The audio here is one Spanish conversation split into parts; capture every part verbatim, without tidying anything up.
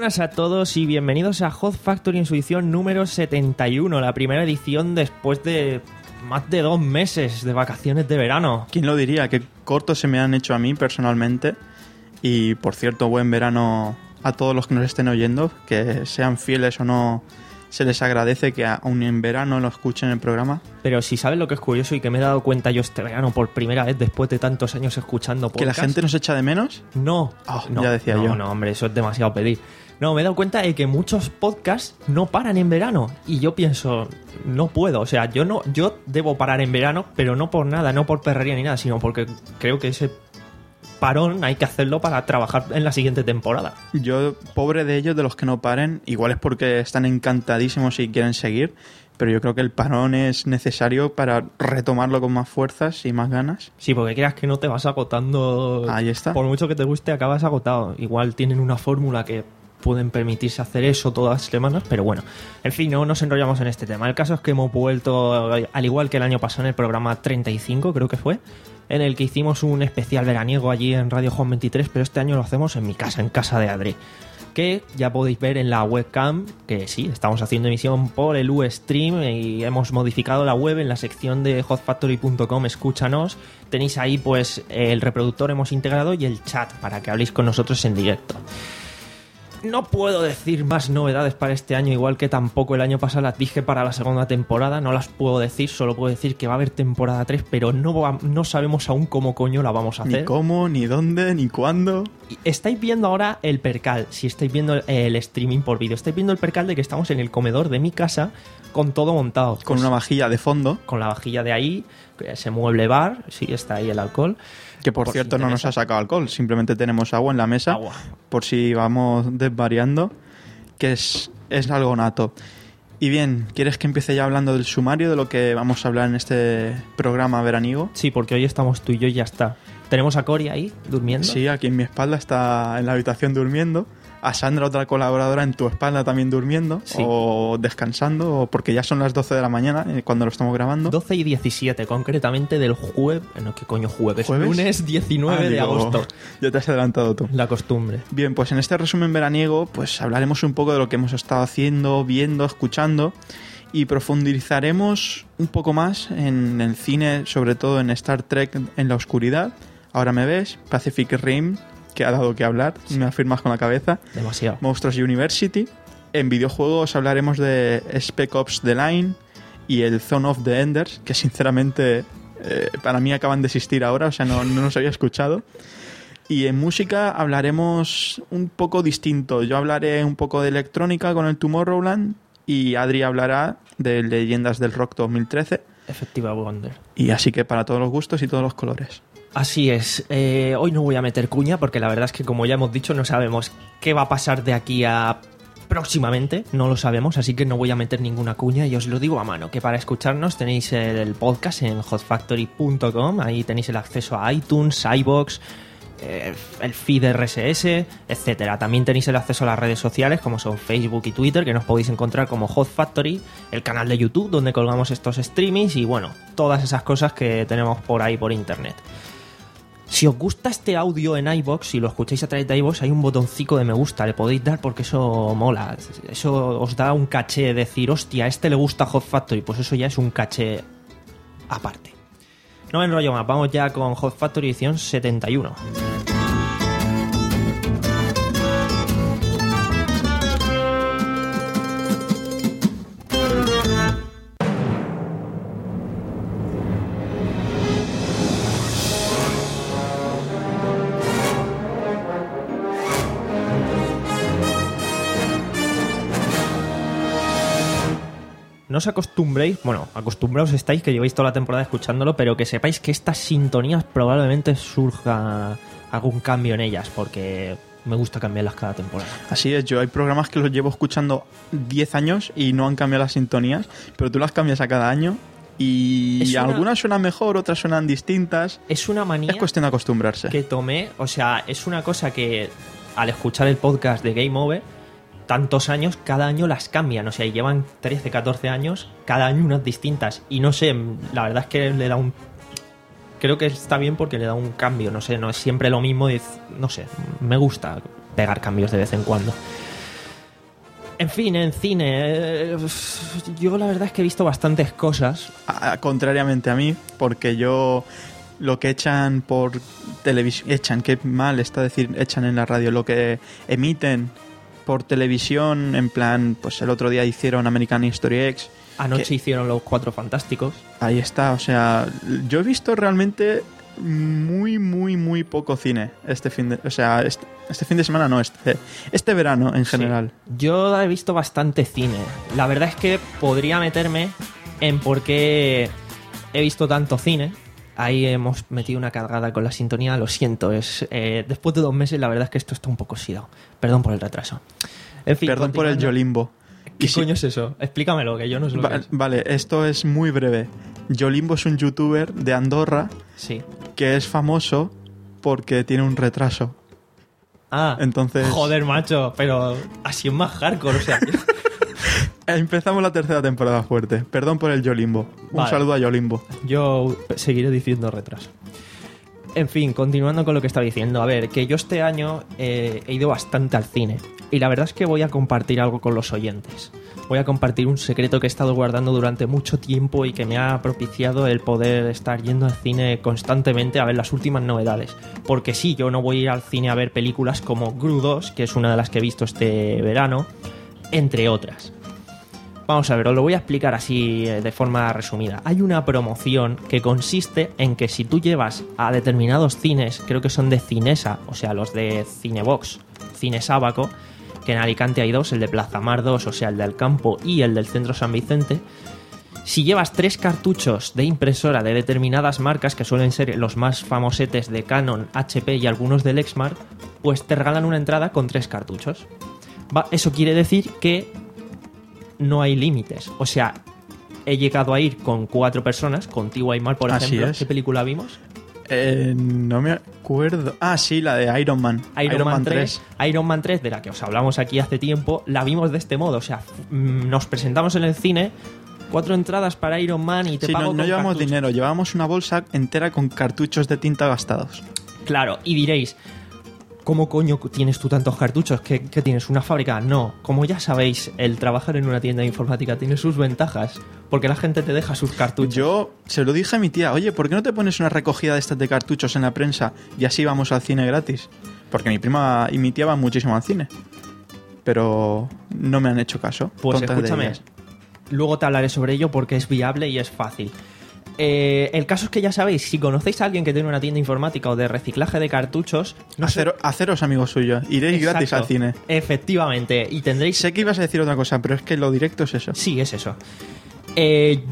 buenas a todos y bienvenidos a Hot Factory en su edición número setenta y uno, la primera edición después de más de dos meses de vacaciones de verano. ¿Quién lo diría? Qué cortos se me han hecho a mí personalmente. Y por cierto, buen verano a todos los que nos estén oyendo, que sean fieles o no, se les agradece que aún en verano lo escuchen el programa. Pero si sabes lo que es curioso y que me he dado cuenta yo este verano por primera vez después de tantos años escuchando podcast... ¿Que la gente nos echa de menos? No, oh, no ya decía no, yo. No, no, hombre, eso es demasiado pedir. No, me he dado cuenta de que muchos podcasts no paran en verano y yo pienso, no puedo, o sea, yo no, yo debo parar en verano, pero no por nada, no por perrería ni nada, sino porque creo que ese parón hay que hacerlo para trabajar en la siguiente temporada. Yo, pobre de ellos, de los que no paren, igual es porque están encantadísimos y quieren seguir, pero yo creo que el parón es necesario para retomarlo con más fuerzas y más ganas. Sí, porque creas que no te vas agotando. Ahí está. Por mucho que te guste, acabas agotado. Igual tienen una fórmula que pueden permitirse hacer eso todas las semanas, pero bueno, en fin, no nos enrollamos en este tema. El caso es que hemos vuelto, al igual que el año pasado, en el programa treinta y cinco, creo que fue, en el que hicimos un especial veraniego allí en Radio Home veintitrés, pero este año lo hacemos en mi casa, en casa de Adri, que ya podéis ver en la webcam, que sí, estamos haciendo emisión por el Ustream y hemos modificado la web en la sección de hot factory punto com, escúchanos, tenéis ahí pues el reproductor hemos integrado y el chat para que habléis con nosotros en directo. No puedo decir más novedades para este año, igual que tampoco el año pasado las dije para la segunda temporada, no las puedo decir, solo puedo decir que va a haber temporada tres, pero no, va, no sabemos aún cómo coño la vamos a hacer. Ni cómo, ni dónde, ni cuándo. Estáis viendo ahora el percal, si estáis viendo el, el streaming por vídeo, estáis viendo el percal de que estamos en el comedor de mi casa con todo montado. Con pues, una vajilla de fondo. Con la vajilla de ahí, ese mueble bar, sí, está ahí el alcohol. Que por, por cierto si no nos ha sacado alcohol, simplemente tenemos agua en la mesa, agua. Por si vamos desvariando, que es, es algo nato. Y bien, ¿quieres que empiece ya hablando del sumario de lo que vamos a hablar en este programa veraniego? Sí, porque hoy estamos tú y yo y ya está. Tenemos a Cori ahí, durmiendo. Sí, aquí en mi espalda está en la habitación durmiendo. A Sandra, otra colaboradora, en tu espalda también durmiendo, sí. O descansando, o porque ya son las doce de la mañana cuando lo estamos grabando. doce y diecisiete, concretamente del jueves... No, ¿qué coño jueves? ¿Jueves? Lunes diecinueve ah, de digo, agosto. Ya te has adelantado tú. La costumbre. Bien, pues en este resumen veraniego pues hablaremos un poco de lo que hemos estado haciendo, viendo, escuchando, y profundizaremos un poco más en el cine, sobre todo en Star Trek en la oscuridad. Ahora me ves, Pacific Rim, que ha dado que hablar, sí. Me afirmas con la cabeza. Demasiado. Monstruos University. En videojuegos hablaremos de Spec Ops The Line y el Zone of the Enders, que sinceramente eh, para mí acaban de existir ahora, o sea, no, no los había escuchado. Y en música hablaremos un poco distinto. Yo hablaré un poco de electrónica con el Tomorrowland y Adri hablará de Leyendas del Rock dos mil trece. Efectiva Wonder. Y así que para todos los gustos y todos los colores. Así es, eh, hoy no voy a meter cuña porque la verdad es que como ya hemos dicho no sabemos qué va a pasar de aquí a próximamente, no lo sabemos, así que no voy a meter ninguna cuña y os lo digo a mano, que para escucharnos tenéis el podcast en hot factory punto com, ahí tenéis el acceso a iTunes, iVoox, eh, el feed R S S, etcétera. También tenéis el acceso a las redes sociales como son Facebook y Twitter, que nos podéis encontrar como Hot Factory, el canal de YouTube donde colgamos estos streamings y bueno, todas esas cosas que tenemos por ahí por internet. Si os gusta este audio en iVoox, si lo escucháis a través de iVoox, hay un botoncito de me gusta, le podéis dar porque eso mola. Eso os da un caché de decir, hostia, a este le gusta Hot Factory, pues eso ya es un caché aparte. No me enrollo más, vamos ya con Hot Factory edición setenta y uno. No os acostumbréis, bueno, acostumbrados estáis que lleváis toda la temporada escuchándolo, pero que sepáis que estas sintonías probablemente surja algún cambio en ellas, porque me gusta cambiarlas cada temporada. Así es, yo hay programas que los llevo escuchando diez años y no han cambiado las sintonías, pero tú las cambias a cada año y una... algunas suenan mejor, otras suenan distintas. Es una manía. Es cuestión de acostumbrarse. Que tomé, o sea, es una cosa que al escuchar el podcast de Game Over, tantos años, cada año las cambian, o sea, llevan trece, catorce años, cada año unas distintas, y no sé, la verdad es que le da un... Creo que está bien porque le da un cambio, no sé, no es siempre lo mismo, y no sé, me gusta pegar cambios de vez en cuando. En fin, en cine, eh, yo la verdad es que he visto bastantes cosas. A- contrariamente a mí, porque yo lo que echan por televisión, echan, qué mal está decir echan en la radio, lo que emiten por televisión, en plan, pues el otro día hicieron American History X. Anoche que- hicieron Los Cuatro Fantásticos. Ahí está, o sea, yo he visto realmente muy, muy, muy poco cine este fin de, o sea, este, este fin de semana no, este, este verano en general. Sí. Yo he visto bastante cine. La verdad es que podría meterme en por qué he visto tanto cine. Ahí hemos metido una cargada con la sintonía, lo siento. Es eh, después de dos meses, la verdad es que esto está un poco oxidado. Perdón por el retraso. En fin, Perdón por el continuando. Yolimbo. ¿Qué Y si- coño es eso? Explícamelo, que yo no sé lo Va- que es. vale, esto es muy breve. Yolimbo es un youtuber de Andorra Sí. que es famoso porque tiene un retraso. Ah, Entonces- joder, macho, pero así es más hardcore, o sea... Empezamos la tercera temporada fuerte. Perdón por el Yolimbo. Un Vale. saludo a Yolimbo. Yo seguiré diciendo retraso. En fin, continuando con lo que estaba diciendo. A ver, que yo este año eh, he ido bastante al cine. Y la verdad es que voy a compartir algo con los oyentes. Voy a compartir un secreto que he estado guardando durante mucho tiempo y que me ha propiciado el poder estar yendo al cine constantemente a ver las últimas novedades. Porque sí, yo no voy a ir al cine a ver películas como Gru dos, que es una de las que he visto este verano, entre otras. Vamos a ver, os lo voy a explicar así eh, de forma resumida. Hay una promoción que consiste en que si tú llevas a determinados cines, creo que son de Cinesa, o sea, los de Cinebox, Cine Sábaco, que en Alicante hay dos, el de Plaza Mar dos, o sea, el del Campo y el del Centro San Vicente. Si llevas tres cartuchos de impresora de determinadas marcas, que suelen ser los más famosetes de Canon, H P y algunos del Lexmark, pues te regalan una entrada con tres cartuchos. Va, eso quiere decir que no hay límites. O sea, he llegado a ir con cuatro personas, contigo Aymar, por Así ejemplo. es. ¿Qué película vimos? Eh, no me acuerdo. Ah, sí, la de Iron Man. Iron, Man tres. Iron Man tres, de la que os hablamos aquí hace tiempo, la vimos de este modo. O sea, mm, nos presentamos en el cine, cuatro entradas para Iron Man y te Sí, pago no, no con llevamos cartuchos. dinero, llevábamos una bolsa entera con cartuchos de tinta gastados. Claro, y diréis, ¿cómo coño tienes tú tantos cartuchos? ¿Qué, qué tienes? ¿Una fábrica? No. Como ya sabéis, el trabajar en una tienda de informática tiene sus ventajas, porque la gente te deja sus cartuchos. Yo se lo dije a mi tía, oye, ¿por qué no te pones una recogida de estas de cartuchos en la prensa y así vamos al cine gratis? Porque mi prima y mi tía van muchísimo al cine. Pero no me han hecho caso. Pues tontas de escúchame, ellas. luego te hablaré sobre ello porque es viable y es fácil. Eh, el caso es que ya sabéis, si conocéis a alguien que tiene una tienda informática o de reciclaje de cartuchos, no sé- Hacer- haceros amigos suyos, iréis Exacto, gratis al cine. Efectivamente, y tendréis... Sé que ibas a decir otra cosa, pero es que lo directo es eso. Sí, es eso. Eh,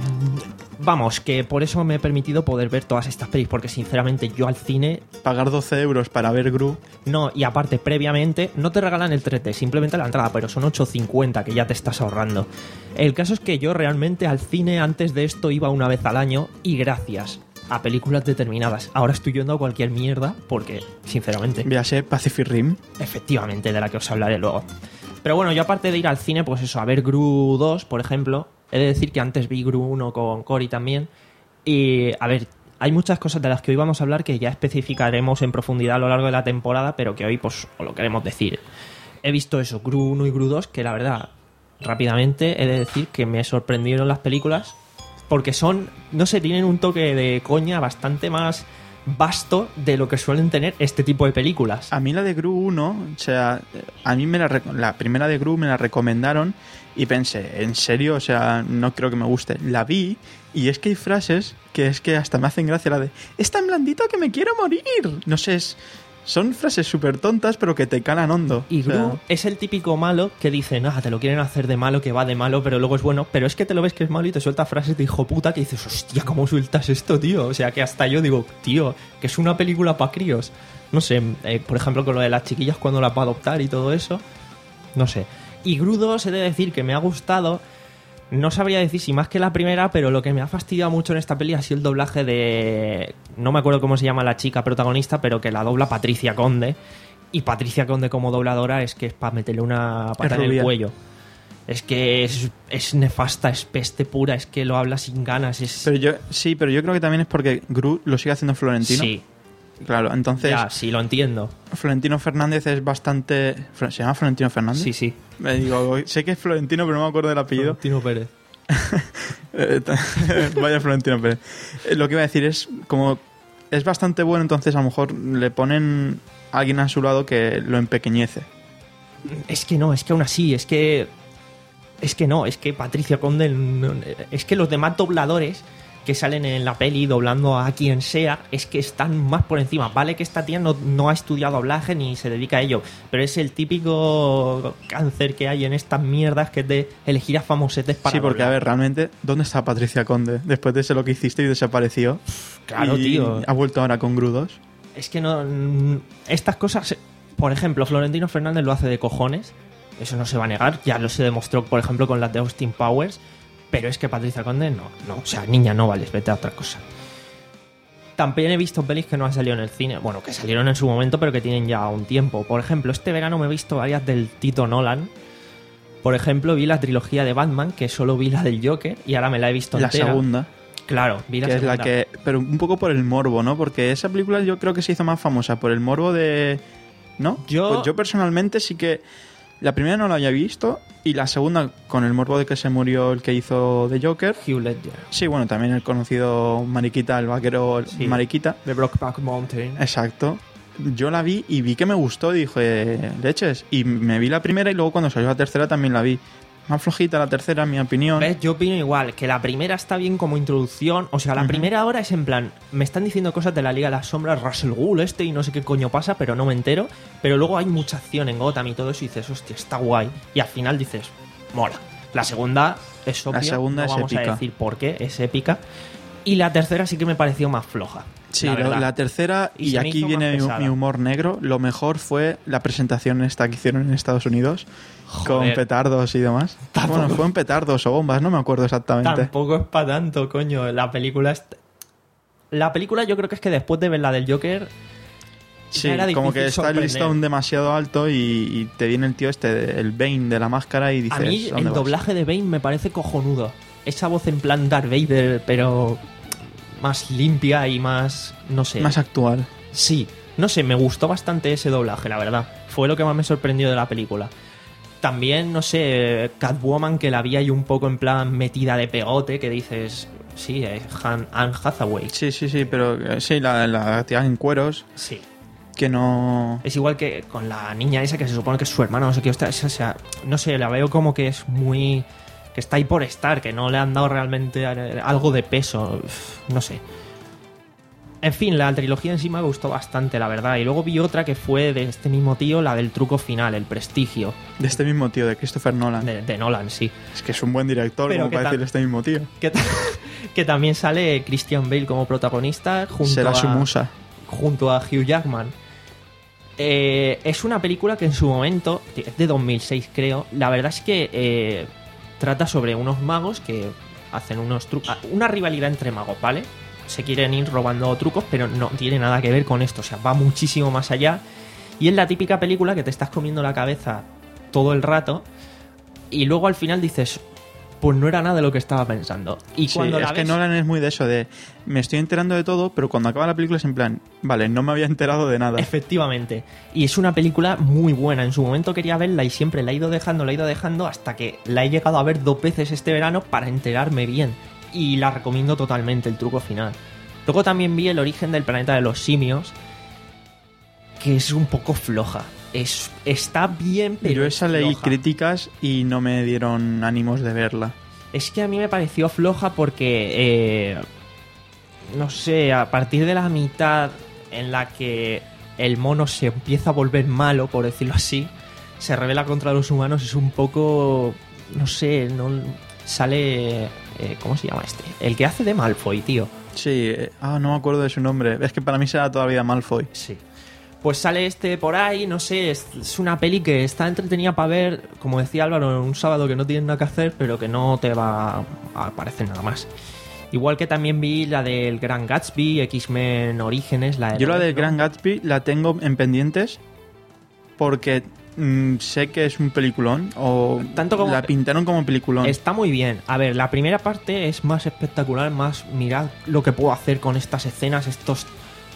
vamos, que por eso me he permitido poder ver todas estas pelis, porque sinceramente yo al cine... Pagar doce euros para ver Gru. No, y aparte, previamente, no te regalan el tres D, simplemente la entrada, pero son ocho cincuenta que ya te estás ahorrando. El caso es que yo realmente al cine antes de esto iba una vez al año y gracias a películas determinadas. Ahora estoy yendo a cualquier mierda porque, sinceramente, Véase Pacific Rim. efectivamente, de la que os hablaré luego. Pero bueno, yo aparte de ir al cine, pues eso, a ver Gru dos, por ejemplo, he de decir que antes vi Gru uno con Cory también. Y, a ver, hay muchas cosas de las que hoy vamos a hablar que ya especificaremos en profundidad a lo largo de la temporada, pero que hoy, pues, os lo queremos decir. He visto eso, Gru uno y Gru dos, que la verdad, rápidamente he de decir que me sorprendieron las películas, porque son, no sé, tienen un toque de coña bastante más vasto de lo que suelen tener este tipo de películas. A mí la de Gru uno, o sea, a mí me la, rec- la primera de Gru me la recomendaron y pensé, ¿en serio? O sea, no creo que me guste. La vi y es que hay frases que es que hasta me hacen gracia, la de ¡es tan blandito que me quiero morir! No sé, es, son frases súper tontas pero que te calan hondo. Y O sea, Gru es el típico malo que dice, no, te lo quieren hacer de malo, que va de malo, pero luego es bueno. Pero es que te lo ves que es malo y te suelta frases de hijo puta que dices, hostia, ¿cómo sueltas esto, tío? O sea, que hasta yo digo, tío, que es una película para críos. No sé, eh, por ejemplo, con lo de las chiquillas cuando las va a adoptar y todo eso. No sé. Y Gru dos, he de decir que me ha gustado. No sabría decir si más que la primera, pero lo que me ha fastidiado mucho en esta peli ha sido el doblaje de... No me acuerdo cómo se llama la chica protagonista, pero que la dobla Patricia Conde. Y Patricia Conde como dobladora es que es para meterle una pata en el rubia. cuello. Es que es, es nefasta, es peste pura, es que lo habla sin ganas. Es... Pero yo, sí, pero yo creo que también es porque Gru lo sigue haciendo Florentino. Sí. Claro, entonces Ya, sí, lo entiendo. Florentino Fernández es bastante... ¿Se llama Florentino Fernández? Sí, sí. Me digo, sé que es Florentino, pero no me acuerdo del apellido. Florentino Pérez. Eh, Vaya Florentino Pérez. Eh, Lo que iba a decir es como es bastante bueno, entonces a lo mejor le ponen a alguien a su lado que lo empequeñece. Es que no, es que aún así, es que... Es que no, es que Patricia Conde... no- es que los demás dobladores que salen en la peli doblando a quien sea, es que están más por encima. Vale que esta tía no, no ha estudiado doblaje ni se dedica a ello, pero es el típico cáncer que hay en estas mierdas que es de elegir a famosetes para Sí, porque doblar. a ver, realmente, ¿dónde está Patricia Conde? Después de eso lo que hiciste y desapareció. Claro, y tío. Ha vuelto ahora con Grudos. Es que no... mm, Estas cosas... Por ejemplo, Florentino Fernández lo hace de cojones. Eso no se va a negar. Ya lo se demostró, por ejemplo, con las de Austin Powers. Pero es que Patricia Conde no. no o sea, niña, no vales. Vete a otra cosa. También he visto pelis que no han salido en el cine. Bueno, que salieron en su momento, pero que tienen ya un tiempo. Por ejemplo, este verano me he visto varias del Tito Nolan. Por ejemplo, vi la trilogía de Batman, que solo vi la del Joker. Y ahora me la he visto La entera. segunda, Claro, vi la que es segunda. la que... Pero un poco por el morbo, ¿no? Porque esa película yo creo que se hizo más famosa por el morbo de... ¿No? Yo- Pues yo personalmente sí que... La primera no la había visto y la segunda con el morbo de que se murió el que hizo de Joker. Hugh Ledger. Sí, bueno, también el conocido Mariquita, el vaquero Sí. Mariquita. De Brokeback Mountain. Exacto. Yo la vi y vi que me gustó, dije, leches. Y me vi la primera y luego cuando salió la tercera también la vi. Más flojita la tercera, en mi opinión. ¿Ves? Yo opino igual, que la primera está bien como introducción. O sea, la Ujú. primera hora es en plan, me están diciendo cosas de la Liga de las Sombras, Russell Gould este y no sé qué coño pasa, pero no me entero. Pero luego hay mucha acción en Gotham y todo eso y dices, hostia, está guay. Y al final dices, mola. La segunda es obvio, segunda no es vamos a épica. decir por qué, es épica. Y la tercera sí que me pareció más floja. Sí, la, la, verdad. la tercera, Y y, se me aquí hizo viene más mi, pesada. mi humor negro, lo mejor fue la presentación esta que hicieron en Estados Unidos, con Joder. petardos y demás. Tampoco- Bueno, fueron petardos o bombas, no me acuerdo exactamente. Tampoco es para tanto, coño. La película es... La película yo creo que es que después de ver la del Joker... Sí, ya era como que difícil está el sorprender. listón demasiado alto y, y te viene el tío este, el Bane de la máscara y dices, A mí ¿dónde el vas? doblaje de Bane me parece cojonudo. Esa voz en plan Darth Vader, pero más limpia y más... no sé. Más actual. Sí, no sé, me gustó bastante ese doblaje, la verdad. Fue lo que más me sorprendió de la película. También, no sé, Catwoman, que la vi ahí un poco en plan metida de pegote, que dices... Sí, es Han- Anne Hathaway. Sí, sí, sí, pero eh, sí, la, la tía en cueros, Sí. que no... Es igual que con la niña esa que se supone que es su hermana, no sé qué, ostras, esa, o sea, no sé, la veo como que es muy... que está ahí por estar, que no le han dado realmente algo de peso, uf, no sé. En fin, la trilogía en sí me gustó bastante, la verdad. Y luego vi otra que fue de este mismo tío, la del truco final, el prestigio, De este mismo tío, de Christopher Nolan. de, de Nolan, sí. Es que es un buen director, Pero como que para tal- decirle este mismo tío. Que, ta- que también sale Christian Bale como protagonista junto Será a... su musa. junto a Hugh Jackman. Eh, es una película que en su momento, es de dos mil seis creo, la verdad es que eh, trata sobre unos magos que hacen unos trucos, una rivalidad entre magos, ¿vale? Se quieren ir robando trucos, pero no tiene nada que ver con esto, o sea, va muchísimo más allá. Y es la típica película que te estás comiendo la cabeza todo el rato y luego al final dices, pues no era nada de lo que estaba pensando. Y Sí, cuando es la que ves, Nolan es muy de eso, de me estoy enterando de todo, pero cuando acaba la película es en plan, vale, no me había enterado de nada. efectivamente. Y es una película muy buena. En su momento quería verla y siempre la he ido dejando, la he ido dejando hasta que la he llegado a ver dos veces este verano para enterarme bien. Y la recomiendo totalmente, el truco final. Luego también vi El origen del planeta de los simios, que es un poco floja. Es, está bien, pero Yo es esa leí floja. críticas y no me dieron ánimos de verla. Es que a mí me pareció floja porque, eh, no sé, a partir de la mitad en la que el mono se empieza a volver malo, por decirlo así, se revela contra los humanos, es un poco, no sé, no sale, eh, ¿cómo se llama este? El que hace de Malfoy, tío. Sí, eh, ah, no me acuerdo de su nombre. Es que para mí será todavía Malfoy. Sí. Pues sale este por ahí, no sé, es, es una peli que está entretenida para ver, como decía Álvaro, un sábado que no tienes nada que hacer, pero que no te va a aparecer nada más. Igual que también vi la del Gran Gatsby, X-Men Orígenes, la de Yo la del ¿no? Gran Gatsby la tengo en pendientes porque mm, sé que es un peliculón o Tanto como- la pintaron como peliculón. Está muy bien. A ver, la primera parte es más espectacular, más mirad lo que puedo hacer con estas escenas, estos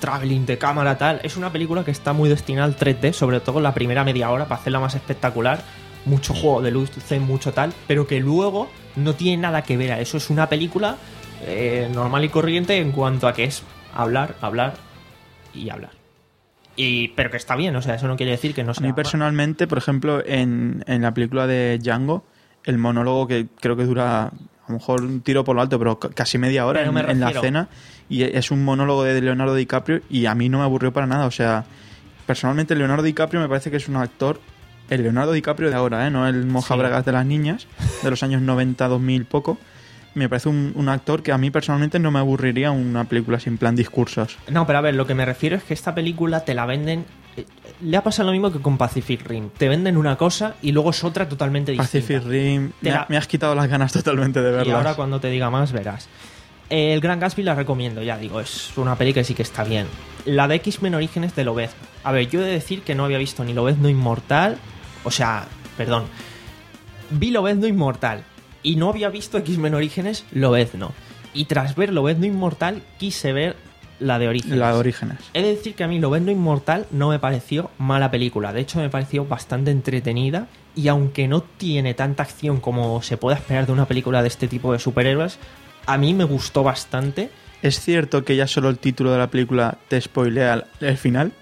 traveling de cámara, tal. Es una película que está muy destinada al tres D, sobre todo la primera media hora, para hacerla más espectacular. Mucho juego de luces, mucho tal, pero que luego no tiene nada que ver a eso. Es una película eh, normal y corriente en cuanto a que es hablar, hablar y hablar. Y, pero que está bien, o sea, eso no quiere decir que no sea... A mí personalmente, por ejemplo, en, en la película de Django, el monólogo que creo que dura, a lo mejor un tiro por lo alto, pero casi media hora en, en la cena, y es un monólogo de Leonardo DiCaprio y a mí no me aburrió para nada. O sea, personalmente Leonardo DiCaprio me parece que es un actor, el Leonardo DiCaprio de ahora, ¿eh? No el mojabragas sí. de las niñas, de los años noventa, dos mil poco. Me parece un, un actor que a mí personalmente no me aburriría una película sin plan discursos. No, pero a ver, lo que me refiero es que esta película te la venden... Le ha pasado lo mismo que con Pacific Rim. Te venden una cosa y luego es otra totalmente distinta. Pacific Rim... Me, la... me has quitado las ganas totalmente de verla. Y ahora cuando te diga más verás. El Gran Gatsby la recomiendo, ya digo. Es una peli que sí que está bien. La de X-Men Orígenes de Lobezno. A ver, yo he de decir que no había visto ni Lobezno Inmortal... O sea, perdón. Vi Lobezno Inmortal. Y no había visto X-Men Orígenes Lobezno. Y tras ver Lobezno Inmortal, quise ver la de Orígenes. La de Orígenes. He de decir que a mí Lobezno Inmortal no me pareció mala película. De hecho, me pareció bastante entretenida. Y aunque no tiene tanta acción como se puede esperar de una película de este tipo de superhéroes, a mí me gustó bastante. ¿Es cierto que ya solo el título de la película te spoilea el final?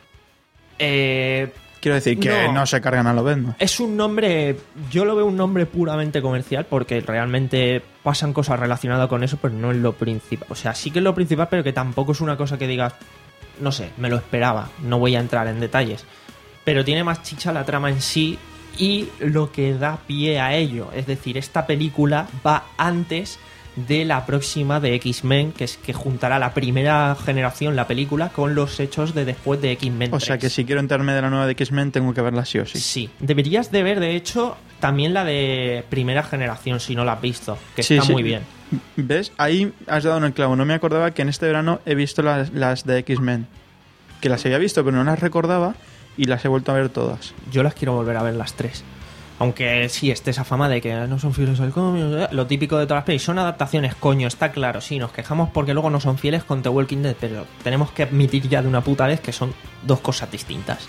Eh... Quiero decir que no, no se cargan a Lobezno. Es un nombre, yo lo veo un nombre puramente comercial porque realmente pasan cosas relacionadas con eso, pero no es lo principal. O sea, sí que es lo principal, pero que tampoco es una cosa que digas, no sé, me lo esperaba, no voy a entrar en detalles. Pero tiene más chicha la trama en sí y lo que da pie a ello. Es decir, esta película va antes de la próxima de X-Men, que es que juntará la primera generación, la película, con los hechos de después de X-Men tres. O sea que si quiero enterarme de la nueva de X-Men tengo que verla sí o sí. Sí, deberías de ver de hecho también la de primera generación si no la has visto, que sí, está sí. muy bien. ¿Ves? Ahí has dado en el clavo. No me acordaba que en este verano he visto las, las de X-Men, que las había visto pero no las recordaba y las he vuelto a ver todas. Yo las quiero volver a ver las tres. Aunque sí, esté esa fama de que no son fieles al cómic, lo típico de todas las pelis. Son adaptaciones, coño, está claro. Sí, nos quejamos porque luego no son fieles con The Walking Dead, pero tenemos que admitir ya de una puta vez que son dos cosas distintas.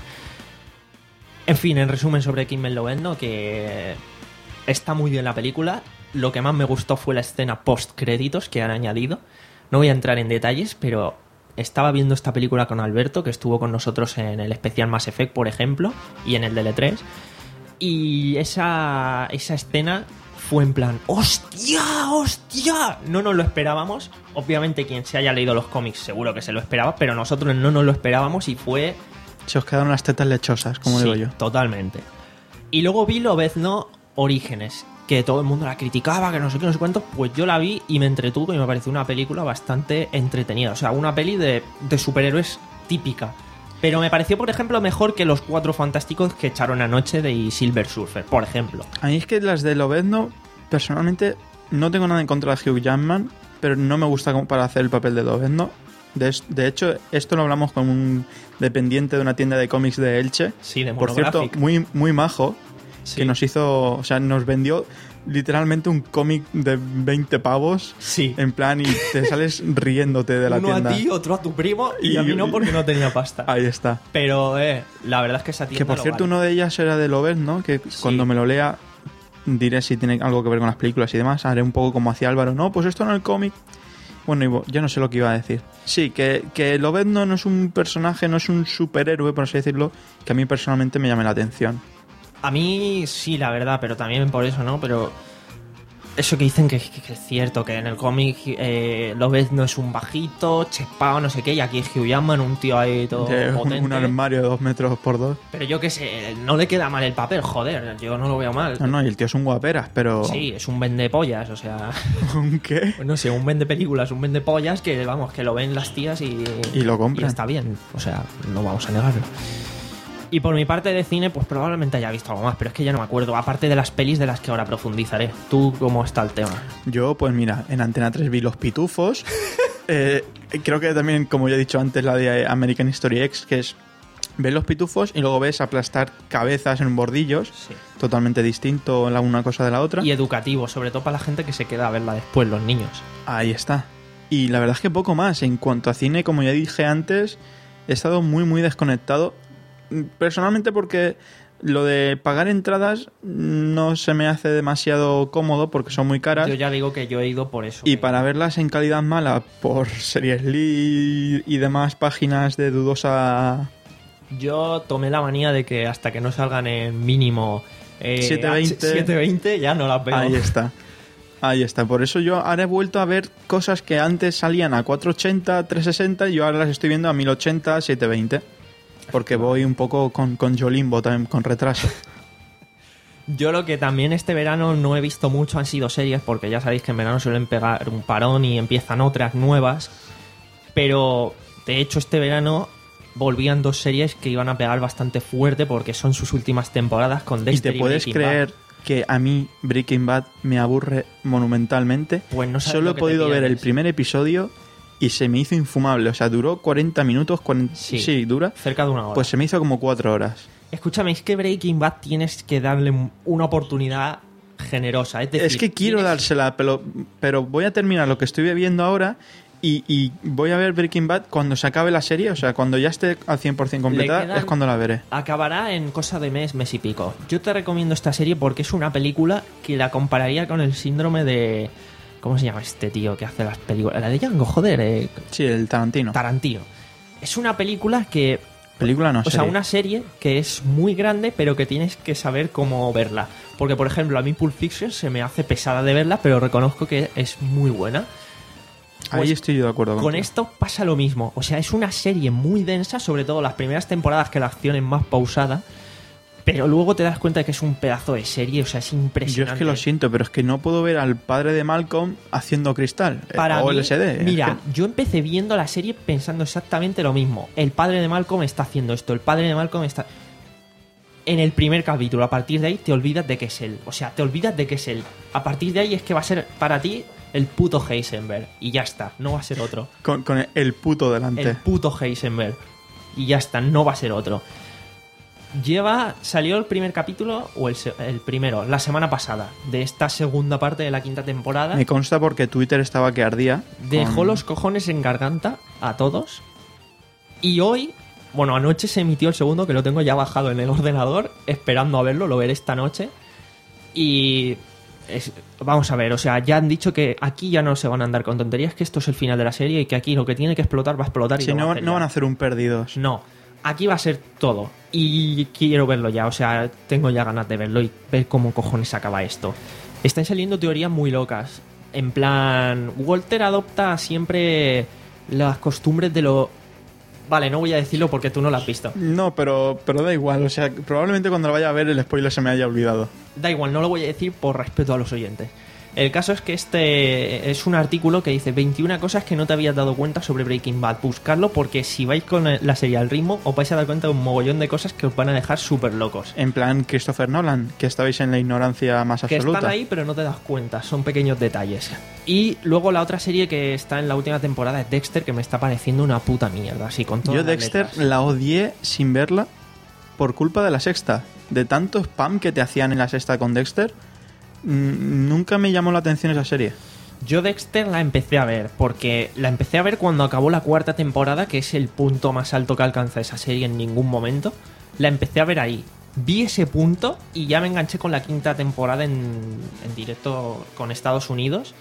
En fin, en resumen sobre X-Men Lobezno, que está muy bien la película. Lo que más me gustó fue la escena post-créditos que han añadido. No voy a entrar en detalles, pero estaba viendo esta película con Alberto, que estuvo con nosotros en el especial Mass Effect, por ejemplo, y en el D L tres. Y esa, esa escena fue en plan, ¡hostia, hostia! No nos lo esperábamos. Obviamente quien se haya leído los cómics seguro que se lo esperaba, pero nosotros no nos lo esperábamos y fue... Se os quedaron las tetas lechosas, como sí, digo yo. Totalmente. Y luego vi Lobezno Orígenes, que todo el mundo la criticaba, que no sé qué, no sé cuánto. Pues yo la vi y me entretuvo y me pareció una película bastante entretenida. O sea, una peli de, de superhéroes típica. Pero me pareció, por ejemplo, mejor que los Cuatro Fantásticos que echaron anoche de Silver Surfer, por ejemplo. A mí es que las de Lobezno, personalmente, no tengo nada en contra de Hugh Jackman, pero no me gusta como para hacer el papel de Lobezno. De, de hecho, esto lo hablamos con un dependiente de una tienda de cómics de Elche. Sí, de Por cierto, muy, muy majo, sí. Que nos hizo, o sea, nos vendió literalmente un cómic de veinte pavos. Sí. En plan, y te sales riéndote de la Uno tienda. Uno a ti, otro a tu primo, y, y a mí no porque no tenía pasta. Ahí está. Pero, eh, la verdad es que esa tienda Que por cierto, vale. Uno de ellas era de Lobezno, que sí. Cuando me lo lea diré si tiene algo que ver con las películas y demás. Haré un poco como hacía Álvaro. No, pues esto no es el cómic. Bueno, yo no sé lo que iba a decir. Sí, que, que Lobezno no es un personaje, no es un superhéroe, por así decirlo, que a mí personalmente me llame la atención. A mí sí, la verdad, pero también por eso, ¿no? Pero eso que dicen que, que, que es cierto, que en el cómic eh, Lobezno es un bajito, chepao, no sé qué, y aquí es Hugh Jackman, un tío ahí todo de potente. Un, un armario de dos metros por dos. Pero yo qué sé, no le queda mal el papel, joder, yo no lo veo mal. No, no, y el tío es un guaperas, pero... Sí, es un vendepollas, o sea... ¿Un qué? No sé, un vende películas, un vende pollas que, vamos, que lo ven las tías y... Y lo compran. Y está bien, o sea, no vamos a negarlo. Y por mi parte de cine, pues probablemente haya visto algo más, pero es que ya no me acuerdo. Aparte de las pelis de las que ahora profundizaré. ¿Tú cómo está el tema? Yo, pues mira, en Antena tres vi Los Pitufos. eh, creo que también, como ya he dicho antes, la de American History X, que es... Ves Los Pitufos y luego ves aplastar cabezas en bordillos. Sí. Totalmente distinto la una cosa de la otra. Y educativo, sobre todo para la gente que se queda a verla después, los niños. Ahí está. Y la verdad es que poco más. En cuanto a cine, como ya dije antes, he estado muy, muy desconectado. Personalmente porque lo de pagar entradas no se me hace demasiado cómodo porque son muy caras. Yo ya digo que yo he ido por eso. Y para verlas en calidad mala por Series Lee y demás páginas de dudosa... Yo tomé la manía de que hasta que no salgan en mínimo eh, setecientos veinte ya no las veo. Ahí está. Ahí está. Por eso yo ahora he vuelto a ver cosas que antes salían a cuatrocientos ochenta, trescientos sesenta y yo ahora las estoy viendo a mil ochenta, setecientos veinte. Porque voy un poco con, con Jolimbo también, con retraso. Yo lo que también este verano no he visto mucho han sido series, porque ya sabéis que en verano suelen pegar un parón y empiezan otras nuevas. Pero de hecho este verano volvían dos series que iban a pegar bastante fuerte porque son sus últimas temporadas con Dexter y, ¿Y te puedes Breaking creer Bad. Que a mí Breaking Bad me aburre monumentalmente? Pues no sabes Solo lo he que podido te ver el pierdes. primer episodio y se me hizo infumable. O sea, duró cuarenta minutos. cuarenta... Sí. sí, dura. Cerca de una hora. Pues se me hizo como cuatro horas. Escúchame, es que Breaking Bad tienes que darle una oportunidad generosa. Es, decir, Es que quiero tienes... dársela, pero, pero voy a terminar lo que estoy viendo ahora y, y voy a ver Breaking Bad cuando se acabe la serie. O sea, cuando ya esté al cien por ciento completada quedan- es cuando la veré. Acabará en cosa de mes, mes y pico. Yo te recomiendo esta serie porque es una película que la compararía con el síndrome de... ¿Cómo se llama este tío que hace las películas? La de Django, joder, eh, Sí, el Tarantino. Tarantino. Es una película que... Película no, O sea, serie. una serie que es muy grande, pero que tienes que saber cómo verla. Porque, por ejemplo, a mí Pulp Fiction se me hace pesada de verla, pero reconozco que es muy buena. Ahí Pues, estoy yo de acuerdo Con contigo. esto pasa lo mismo. O sea, es una serie muy densa, sobre todo las primeras temporadas que la acción es más pausada. Pero luego te das cuenta de que es un pedazo de serie, o sea, es Yo impresionante. es que lo siento, pero es que no puedo ver al padre de Malcolm haciendo cristal eh, Para o mí, L S D. Es mira, que- yo empecé viendo la serie pensando exactamente lo mismo. El padre de Malcolm está haciendo esto, el padre de Malcolm está... En el primer capítulo, a partir de ahí te olvidas de que es él. O sea, te olvidas de que es él. A partir de ahí es que va a ser para ti el puto Heisenberg. Y ya está, no va a ser otro. con, con el puto delante. El puto Heisenberg. Y ya está, no va a ser otro. Lleva, salió el primer capítulo, o el, se- el primero, la semana pasada, de esta segunda parte de la quinta temporada. Me consta porque Twitter estaba que ardía. Dejó con- los cojones en garganta a todos. Y hoy, bueno, anoche se emitió el segundo, que lo tengo ya bajado en el ordenador, esperando a verlo, lo veré esta noche. Y es- vamos a ver, o sea, ya han dicho que aquí ya no se van a andar con tonterías, que esto es el final de la serie y que aquí lo que tiene que explotar va a explotar. Y Si lo va no, a hacer no ya. van a hacer un perdidos. No, aquí va a ser todo. Y quiero verlo ya, o sea, tengo ya ganas de verlo y ver cómo cojones acaba esto. Están saliendo teorías muy locas. En plan, Walter adopta siempre las costumbres de lo... Vale, no voy a decirlo porque tú no lo has visto. No, pero, pero da igual. O sea, probablemente cuando lo vaya a ver el spoiler se me haya olvidado. Da igual, no lo voy a decir por respeto a los oyentes. El caso es que este es un artículo que dice veintiuna cosas que no te habías dado cuenta sobre Breaking Bad. Buscarlo porque si vais con la serie al ritmo os vais a dar cuenta de un mogollón de cosas que os van a dejar súper locos. En plan Christopher Nolan, que estabais en la ignorancia más Que absoluta. están ahí pero no te das cuenta, son pequeños detalles. Y luego la otra serie que está en la última temporada es Dexter, que me está pareciendo una puta mierda, así con todas Yo las Dexter letras. la odié sin verla por culpa de la sexta. De tanto spam que te hacían en la sexta con Dexter, mm, nunca me llamó la atención esa serie. Yo Dexter la empecé a ver, porque la empecé a ver cuando acabó la cuarta temporada, que es el punto más alto que alcanza esa serie en ningún momento. La empecé a ver ahí. Vi ese punto y ya me enganché con la quinta temporada en, en directo con Estados Unidos.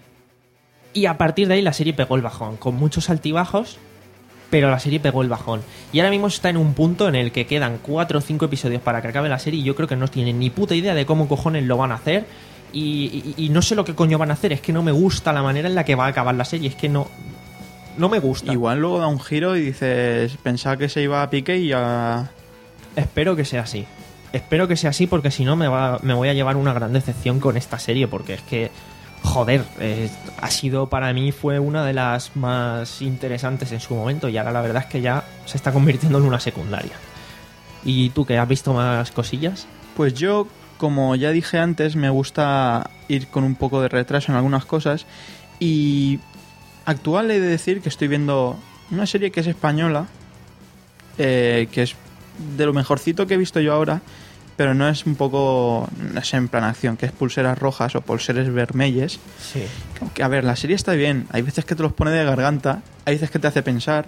Y a partir de ahí la serie pegó el bajón, con muchos altibajos, pero la serie pegó el bajón. Y ahora mismo está en un punto en el que quedan cuatro o cinco episodios para que acabe la serie y yo creo que no tienen ni puta idea de cómo cojones lo van a hacer. Y, y- y no sé lo que coño van a hacer, es que no me gusta la manera en la que va a acabar la serie, es que no, no me gusta. Igual luego da un giro y dices, pensaba que se iba a pique y ya... Espero que sea así. Espero que sea así porque si no me, va, me voy a llevar una gran decepción con esta serie porque es que, joder, eh, ha sido para mí fue una de las más interesantes en su momento y ahora la verdad es que ya se está convirtiendo en una secundaria. ¿Y tú que has visto más cosillas? Pues yo, como ya dije antes, me gusta ir con un poco de retraso en algunas cosas y actual he de decir que estoy viendo una serie que es española, eh, que es de lo mejorcito que he visto yo ahora pero no es un poco, no es en plan acción, que es pulseras rojas o pulseras vermelles. Sí. Que, a ver, la serie está bien, hay veces que te los pone de garganta, hay veces que te hace pensar.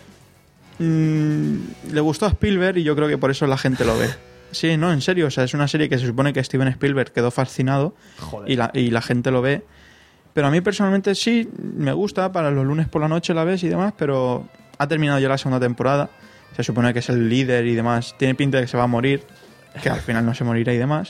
Mm, le gustó a Spielberg y yo creo que por eso la gente lo ve. Sí, no, en serio, o sea, es una serie que se supone que Steven Spielberg quedó fascinado. Joder. y la, y la gente lo ve. Pero a mí personalmente sí, me gusta, para los lunes por la noche la ves y demás, pero ha terminado ya la segunda temporada, se supone que es el líder y demás, tiene pinta de que se va a morir, que al final no se morirá y demás.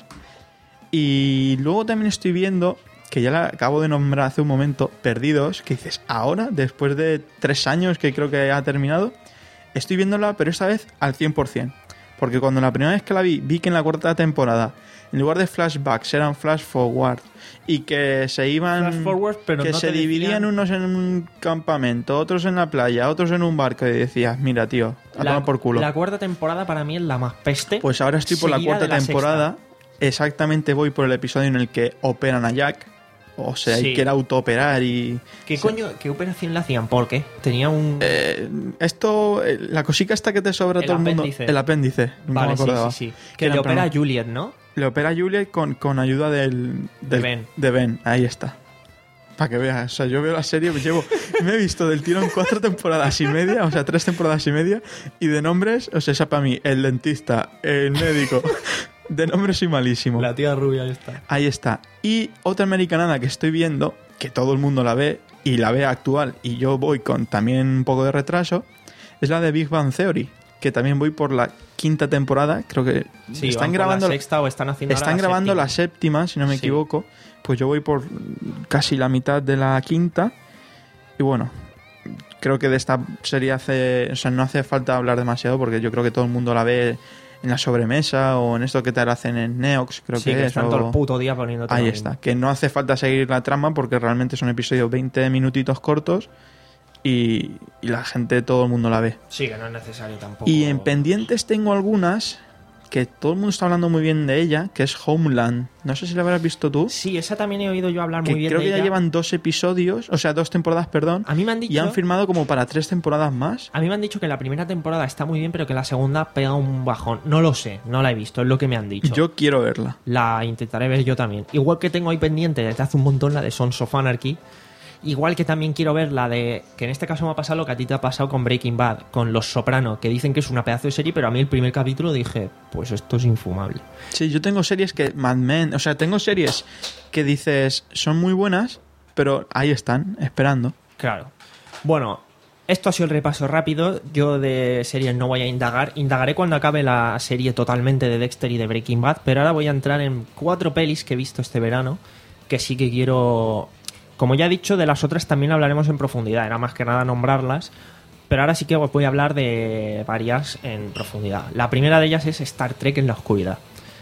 Y luego también estoy viendo, que ya la acabo de nombrar hace un momento, Perdidos, que dices, ahora, después de tres años que creo que ha terminado, estoy viéndola, pero esta vez al cien por ciento. Porque cuando la primera vez que la vi, vi que en la cuarta temporada, en lugar de flashbacks, eran flash forward, y que se iban... Flash forward, pero que no se te dividían decían... unos en un campamento, otros en la playa, otros en un barco, y decías, mira, tío, a la, tomar por culo. La cuarta temporada para mí es la más peste. Pues ahora estoy por la cuarta la temporada, sexta. Exactamente voy por el episodio en el que operan a Jack. O sea, Sí. hay que autooperar y... ¿Qué sí. coño, qué operación le hacían? ¿Por qué? Tenía un... Eh, esto, eh, la cosica esta que te sobra a El todo apéndice. el mundo. El apéndice. No Vale, me sí, acordaba. sí, sí. Que Que era le en plan- opera a Juliet, ¿no? Le opera a Juliet con, con ayuda del, del- Ben. De Ben, ahí está. Para que veas, o sea, yo veo la serie, me llevo, me he visto del tirón cuatro temporadas y media, o sea, tres temporadas y media, y de nombres, o sea, esa para mí, el dentista, el médico, de nombres soy malísimo. La tía rubia está. Ahí está. Y otra americanada que estoy viendo, que todo el mundo la ve, y la ve actual, y yo voy con también un poco de retraso, es la de Big Bang Theory, que también voy por la quinta temporada, creo que Sí, están van por grabando la sexta o están haciendo ahora están la grabando séptima. la séptima, si no me Sí. equivoco, pues yo voy por casi la mitad de la quinta, y bueno, creo que de esta serie hace, o sea, no hace falta hablar demasiado, porque yo creo que todo el mundo la ve en la sobremesa o en esto que te hacen en Neox, creo Sí, que, que es. están o- todo el puto día poniéndote Ahí lo está, mismo. que no hace falta seguir la trama porque realmente son episodios veinte minutitos cortos y, y la gente, todo el mundo la ve. Sí, que no es necesario tampoco. Y en pendientes tengo algunas que todo el mundo está hablando muy bien de ella, que es Homeland. No sé si la habrás visto tú. Sí, esa también he oído yo hablar Que muy bien creo de que ya ella. llevan dos episodios, o sea, dos temporadas, perdón. A mí me han dicho... Y han firmado como para tres temporadas más. A mí me han dicho que la primera temporada está muy bien, pero que la segunda pega un bajón. No lo sé, no la he visto, es lo que me han dicho. Yo quiero verla. La intentaré ver yo también. Igual que tengo ahí pendiente desde hace un montón la de Sons of Anarchy. Igual que también quiero ver la de... Que en este caso me ha pasado lo que a ti te ha pasado con Breaking Bad, con Los Soprano, que dicen que es una pedazo de serie, pero a mí el primer capítulo dije, pues esto es infumable. Sí, yo tengo series que... Mad Men, o sea, tengo series que dices son muy buenas, pero ahí están, esperando. Claro. Bueno, esto ha sido el repaso rápido. Yo de series no voy a indagar. Indagaré cuando acabe la serie totalmente de Dexter y de Breaking Bad, pero ahora voy a entrar en cuatro pelis que he visto este verano, que sí que quiero... Como ya he dicho, de las otras también hablaremos en profundidad. Era más que nada nombrarlas. Pero ahora sí que voy a hablar de varias en profundidad. La primera de ellas es Star Trek en la oscuridad.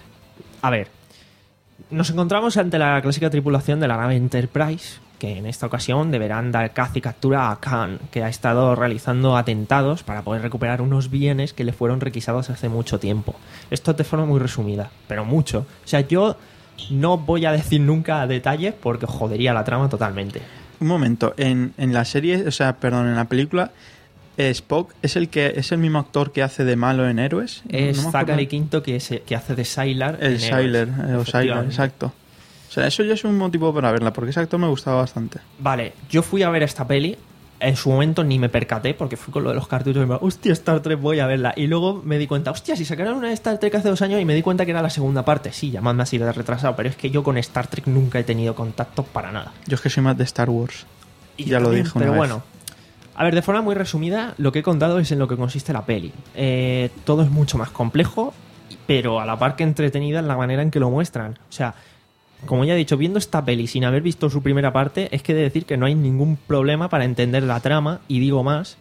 A ver, nos encontramos ante la clásica tripulación de la nave Enterprise, que en esta ocasión deberán dar caza y captura a Khan, que ha estado realizando atentados para poder recuperar unos bienes que le fueron requisados hace mucho tiempo. Esto de forma muy resumida, pero mucho. O sea, yo no voy a decir nunca detalles porque jodería la trama totalmente. Un momento, en, en la serie, o sea, perdón, en la película, eh, Spock es el que es el mismo actor que hace de malo en Héroes. No- Es no me acuerdo. Zachary Quinto que, es- que hace de Sylar. El en Sylar, Héroes. eh, o Sylar, Efectivamente. exacto. O sea, eso ya es un motivo para verla, porque ese actor me gustaba bastante. Vale, yo fui a ver esta peli. En su momento ni me percaté porque fui con lo de los cartuchos y me hostia, Star Trek, voy a verla. Y luego me di cuenta, hostia, si sacaron una de Star Trek hace dos años y me di cuenta que era la segunda parte. Sí, llamadme así de retrasado, pero es que yo con Star Trek nunca he tenido contacto para nada. Yo es que soy más de Star Wars. Y Ya yo lo también, dije una pero vez. bueno. A ver, de forma muy resumida, lo que he contado es en lo que consiste la peli. Eh, todo es mucho más complejo, pero a la par que entretenida en la manera en que lo muestran. O sea, como ya he dicho, viendo esta peli sin haber visto su primera parte, es que he de decir que no hay ningún problema para entender la trama, y digo más,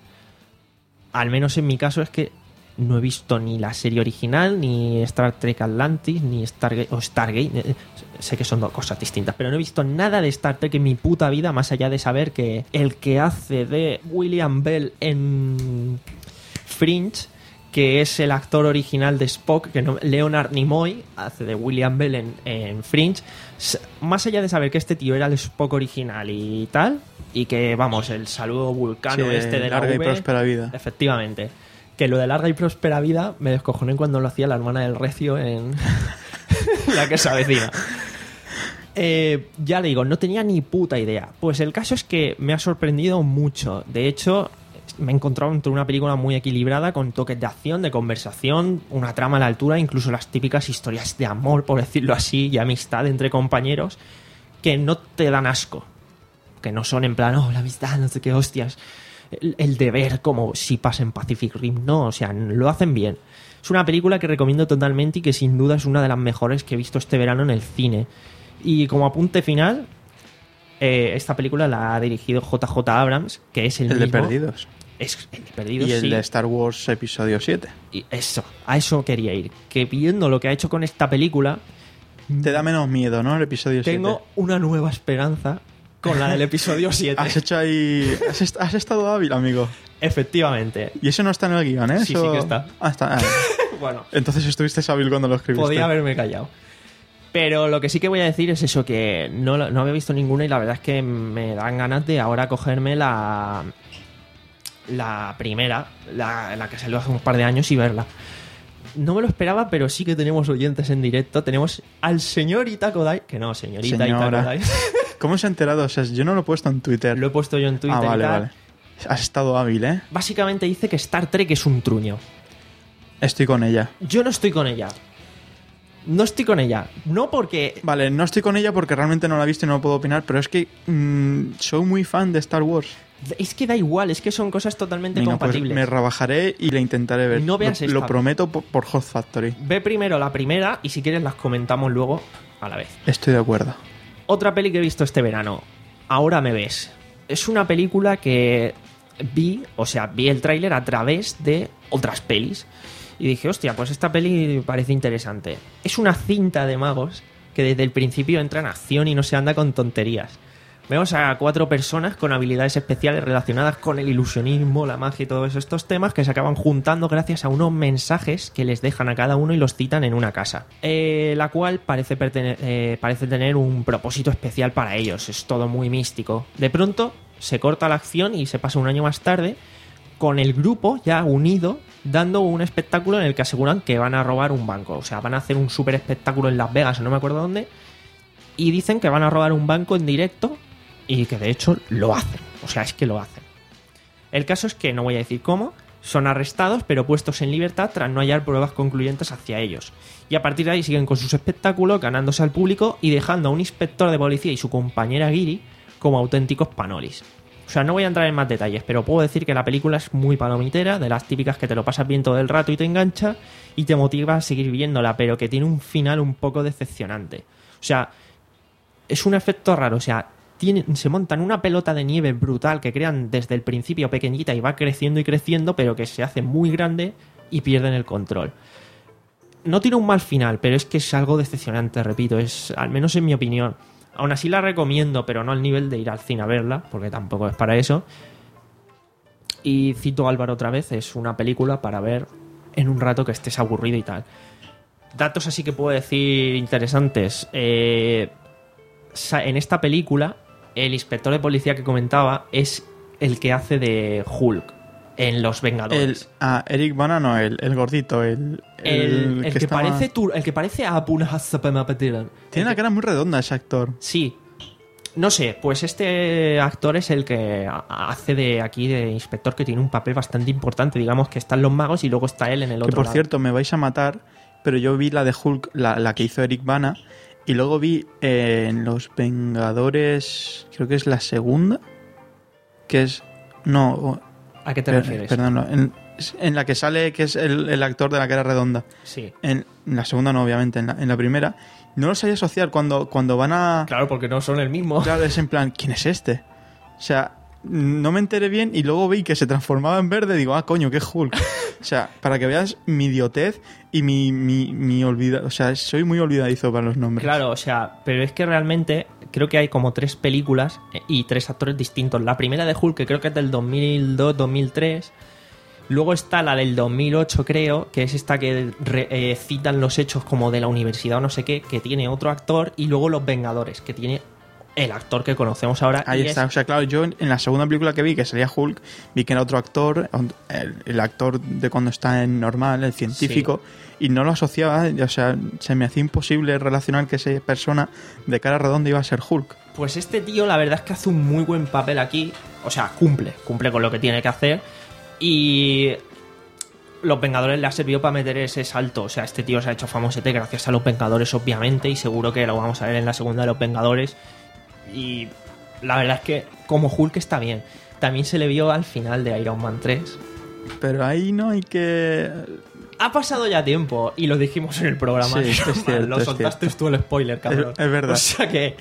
al menos en mi caso es que no he visto ni la serie original, ni Star Trek Atlantis, ni Stargate, o Stargate, eh, sé que son dos cosas distintas, pero no he visto nada de Star Trek en mi puta vida, más allá de saber que el que hace de William Bell en Fringe, que es el actor original de Spock, que no, Leonard Nimoy hace de William Bell en, en Fringe. S- Más allá de saber que este tío era el Spock original y tal, y que, vamos, el saludo vulcano Sí, este de la larga y V, próspera vida. efectivamente, Que lo de larga y próspera vida me descojoné cuando lo hacía la hermana del Recio en la que se avecina. Eh, ya le digo, no tenía ni puta idea. Pues el caso es que me ha sorprendido mucho. De hecho, me he encontrado entre una película muy equilibrada, con toques de acción, de conversación, una trama a la altura, incluso las típicas historias de amor, por decirlo así, y amistad entre compañeros, que no te dan asco. Que no son en plan, oh, la amistad, no sé qué hostias. El, el deber, como si pasa en Pacific Rim. No, o sea, lo hacen bien. Es una película que recomiendo totalmente y que sin duda es una de las mejores que he visto este verano en el cine. Y como apunte final, eh, esta película la ha dirigido J J Abrams, que es el, el mismo... de Perdidos. Es el de Perdidos, y el sí. de Star Wars Episodio siete. Y eso, a eso quería ir. Que viendo lo que ha hecho con esta película... Te da menos miedo, ¿no? El Episodio tengo siete. una nueva esperanza con la del Episodio siete. Has hecho ahí... Has, est- has estado hábil, amigo. Efectivamente. Y eso no está en el guión, ¿eh? Sí, Eso... sí que está. Ah, está. Ah. Bueno, Entonces estuviste hábil cuando lo escribiste. podía haberme callado. Pero lo que sí que voy a decir es eso, que no, no había visto ninguna y la verdad es que me dan ganas de ahora cogerme la la primera, la, la que salió hace un par de años, y verla. No me lo esperaba, pero sí que tenemos oyentes en directo. Tenemos al señor Itakodai, que no, señorita Señora. Itakodai. ¿Cómo se ha enterado? O sea, yo no lo he puesto en Twitter. Lo he puesto yo en Twitter. Ah, vale, y tal. vale. Has estado hábil, ¿eh? Básicamente dice que Star Trek es un truño. Estoy con ella. Yo no estoy con ella. No estoy con ella. No porque... Vale, no estoy con ella porque realmente no la he visto y no puedo opinar, pero es que mmm, soy muy fan de Star Wars. Es que da igual, es que son cosas totalmente Venga, pues compatibles. me rebajaré y la intentaré ver. No veas lo, esta. lo prometo por, por Hot Factory. Ve primero la primera y si quieres las comentamos luego a la vez. Estoy de acuerdo. Otra peli que he visto este verano, Ahora me ves. Es una película que vi, o sea, vi el tráiler a través de otras pelis. Y dije, hostia, pues esta peli parece interesante. Es una cinta de magos que desde el principio entra en acción y no se anda con tonterías. Vemos a cuatro personas con habilidades especiales relacionadas con el ilusionismo, la magia y todos estos temas que se acaban juntando gracias a unos mensajes que les dejan a cada uno y los citan en una casa. Eh, la cual parece, pertene- eh, parece tener un propósito especial para ellos. Es todo muy místico. De pronto se corta la acción y se pasa un año más tarde con el grupo ya unido dando un espectáculo en el que aseguran que van a robar un banco. O sea, van a hacer un super espectáculo en Las Vegas o no me acuerdo dónde. Y dicen que van a robar un banco en directo. Y que de hecho lo hacen. O sea, es que lo hacen. El caso es que, no voy a decir cómo, son arrestados pero puestos en libertad tras no hallar pruebas concluyentes hacia ellos. Y a partir de ahí siguen con sus espectáculos, ganándose al público y dejando a un inspector de policía y su compañera Giri como auténticos panolis. O sea, no voy a entrar en más detalles, pero puedo decir que la película es muy palomitera, de las típicas que te lo pasas bien todo el rato y te engancha y te motiva a seguir viéndola, pero que tiene un final un poco decepcionante. O sea, es un efecto raro, o sea... Tienen, se montan una pelota de nieve brutal que crean desde el principio pequeñita y va creciendo y creciendo, pero que se hace muy grande y pierden el control. No tiene un mal final, pero es que es algo decepcionante, repito, es al menos en mi opinión. Aún así la recomiendo, pero no al nivel de ir al cine a verla, porque tampoco es para eso. Y cito a Álvaro otra vez, es una película para ver en un rato que estés aburrido y tal. Datos así que puedo decir interesantes. Eh, en esta película, el inspector de policía que comentaba es el que hace de Hulk en Los El, Vengadores. ah, Eric Bana, no, el, el gordito, el... El, el que, estaba- parece tur- el que parece a Apuna Hassapamapetiran. Tiene la cara muy redonda ese actor. Sí. No sé, pues este actor es el que ha- hace de aquí de inspector, que tiene un papel bastante importante. Digamos que están los magos y luego está él en el otro Que por lado. cierto, me vais a matar, pero yo vi la de Hulk, la, la que hizo Eric Bana, y luego vi eh, en Los Vengadores, creo que es la segunda, que es... No, ¿A qué te per- refieres? perdón, no, en, en la que sale, que es el, el actor de la cara redonda. Sí. En, en la segunda no, obviamente, en la, en la primera. No lo sabía asociar cuando, cuando van a... Claro, porque no son el mismo. Claro, es en plan, ¿quién es este? O sea, no me enteré bien y luego vi que se transformaba en verde y digo, ah, coño, qué Hulk. O sea, para que veas mi idiotez y mi, mi, mi olvida... O sea, soy muy olvidadizo para los nombres. Claro, o sea, pero es que realmente creo que hay como tres películas y tres actores distintos. La primera de Hulk, que creo que es del dos mil dos dos mil tres. Luego está la del dos mil ocho, creo, que es esta que re- eh, citan los hechos como de la universidad o no sé qué, que tiene otro actor. Y luego Los Vengadores, que tiene el actor que conocemos ahora. Ahí y está, es... o sea, claro, yo en la segunda película que vi, que salía Hulk, vi que era otro actor, el, el actor de cuando está en normal, el científico, sí. Y no lo asociaba, o sea, se me hacía imposible relacionar que esa persona de cara redonda iba a ser Hulk. Pues este tío la verdad es que hace un muy buen papel aquí, o sea, cumple, cumple con lo que tiene que hacer, y los Vengadores le ha servido para meter ese salto, o sea, este tío se ha hecho famosete gracias a los Vengadores obviamente, y seguro que lo vamos a ver en la segunda de los Vengadores, y la verdad es que como Hulk está bien. También se le vio al final de Iron Man tres. Pero ahí no hay que... Ha pasado ya tiempo y lo dijimos en el programa. Sí, es cierto, lo es soltaste cierto. tú el spoiler, cabrón. Es, es verdad. O sea que...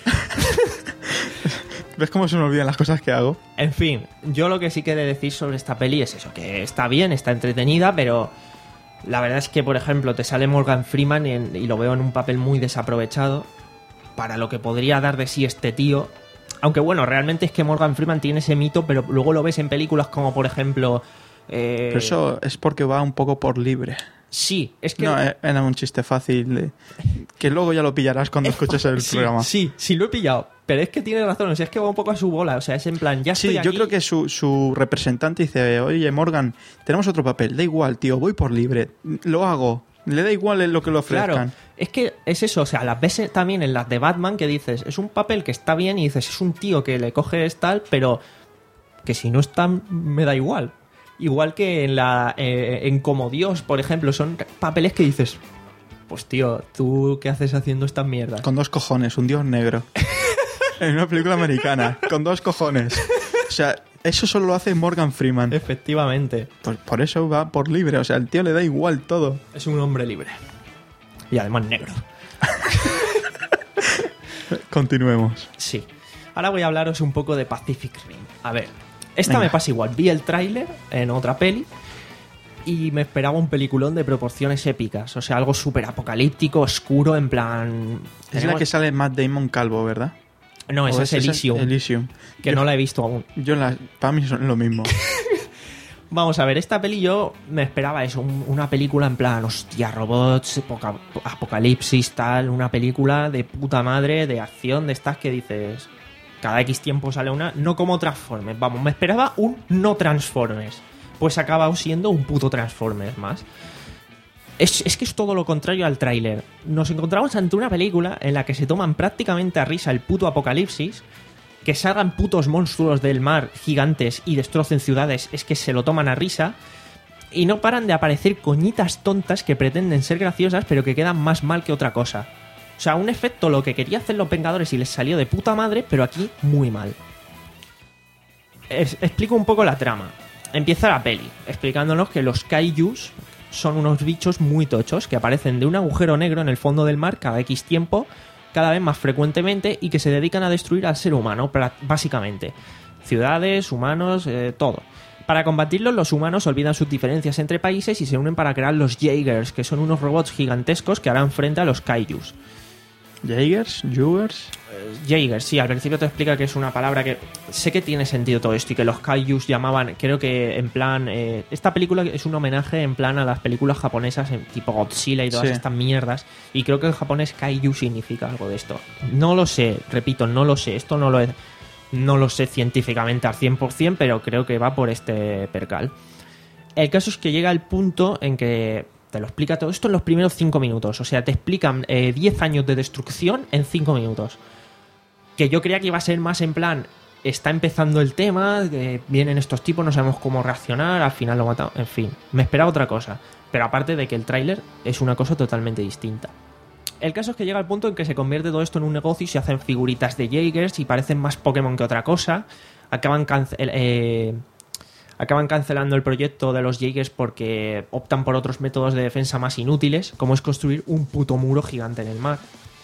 ¿Ves cómo se me olvidan las cosas que hago? En fin, yo lo que sí que he de decir sobre esta peli es eso, que está bien, está entretenida, pero la verdad es que, por ejemplo, te sale Morgan Freeman y, y lo veo en un papel muy desaprovechado para lo que podría dar de sí este tío. Aunque bueno, realmente es que Morgan Freeman tiene ese mito, pero luego lo ves en películas como, por ejemplo... Eh... Pero eso es porque va un poco por libre. Sí, es que... No, era un chiste fácil, de... que luego ya lo pillarás cuando escuches el sí, programa. Sí, sí, lo he pillado. Pero es que tiene razón, o sea, es que va un poco a su bola. O sea, es en plan, ya estoy Sí, aquí... yo creo que su, su representante dice, oye, Morgan, tenemos otro papel, da igual, tío, voy por libre, lo hago. Le da igual lo que lo ofrezcan. Claro, es que es eso, o sea, las ves también en las de Batman que dices, es un papel que está bien y dices, es un tío que le coges tal, pero que si no está, me da igual. Igual que en la eh, en Como Dios, por ejemplo, son papeles que dices, pues tío, ¿tú qué haces haciendo estas mierdas? Con dos cojones, un dios negro. En una película americana, con dos cojones. O sea, eso solo lo hace Morgan Freeman. Efectivamente. Pues por eso va por libre, o sea, al tío le da igual todo. Es un hombre libre. Y además negro. Continuemos. Sí. Ahora voy a hablaros un poco de Pacific Rim. A ver, esta Venga. me pasa igual. Vi el tráiler en otra peli y me esperaba un peliculón de proporciones épicas. O sea, algo súper apocalíptico, oscuro, en plan... Es tenemos- la que sale Matt Damon calvo, ¿verdad? No, esa ¿O es Elysium, Elysium. que yo, no la he visto aún. Yo la... Para mí son lo mismo. Vamos a ver, esta peli yo me esperaba eso, un- una película en plan, hostia, robots, apoca- apocalipsis, tal, una película de puta madre, de acción, de estas que dices, cada X tiempo sale una, no como Transformers, vamos, me esperaba un no Transformers, pues ha acabado siendo un puto Transformers más. Es, es que es todo lo contrario al tráiler. Nos encontramos ante una película en la que se toman prácticamente a risa el puto apocalipsis, que salgan putos monstruos del mar gigantes y destrocen ciudades, es que se lo toman a risa, y no paran de aparecer coñitas tontas que pretenden ser graciosas pero que quedan más mal que otra cosa. O sea, un efecto lo que quería hacer los Vengadores y les salió de puta madre, pero aquí muy mal. Es- explico un poco la trama. Empieza la peli explicándonos que los kaijus son unos bichos muy tochos que aparecen de un agujero negro en el fondo del mar cada X tiempo, cada vez más frecuentemente, y que se dedican a destruir al ser humano, pra- básicamente. Ciudades, humanos, eh, todo. Para combatirlos, los humanos olvidan sus diferencias entre países y se unen para crear los Jaegers, que son unos robots gigantescos que harán frente a los kaijus. ¿Jaegers? ¿Jugers? Jaegers, sí, al principio te explica que es una palabra que... Sé que tiene sentido todo esto y que los kaijus llamaban, creo que en plan... eh, esta película es un homenaje en plan a las películas japonesas en tipo Godzilla y todas Sí. estas mierdas, y creo que en japonés kaiju significa algo de esto. No lo sé, repito, no lo sé, esto no lo, he- no lo sé científicamente al cien por ciento, pero creo que va por este percal. El caso es que llega el punto en que te lo explica todo esto en los primeros cinco minutos. O sea, te explican eh, diez años de destrucción en cinco minutos. Que yo creía que iba a ser más en plan, está empezando el tema, que vienen estos tipos, no sabemos cómo reaccionar, al final lo matamos. En fin, me esperaba otra cosa. Pero aparte de que el tráiler es una cosa totalmente distinta. El caso es que llega el punto en que se convierte todo esto en un negocio y se hacen figuritas de Jaegers y parecen más Pokémon que otra cosa. Acaban cance- eh, acaban cancelando el proyecto de los Jaegers porque optan por otros métodos de defensa más inútiles, como es construir un puto muro gigante en el mar.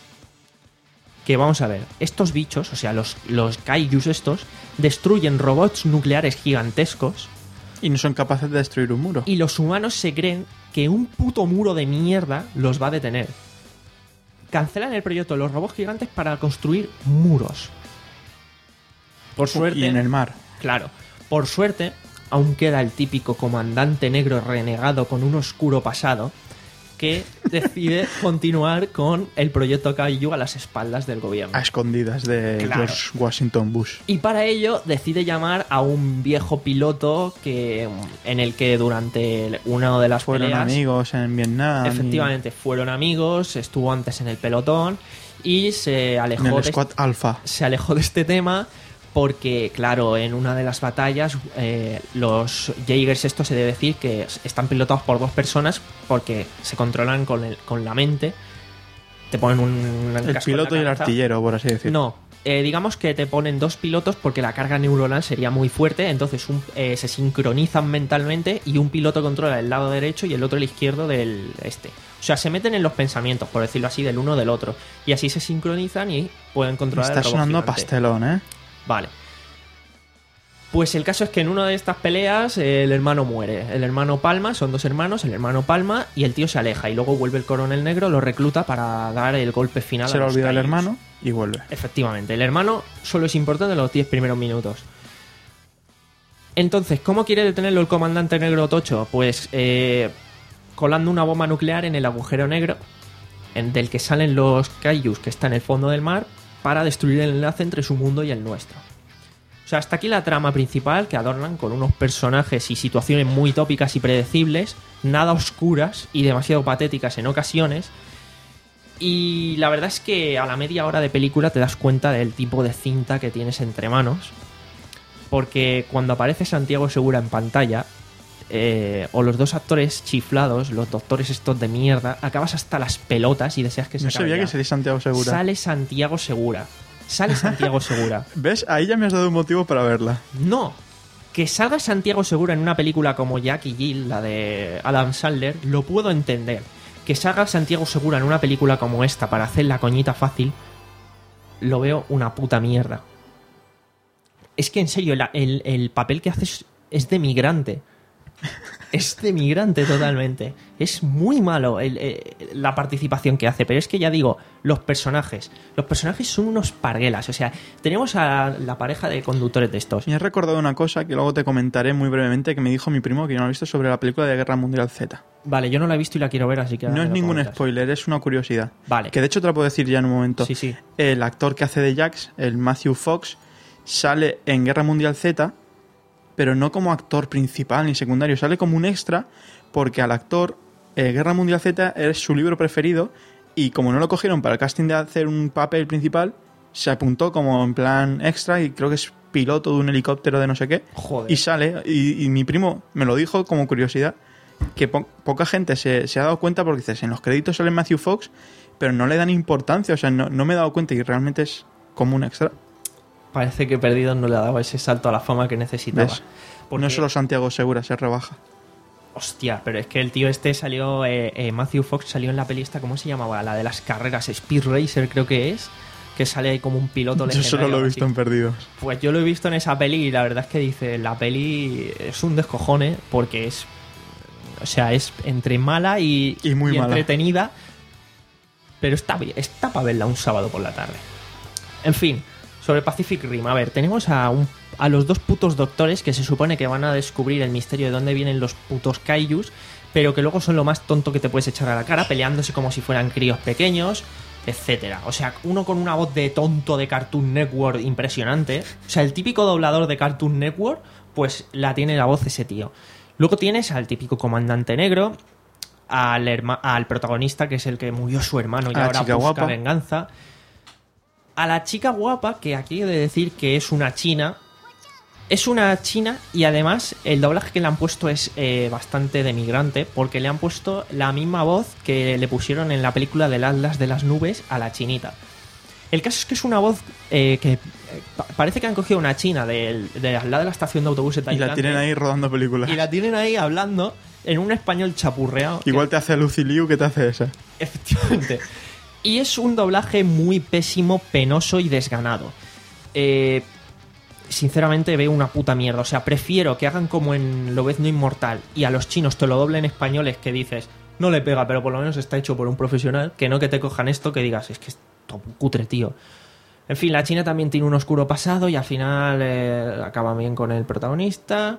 Que vamos a ver, estos bichos, o sea, los, los kaijus estos, destruyen robots nucleares gigantescos Y no son capaces de destruir un muro. y los humanos se creen que un puto muro de mierda los va a detener. Cancelan el proyecto de los robots gigantes para construir muros. Por suerte... Y en el mar. Claro, por suerte, aún queda el típico comandante negro renegado con un oscuro pasado que decide continuar con el proyecto Kaiju a las espaldas del gobierno. A escondidas de Claro. George Washington Bush. Y para ello decide llamar a un viejo piloto que en el que durante una de las Fueron peleas, amigos en Vietnam. y efectivamente, fueron amigos, estuvo antes en el pelotón y se alejó En el de Squad Alpha. se alejó de este tema porque, claro, en una de las batallas eh, los Jaegers, esto se debe decir que están pilotados por dos personas porque se controlan con, el, con la mente. Te ponen un El casco en la piloto y el cabeza. artillero, por así decirlo. No, eh, digamos que te ponen dos pilotos porque la carga neuronal sería muy fuerte, entonces un- eh, se sincronizan mentalmente y un piloto controla el lado derecho y el otro el izquierdo del este. O sea, se meten en los pensamientos, por decirlo así, del uno del otro. Y así se sincronizan y pueden Me controlar está el robot sonando gigante. pastelón, ¿eh? Vale. Pues el caso es que en una de estas peleas eh, el hermano muere. El hermano Palma, son dos hermanos, el hermano Palma y el tío se aleja. Y luego vuelve el coronel negro, lo recluta para dar el golpe final Se a le los olvida el Kaijus. hermano y vuelve. Efectivamente, el hermano solo es importante en los diez primeros minutos. Entonces, ¿cómo quiere detenerlo el comandante negro Tocho? Pues eh, colando una bomba nuclear en el agujero negro en, del que salen los Kaijus que está en el fondo del mar para destruir el enlace entre su mundo y el nuestro. O sea, hasta aquí la trama principal que adornan con unos personajes y situaciones muy tópicas y predecibles, nada oscuras y demasiado patéticas en ocasiones. Y la verdad es que a la media hora de película te das cuenta del tipo de cinta que tienes entre manos. Porque cuando aparece Santiago Segura en pantalla, eh, o los dos actores chiflados, los doctores estos de mierda, acabas hasta las pelotas y deseas que se No acabe sabía ya. que sería Santiago Segura. Sale Santiago Segura. Sale Santiago Segura. ¿Ves? Ahí ya me has dado un motivo para verla. No. Que salga Santiago Segura en una película como Jack y Jill, la de Adam Sandler, lo puedo entender. Que salga Santiago Segura en una película como esta para hacer la coñita fácil, lo veo una puta mierda. Es que en serio, la- el, el papel que hace es, es de migrante. Es de migrante totalmente. Es muy malo el- eh, la participación que hace. Pero es que ya digo, los personajes. Los personajes son unos parguelas. O sea, tenemos a la pareja de conductores de estos. Me has recordado una cosa que luego te comentaré muy brevemente que me dijo mi primo que yo no lo he visto sobre la película de Guerra Mundial Z. Vale, yo no la he visto y la quiero ver, así que... ahora No me es lo ningún comentas. spoiler, es una curiosidad. Vale. Que de hecho te la puedo decir ya en un momento. Sí, sí. El actor que hace de Jax, el Matthew Fox, sale en Guerra Mundial Z, pero no como actor principal ni secundario, sale como un extra porque al actor eh, Guerra Mundial Z es su libro preferido y como no lo cogieron para el casting de hacer un papel principal, se apuntó como en plan extra y creo que es piloto de un helicóptero de no sé qué. Joder. Y sale, y, y mi primo me lo dijo como curiosidad, que po- poca gente se, se ha dado cuenta porque dices, en los créditos sale Matthew Fox, pero no le dan importancia, o sea, no, no me he dado cuenta y realmente es como un extra. Parece que Perdidos no le ha dado ese salto a la fama que necesitaba. ¿Ves? Porque- No solo Santiago Segura se rebaja. Hostia, pero es que el tío este salió... eh, eh, Matthew Fox salió en la pelista, ¿cómo se llamaba? La de las carreras, Speed Racer creo que es, que sale ahí como un piloto Yo legendario. solo lo he algo visto así. en Perdidos. Pues yo lo he visto en esa peli y la verdad es que dice, la peli es un descojone porque es... O sea, es entre mala y, Y muy mala. entretenida, pero está bien, está para verla un sábado por la tarde. En fin, sobre Pacific Rim, a ver, tenemos a, un, a los dos putos doctores que se supone que van a descubrir el misterio de dónde vienen los putos kaijus, pero que luego son lo más tonto que te puedes echar a la cara, peleándose como si fueran críos pequeños, etcétera. O sea, uno con una voz de tonto de Cartoon Network impresionante. O sea, el típico doblador de Cartoon Network, pues la tiene la voz ese tío. Luego tienes al típico comandante negro, al, herma- al protagonista, que es el que murió su hermano y A la ahora chica busca guapa. venganza. A la chica guapa, que aquí he de decir que es una china. Es una china y además el doblaje que le han puesto es eh, bastante de migrante, porque le han puesto la misma voz que le pusieron en la película del Atlas de las Nubes a la chinita. El caso es que es una voz eh, que eh, pa- parece que han cogido una china del- de, al lado de la estación de autobuses de Y la Alicante tienen ahí rodando películas. y la tienen ahí hablando en un español chapurreado. Igual te hace Lucy Liu que te hace esa. Efectivamente. Y es un doblaje muy pésimo, penoso y desganado. Eh, sinceramente veo una puta mierda. O sea, prefiero que hagan como en Lobezno Inmortal y a los chinos te lo doblen españoles que dices, no le pega, pero por lo menos está hecho por un profesional, que no que te cojan esto que digas, es que es todo cutre, tío. En fin, la China también tiene un oscuro pasado y al final eh, acaba bien con el protagonista.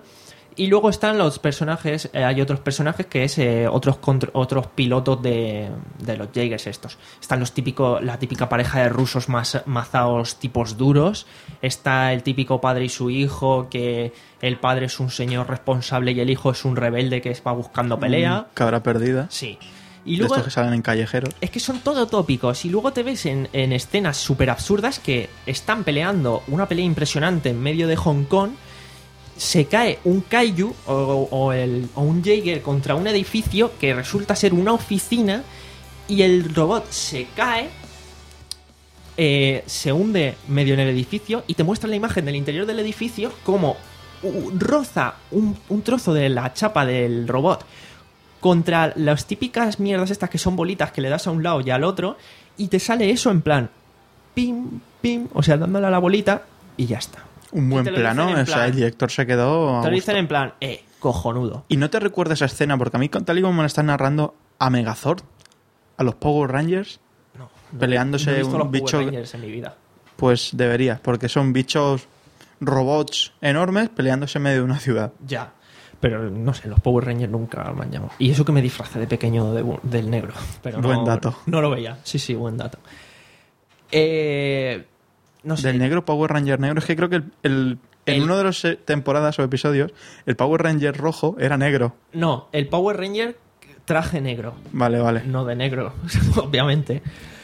Y luego están los personajes, eh, hay otros personajes que es eh, otros contr- otros pilotos de, de los Jaegers estos. Están los típicos, la típica pareja de rusos más mazaos tipos duros. Está el típico padre y su hijo, que el padre es un señor responsable y el hijo es un rebelde que va buscando pelea. Mm, cabra perdida. Sí. Y De luego, estos que salen en callejeros. es que son todo tópicos. Y luego te ves en, en escenas súper absurdas que están peleando una pelea impresionante en medio de Hong Kong. Se cae un kaiju o, o, el, o un Jaeger contra un edificio que resulta ser una oficina y el robot se cae, eh, se hunde medio en el edificio y te muestra la imagen del interior del edificio como uh, roza un, un trozo de la chapa del robot contra las típicas mierdas estas que son bolitas que le das a un lado y al otro y te sale eso en plan pim, pim, o sea, dándole a la bolita y ya está. Un buen te lo plano, dicen en o sea, plan- el director se quedó a Te lo gusto. dicen en plan, eh, cojonudo. Y no te recuerda esa escena, porque a mí tal y como me la están narrando a Megazord, a los Power Rangers, No, no, Peleándose no he visto un los Power bicho- Rangers en mi vida. pues deberías, porque son bichos robots enormes peleándose en medio de una ciudad. Ya. Pero no sé, los Power Rangers nunca me han llamado. Y eso que me disfracé de pequeño de- del negro. Pero Buen no, dato. No lo veía. Sí, sí, buen dato. Eh, no sé. Del negro Power Ranger negro, es que creo que el, el- en El- uno de las temporadas o episodios, el Power Ranger rojo era negro. No, el Power Ranger traje negro. Vale, vale. No de negro, obviamente.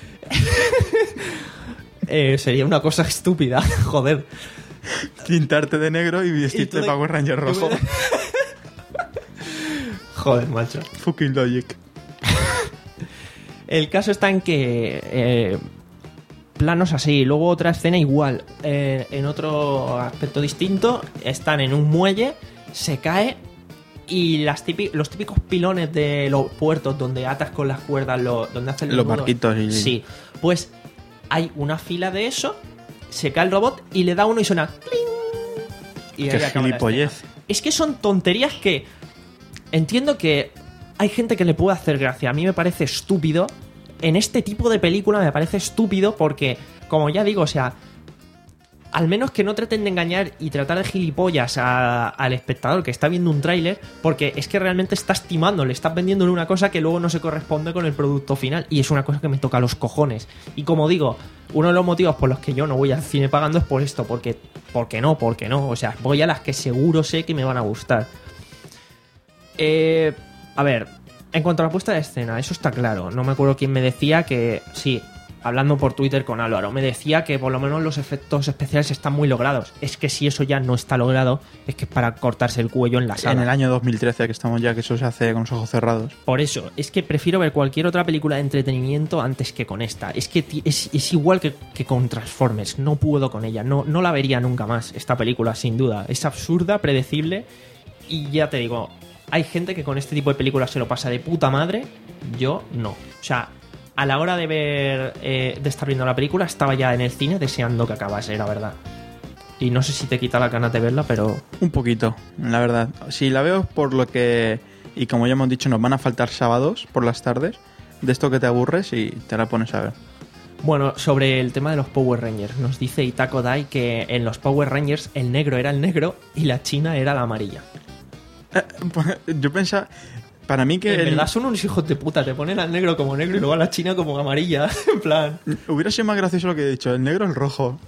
Eh, sería una cosa estúpida, joder. Pintarte de negro y vestirte Y tú de de- Power Ranger rojo. Joder, macho. Fucking logic. El caso está en que eh, planos así, luego otra escena igual, eh, en otro aspecto distinto, están en un muelle, se cae y las típi- los típicos pilones de los puertos donde atas con las cuerdas, lo- donde hacen Los nudos. barquitos y- Sí, pues hay una fila de eso, se cae el robot y le da uno y suena ¡cling! Y Qué ahí acaba la gilipollez. escena. Es que son tonterías que entiendo que hay gente que le puede hacer gracia. A mí me parece estúpido. En este tipo de película me parece estúpido porque, como ya digo, o sea, al menos que no traten de engañar y tratar de gilipollas a- al espectador que está viendo un tráiler, porque es que realmente estás timando, le estás vendiéndole una cosa que luego no se corresponde con el producto final y es una cosa que me toca los cojones. Y como digo, uno de los motivos por los que yo no voy al cine pagando es por esto, porque, porque no, porque no, o sea, voy a las que seguro sé que me van a gustar. Eh, a ver, en cuanto a la puesta de escena, eso está claro. No me acuerdo quién me decía que, sí, hablando por Twitter con Álvaro, me decía que por lo menos los efectos especiales están muy logrados. Es que si eso ya no está logrado, es que es para cortarse el cuello en la sala. En el año dos mil trece, que estamos ya, que eso se hace con los ojos cerrados. Por eso, es que prefiero ver cualquier otra película de entretenimiento antes que con esta. Es que ti- es, es igual que, que con Transformers, no puedo con ella, no, no la vería nunca más, esta película, sin duda. Es absurda, predecible y ya te digo, hay gente que con este tipo de películas se lo pasa de puta madre, yo no. O sea, a la hora de ver, eh, de estar viendo la película, estaba ya en el cine deseando que acabase, la verdad. Y no sé si te quita la ganas de verla, pero Un poquito, la verdad. Si la veo por lo que... Y como ya hemos dicho, nos van a faltar sábados por las tardes. De esto que te aburres y te la pones a ver. bueno, sobre el tema de los Power Rangers, nos dice Itako Dai que en los Power Rangers el negro era el negro y la china era la amarilla. Eh, yo pensaba... Para mí que... En el- verdad son unos hijos de puta, te ponen al negro como negro y luego a la china como amarilla, en plan... Hubiera sido más gracioso lo que he dicho. El negro, el rojo.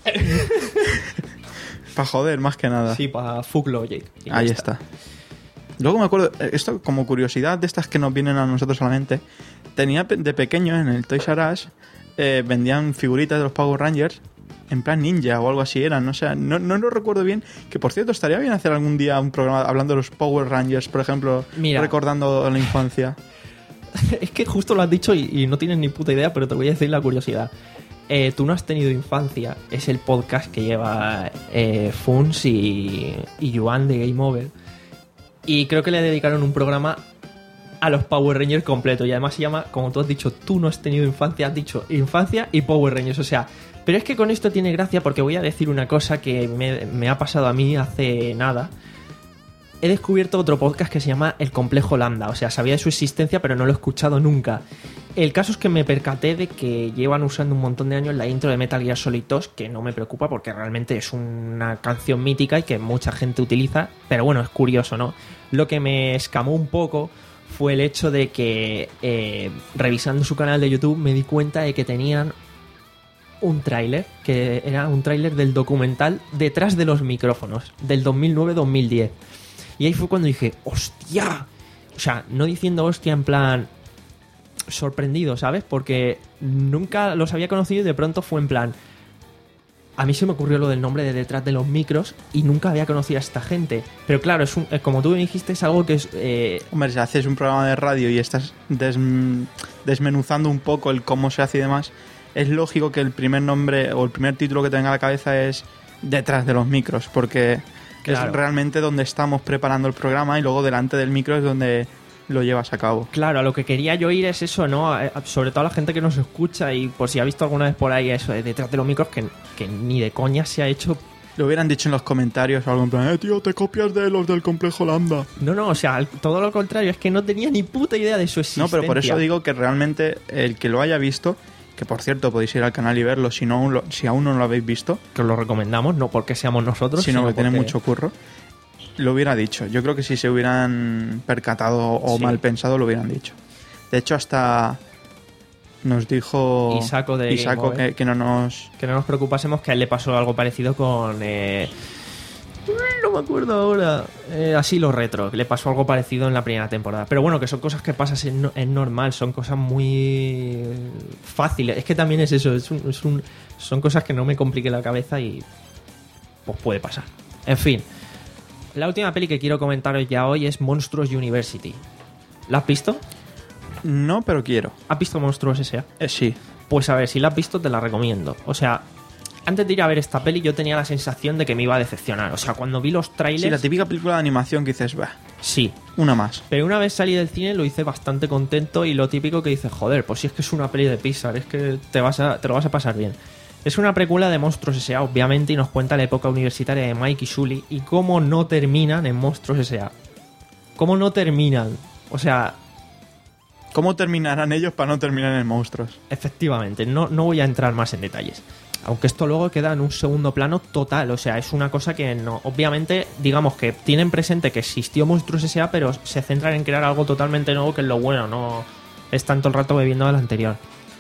Para joder, más que nada. Sí, para Fuck Logic. Y ya Ahí está. Luego me acuerdo, eh, esto como curiosidad de estas que nos vienen a nosotros solamente, tenía pe- de pequeño en el Toys R Us, eh, vendían figuritas de los Power Rangers en plan ninja o algo así eran, o sea, no, no lo recuerdo bien, que por cierto estaría bien hacer algún día un programa hablando de los Power Rangers, por ejemplo, Mira. recordando la infancia. Es que justo lo has dicho y, y no tienes ni puta idea, pero te voy a decir la curiosidad. Eh, Tú no has tenido infancia, es el podcast que lleva eh, Funs y, y Yuan de Game Over. Y creo que le dedicaron un programa a los Power Rangers completo. Y además se llama, como tú has dicho, tú no has tenido infancia, has dicho infancia y Power Rangers. O sea, pero es que con esto tiene gracia porque voy a decir una cosa que me, me ha pasado a mí hace nada. He descubierto otro podcast que se llama El Complejo Lambda. O sea, sabía de su existencia, pero no lo he escuchado nunca. El caso es que me percaté de que llevan usando un montón de años la intro de Metal Gear Solid dos, que no me preocupa porque realmente es una canción mítica y que mucha gente utiliza, pero bueno, es curioso, ¿no? Lo que me escamó un poco fue el hecho de que eh, revisando su canal de YouTube me di cuenta de que tenían un tráiler, que era un tráiler del documental Detrás de los micrófonos, del dos mil nueve dos mil diez. Y ahí fue cuando dije, ¡hostia! O sea, no diciendo hostia en plan sorprendido, ¿sabes? Porque nunca los había conocido y de pronto fue en plan... A mí se me ocurrió lo del nombre de Detrás de los micros y nunca había conocido a esta gente. Pero claro, es un, como tú me dijiste, es algo que es... Eh... Hombre, si haces un programa de radio y estás des, desmenuzando un poco el cómo se hace y demás, es lógico que el primer nombre o el primer título que te venga a la cabeza es Detrás de los micros, porque claro, es realmente donde estamos preparando el programa y luego delante del micro es donde lo llevas a cabo. Claro, a lo que quería yo ir es eso, ¿no? Sobre todo a la gente que nos escucha y por si ha visto alguna vez por ahí eso de Detrás de los micros, que, que ni de coña se ha hecho. Lo hubieran dicho en los comentarios o algo en plan, eh, tío, te copias de los del Complejo Lambda. No, no, o sea, todo lo contrario, es que no tenía ni puta idea de su existencia. No, pero por eso digo que realmente el que lo haya visto, que por cierto podéis ir al canal y verlo si, no, lo, si aún no lo habéis visto. Que os lo recomendamos, no porque seamos nosotros, sino, sino que porque... tiene mucho curro. Lo hubiera dicho. Yo creo que si se hubieran percatado o sí. mal pensado, lo hubieran dicho. De hecho, hasta nos dijo Isaco, de Isaco que, que no nos... Que no nos preocupásemos, que a él le pasó algo parecido con... Eh... No me acuerdo ahora. Eh, así lo retro. Le pasó algo parecido en la primera temporada. Pero bueno, que son cosas que pasan, es, es normal. Son cosas muy fáciles. Es que también es eso. Es un, es un, son cosas que no me complique la cabeza y pues puede pasar. En fin. La última peli que quiero comentaros ya hoy es Monstruos University. ¿La has visto? No, pero quiero. ¿Has visto Monstruos S A? Eh, sí. Pues a ver, si la has visto te la recomiendo. O sea, antes de ir a ver esta peli yo tenía la sensación de que me iba a decepcionar. O sea, cuando vi los trailers... Sí, la típica película de animación que dices, bah. Sí. Una más. Pero una vez salí del cine lo hice bastante contento y lo típico que dices, joder, pues si es que es una peli de Pixar, es que te, vas a, te lo vas a pasar bien. Es una precuela de Monstruos S A, obviamente, y nos cuenta la época universitaria de Mike y Sully y cómo no terminan en Monstruos S A. ¿Cómo no terminan? O sea... ¿Cómo terminarán ellos para no terminar en Monstruos? Efectivamente, no, no voy a entrar más en detalles. Aunque esto luego queda en un segundo plano total, o sea, es una cosa que no... Obviamente, digamos que tienen presente que existió Monstruos S A, pero se centran en crear algo totalmente nuevo, que es lo bueno, no están todo el rato bebiendo del anterior.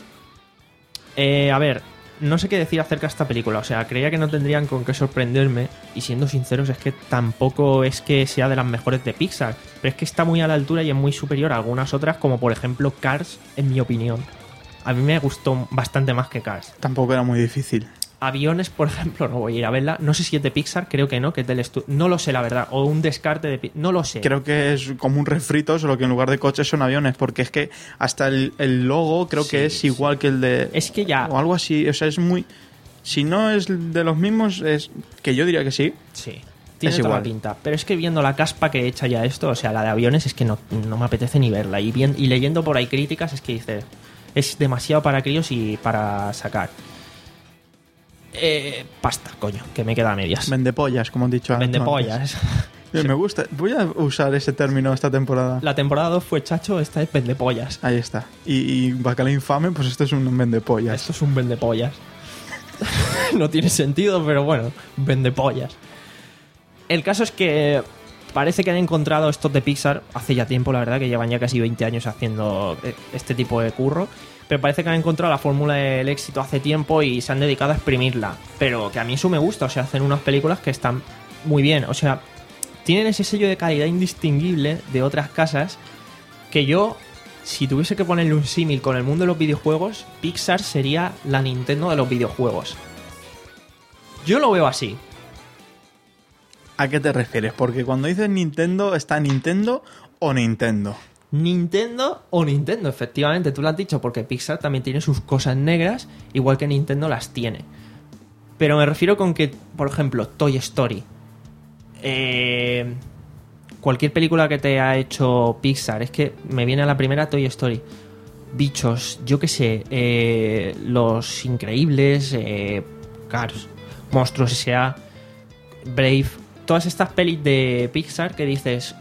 Eh, a ver... No sé qué decir acerca de esta película, o sea, creía que no tendrían con qué sorprenderme y siendo sinceros es que tampoco es que sea de las mejores de Pixar, pero es que está muy a la altura y es muy superior a algunas otras, como por ejemplo Cars, en mi opinión. A mí me gustó bastante más que Cars. Tampoco era muy difícil. Aviones, por ejemplo, no voy a ir a verla. No sé si es de Pixar, creo que no, que es del estudio. No lo sé, la verdad. O un descarte de Pixar. No lo sé. Creo que es como un refrito, solo que en lugar de coches son aviones. Porque es que hasta el, el logo creo sí, que es igual sí. que el de... Es que ya... O algo así. O sea, es muy... Si no es de los mismos, es... Que yo diría que sí. Sí. Tiene es toda igual. la pinta. Pero es que viendo la caspa que echa ya esto, o sea, la de aviones, es que no, no me apetece ni verla. Y, bien, y leyendo por ahí críticas, es que dice... Es demasiado para críos y para sacar. Eh, pasta, coño, que me queda a medias. Vendepollas, como han dicho antes. Vendepollas. Me gusta. Voy a usar ese término esta temporada. La temporada dos fue chacho, esta es vendepollas. Ahí está. Y, y Bacala Infame, pues esto es un vendepollas. Esto es un vendepollas. No tiene sentido, pero bueno, vendepollas. El caso es que parece que han encontrado estos de Pixar hace ya tiempo, la verdad, que llevan ya casi veinte años haciendo este tipo de curro. Pero parece que han encontrado la fórmula del éxito hace tiempo y se han dedicado a exprimirla. Pero que a mí eso me gusta, o sea, hacen unas películas que están muy bien. O sea, tienen ese sello de calidad indistinguible de otras casas que yo, si tuviese que ponerle un símil con el mundo de los videojuegos, Pixar sería la Nintendo de los videojuegos. Yo lo veo así. ¿A qué te refieres? Porque cuando dices Nintendo, ¿está Nintendo o Nintendo? Nintendo o Nintendo, efectivamente, tú lo has dicho, porque Pixar también tiene sus cosas negras, igual que Nintendo las tiene. Pero me refiero con que, por ejemplo, Toy Story, eh, cualquier película que te ha hecho Pixar, es que me viene a la primera Toy Story. Bichos, yo qué sé, eh, Los Increíbles, eh, Cars, Monstruos S A, Brave, todas estas pelis de Pixar que dices...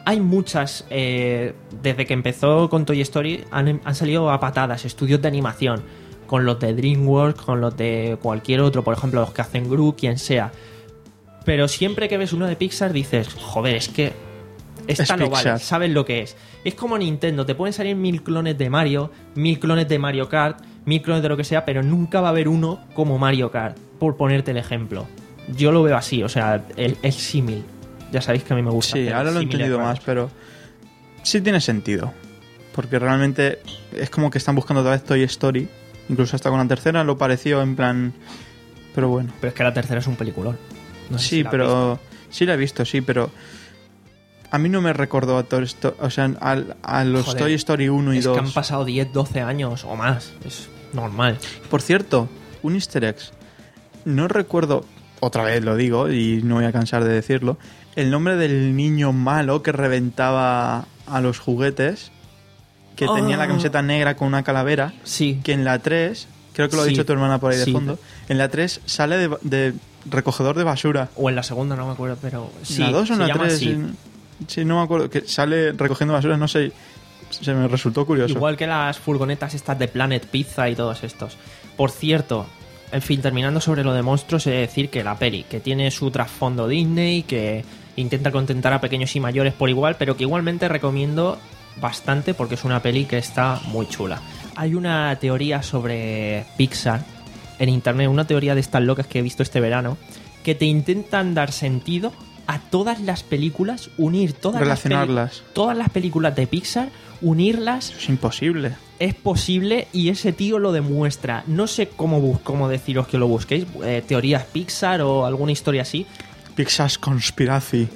hay muchas, eh, desde que empezó con Toy Story, han, han salido a patadas estudios de animación, con los de DreamWorks, con los de cualquier otro, por ejemplo, los que hacen Gru, quien sea. Pero siempre que ves uno de Pixar dices, joder, es que esta no vale, sabes lo que es. Es como Nintendo, te pueden salir mil clones de Mario, mil clones de Mario Kart, mil clones de lo que sea, pero nunca va a haber uno como Mario Kart, por ponerte el ejemplo. Yo lo veo así, o sea, el, el símil. Ya sabéis que a mí me gusta. Sí, ahora lo he entendido más, pero sí tiene sentido. Porque realmente es como que están buscando otra vez Toy Story. Incluso hasta con la tercera lo pareció en plan... Pero bueno. Pero es que la tercera es un peliculón. No sé sí, si la pero... Sí la he visto, sí, pero... A mí no me recordó a Toy Story... O sea, a, a los Joder, Toy Story uno y dos. Es que han pasado diez, doce años o más. Es normal. Por cierto, un easter egg. No recuerdo... Otra vez lo digo y no voy a cansar de decirlo. El nombre del niño malo que reventaba a los juguetes, que oh. tenía la camiseta negra con una calavera, sí. que en la tres, creo que lo ha sí. dicho tu hermana por ahí de sí. fondo, en la tres sale de, de recogedor de basura. O en la segunda, no me acuerdo, pero... Sí, ¿la dos o en la tres? Sí. sí, no me acuerdo, que sale recogiendo basura, no sé, se me resultó curioso. Igual que las furgonetas estas de Planet Pizza y todos estos. Por cierto... En fin, terminando sobre lo de monstruos, he de decir que la peli, que tiene su trasfondo Disney, que intenta contentar a pequeños y mayores por igual, pero que igualmente recomiendo bastante porque es una peli que está muy chula. Hay una teoría sobre Pixar en internet, una teoría de estas locas que he visto este verano, que te intentan dar sentido a todas las películas, unir todas relacionarlas. Las peli- todas las películas de Pixar, unirlas. Es imposible. Es posible y ese tío lo demuestra. No sé cómo, bus- cómo deciros que lo busquéis. Eh, teorías Pixar o alguna historia así. Pixar's Conspiracy.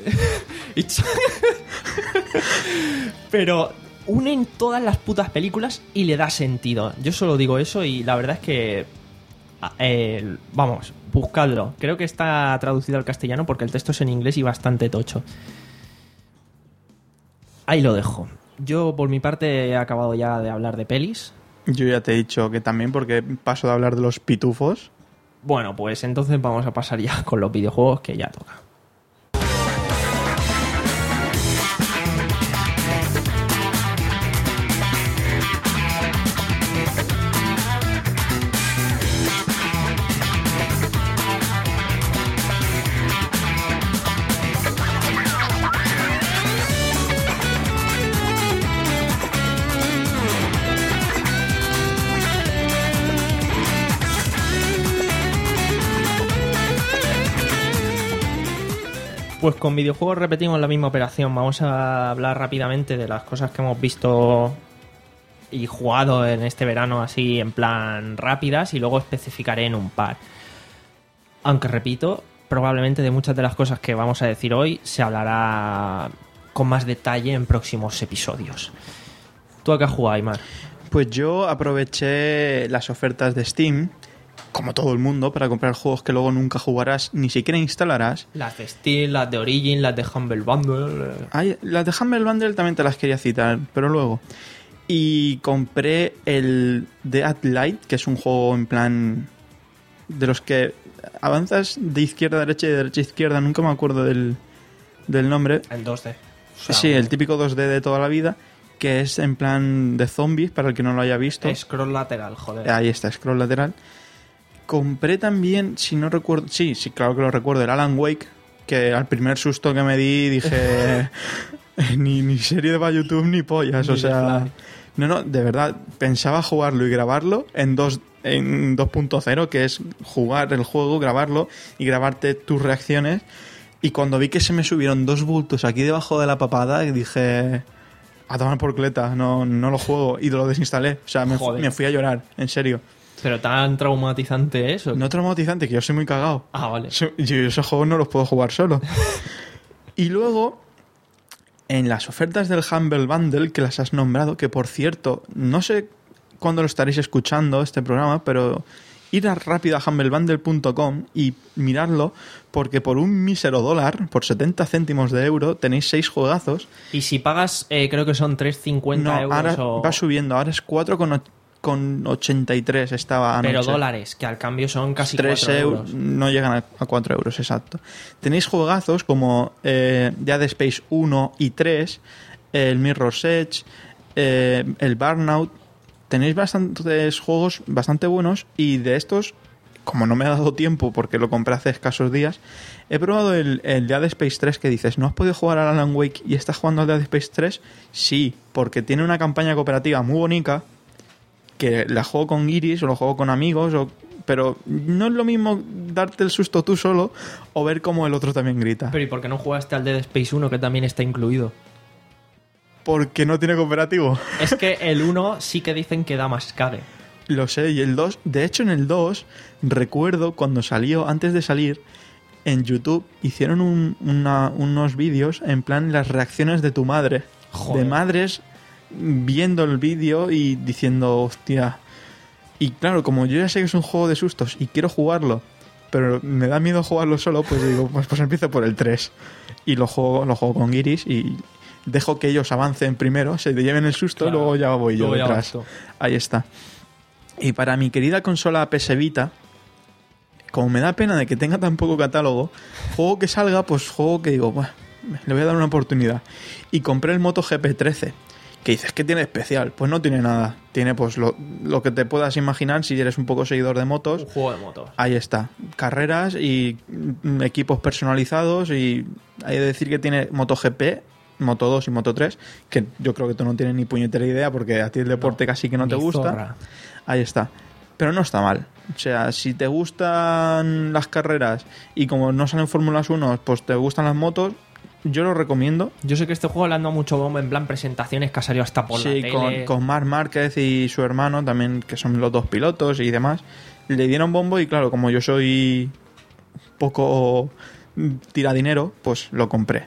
Pero unen todas las putas películas y le da sentido. Yo solo digo eso y la verdad es que... Eh, vamos, buscadlo. Creo que está traducido al castellano porque el texto es en inglés y bastante tocho. Ahí lo dejo. Yo, por mi parte, he acabado ya de hablar de pelis. Yo ya te he dicho que también, porque paso de hablar de los pitufos. Bueno, pues entonces vamos a pasar ya con los videojuegos, que ya toca. Pues con videojuegos repetimos la misma operación. Vamos a hablar rápidamente de las cosas que hemos visto y jugado en este verano así en plan rápidas y luego especificaré en un par. Aunque repito, probablemente de muchas de las cosas que vamos a decir hoy se hablará con más detalle en próximos episodios. ¿Tú a qué has jugado, Aymar? Pues yo aproveché las ofertas de Steam, como todo el mundo, para comprar juegos que luego nunca jugarás, ni siquiera instalarás. Las de Steam, las de Origin, las de Humble Bundle. Ay, las de Humble Bundle también te las quería citar, pero luego. Y compré el Dead Light, que es un juego en plan de los que avanzas de izquierda a derecha y de derecha a izquierda, nunca me acuerdo del, del nombre. En dos D. O sea, sí, el típico dos D de toda la vida, que es en plan de zombies, para el que no lo haya visto. Scroll lateral, joder. Ahí está, scroll lateral. Compré también, si no recuerdo... Sí, sí, claro que lo recuerdo, el Alan Wake, que al primer susto que me di dije... ni, ni serie de para YouTube ni pollas, ni o sea... No, no, de verdad, pensaba jugarlo y grabarlo en dos en dos punto cero, que es jugar el juego, grabarlo y grabarte tus reacciones. Y cuando vi que se me subieron dos bultos aquí debajo de la papada, dije... A tomar por cleta, no, no lo juego. Y lo desinstalé, o sea, me, me fui a llorar, en serio. ¿Pero tan traumatizante eso? No traumatizante, que yo soy muy cagado. Ah, vale. Yo esos juegos no los puedo jugar solo. Y luego, en las ofertas del Humble Bundle, que las has nombrado, que por cierto, no sé cuándo lo estaréis escuchando, este programa, pero ir a rápido a humble bundle punto com y mirarlo, porque por un mísero dólar, por setenta céntimos de euro, tenéis seis juegazos. Y si pagas, eh, creo que son tres cincuenta no, euros ahora o... va subiendo, ahora es cuatro con con ochenta y tres estaba anoche. Pero dólares, que al cambio son casi tres cuatro euros. euros. No llegan a, a cuatro euros, exacto. Tenéis juegazos como eh, Dead Space uno y tres, el Mirror's Edge, eh, el Burnout. Tenéis bastantes juegos bastante buenos y de estos, como no me ha dado tiempo porque lo compré hace escasos días, he probado el, el Dead Space tres que dices, ¿no has podido jugar al Alan Wake y estás jugando al Dead Space tres? Sí, porque tiene una campaña cooperativa muy bonita que la juego con Iris o lo juego con amigos, o, pero no es lo mismo darte el susto tú solo o ver cómo el otro también grita. Pero ¿y por qué no jugaste al Dead Space uno que también está incluido? Porque no tiene cooperativo. Es que el uno sí que dicen que da más cague. Lo sé, y el dos, de hecho en el dos, recuerdo cuando salió, antes de salir, en YouTube hicieron un, una, unos vídeos en plan las reacciones de tu madre. Joder. De madres viendo el vídeo y diciendo, hostia. Y claro, como yo ya sé que es un juego de sustos y quiero jugarlo, pero me da miedo jugarlo solo, pues digo, pues, pues empiezo por el tres. Y lo juego, lo juego con Iris y dejo que ellos avancen primero, se lleven el susto, Claro. y luego ya voy yo Luego ya detrás. vas tú. Ahí está. Y para mi querida consola P S Vita, como me da pena de que tenga tan poco catálogo, juego que salga, pues juego que digo, bueno, le voy a dar una oportunidad. Y compré el Moto G P trece, que dices, ¿qué tiene especial? Pues no tiene nada. Tiene pues lo, lo que te puedas imaginar si eres un poco seguidor de motos. Un juego de motos. Ahí está. Carreras y mm, equipos personalizados, y hay de decir que tiene MotoGP, Moto dos y Moto tres, que yo creo que tú no tienes ni puñetera idea porque a ti el deporte No, casi que no ni te gusta. zorra. Ahí está. Pero no está mal. O sea, si te gustan las carreras y como no salen Fórmulas uno, pues te gustan las motos, yo lo recomiendo. Yo sé que este juego le han dado mucho bombo en plan presentaciones que ha salido hasta por la Sí, tele. con, con Marc Márquez y su hermano también, que son los dos pilotos y demás. Le dieron bombo y claro, como yo soy poco tiradinero, pues lo compré.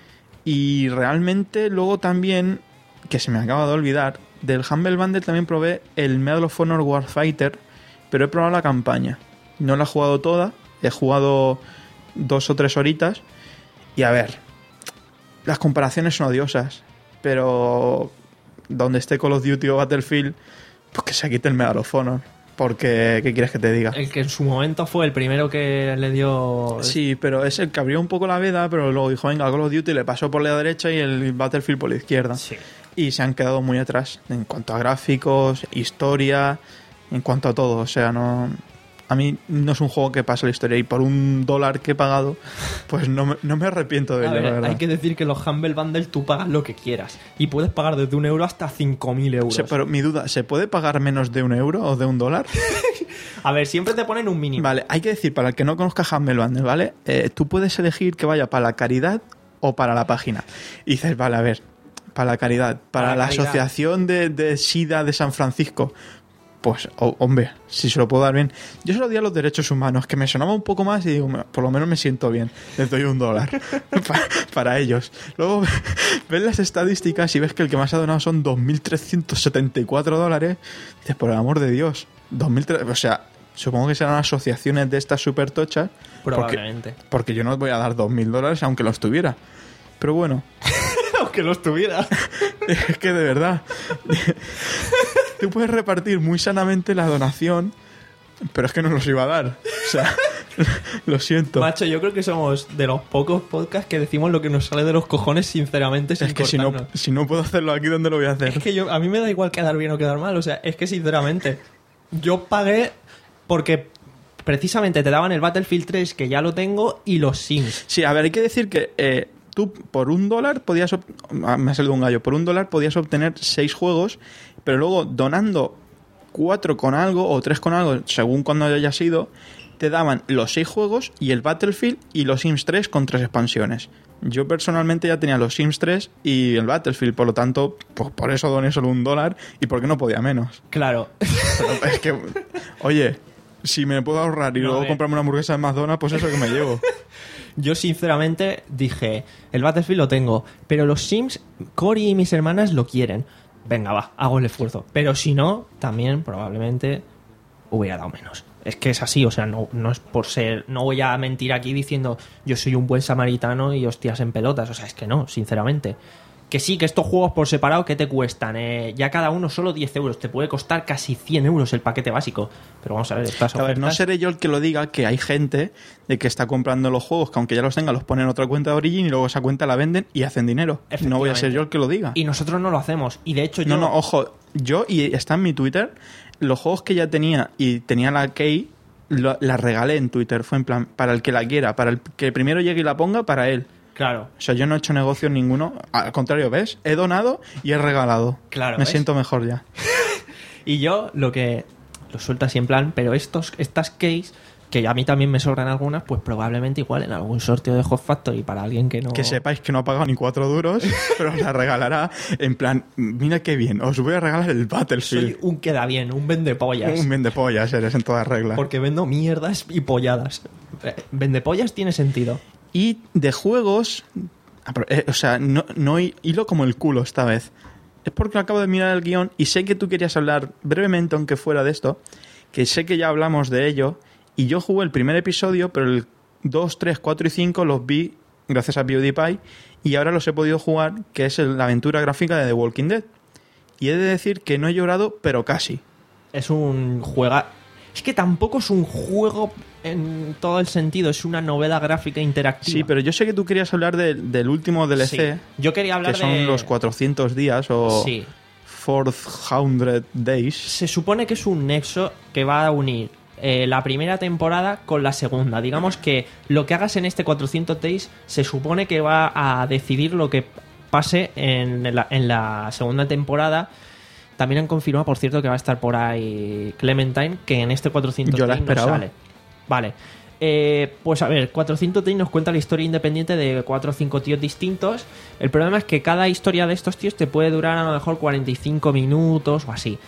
Y realmente luego también, que se me acaba de olvidar, del Humble Bundle también probé el Medal of Honor Warfighter, pero he probado la campaña. No la he jugado toda, he jugado dos o tres horitas. Y a ver, las comparaciones son odiosas, pero donde esté Call of Duty o Battlefield, pues que se quite el Medal of Honor. Porque, ¿qué quieres que te diga? El que en su momento fue el primero que le dio... Sí, pero es el que abrió un poco la veda, pero luego dijo, venga, Call of Duty le pasó por la derecha y el Battlefield por la izquierda. Sí. Y se han quedado muy atrás en cuanto a gráficos, historia, en cuanto a todo. O sea, no... A mí no es un juego que pasa la historia, y por un dólar que he pagado, pues no me, no me arrepiento de A ello, ver, la verdad. hay que decir que los Humble Bundle tú pagas lo que quieras. Y puedes pagar desde un euro hasta cinco mil euros. Se- pero mi duda, ¿se puede pagar menos de un euro o de un dólar? A ver, siempre te ponen un mínimo. Vale, hay que decir, para el que no conozca Humble Bundle, ¿vale? Eh, tú puedes elegir que vaya para la caridad o para la página. Y dices, vale, a ver, para la caridad, para, Para la la caridad. Asociación de, de SIDA de San Francisco. Pues, oh, hombre, si se lo puedo dar bien. Yo se lo di a los derechos humanos, que me sonaba un poco más y digo, por lo menos me siento bien. Les doy un dólar para, para ellos. Luego ves las estadísticas y ves que el que más ha donado son dos mil trescientos setenta y cuatro dólares. Dices, por el amor de Dios, dos mil tres, o sea, supongo que serán asociaciones de estas super tochas. Probablemente. Porque, porque yo no os voy a dar dos mil dólares aunque los tuviera. Pero bueno, Aunque los tuviera. es que de verdad, tú puedes repartir muy sanamente la donación, pero es que no los iba a dar. O sea, lo siento. Macho, yo creo que somos de los pocos podcasts que decimos lo que nos sale de los cojones, sinceramente, sin Es que si no, cortarnos. si no puedo hacerlo aquí, ¿dónde lo voy a hacer? Es que yo, a mí me da igual quedar bien o quedar mal. O sea, es que sinceramente, yo pagué porque precisamente te daban el Battlefield tres, que ya lo tengo, y los Sims. Sí, a ver, hay que decir que eh, tú por un dólar podías... ob- ah, me ha salido un gallo. Por un dólar podías obtener seis juegos, pero luego donando cuatro con algo o tres con algo, según cuando haya sido, te daban los seis juegos y el Battlefield y los Sims tres con tres expansiones. Yo personalmente ya tenía los Sims tres y el Battlefield, por lo tanto, pues por eso doné solo un dólar y porque no podía menos. Claro. Pero es que, oye, si me puedo ahorrar y No, luego eh. comprarme una hamburguesa de McDonald's, pues eso que me llevo. Yo sinceramente dije, el Battlefield lo tengo, pero los Sims, Cory y mis hermanas lo quieren. Venga, va, hago el esfuerzo. Pero si no, también probablemente hubiera dado menos. Es que es así, o sea, no, no es por ser... No voy a mentir aquí diciendo yo soy un buen samaritano y hostias en pelotas. O sea, es que no, sinceramente. Que sí, que estos juegos por separado, ¿qué te cuestan? Eh, ya cada uno solo diez euros. Te puede costar casi cien euros el paquete básico. Pero vamos a ver, estas A ver, ofertas... no seré yo el que lo diga, que hay gente de que está comprando los juegos, que aunque ya los tenga, los pone en otra cuenta de Origin y luego esa cuenta la venden y hacen dinero. No voy a ser yo el que lo diga. Y nosotros no lo hacemos. Y de hecho yo... No, no, ojo, yo, y está en mi Twitter, los juegos que ya tenía y tenía la key, lo, la regalé en Twitter. Fue en plan, para el que la quiera, para el que primero llegue y la ponga, para él. Claro. O sea, yo no he hecho negocio ninguno. Al contrario, ¿ves? He donado y he regalado. Claro. Me ¿ves? siento mejor ya. Y yo lo que... Lo suelto así en plan, pero estos, estas keys, que a mí también me sobran algunas, pues probablemente igual en algún sorteo de Hot Factory para alguien que no... Que sepáis que no ha pagado ni cuatro duros, pero os la regalará en plan, mira qué bien, os voy a regalar el Battlefield. Soy un queda bien, un vendepollas. Un vendepollas eres en toda regla. Porque vendo mierdas y polladas. Eh, Vendepollas tiene sentido. Y de juegos, eh, o sea, no, no hilo como el culo esta vez. Es porque acabo de mirar el guión y sé que tú querías hablar brevemente, aunque fuera de esto, que sé que ya hablamos de ello, y yo jugué el primer episodio, pero el dos, tres, cuatro y cinco los vi gracias a PewDiePie, y ahora los he podido jugar, que es el- la aventura gráfica de The Walking Dead. Y he de decir que no he llorado, pero casi. Es un juego... Es que tampoco es un juego en todo el sentido, es una novela gráfica interactiva. Sí, pero yo sé que tú querías hablar de- del último D L C, Sí. Yo quería hablar que son de... los cuatrocientos días o Sí. cuatrocientos days. Se supone que es un nexo que va a unir eh, la primera temporada con la segunda. Digamos que lo que hagas en este cuatrocientos Days se supone que va a decidir lo que pase en la, en la segunda temporada. También han confirmado, por cierto, que va a estar por ahí Clementine, que en este cuatrocientos Yo la Days no esperaba. sale. Vale. Eh, pues a ver, cuatrocientos Days nos cuenta la historia independiente de cuatro o cinco tíos distintos. El problema es que cada historia de estos tíos te puede durar a lo mejor cuarenta y cinco minutos o así.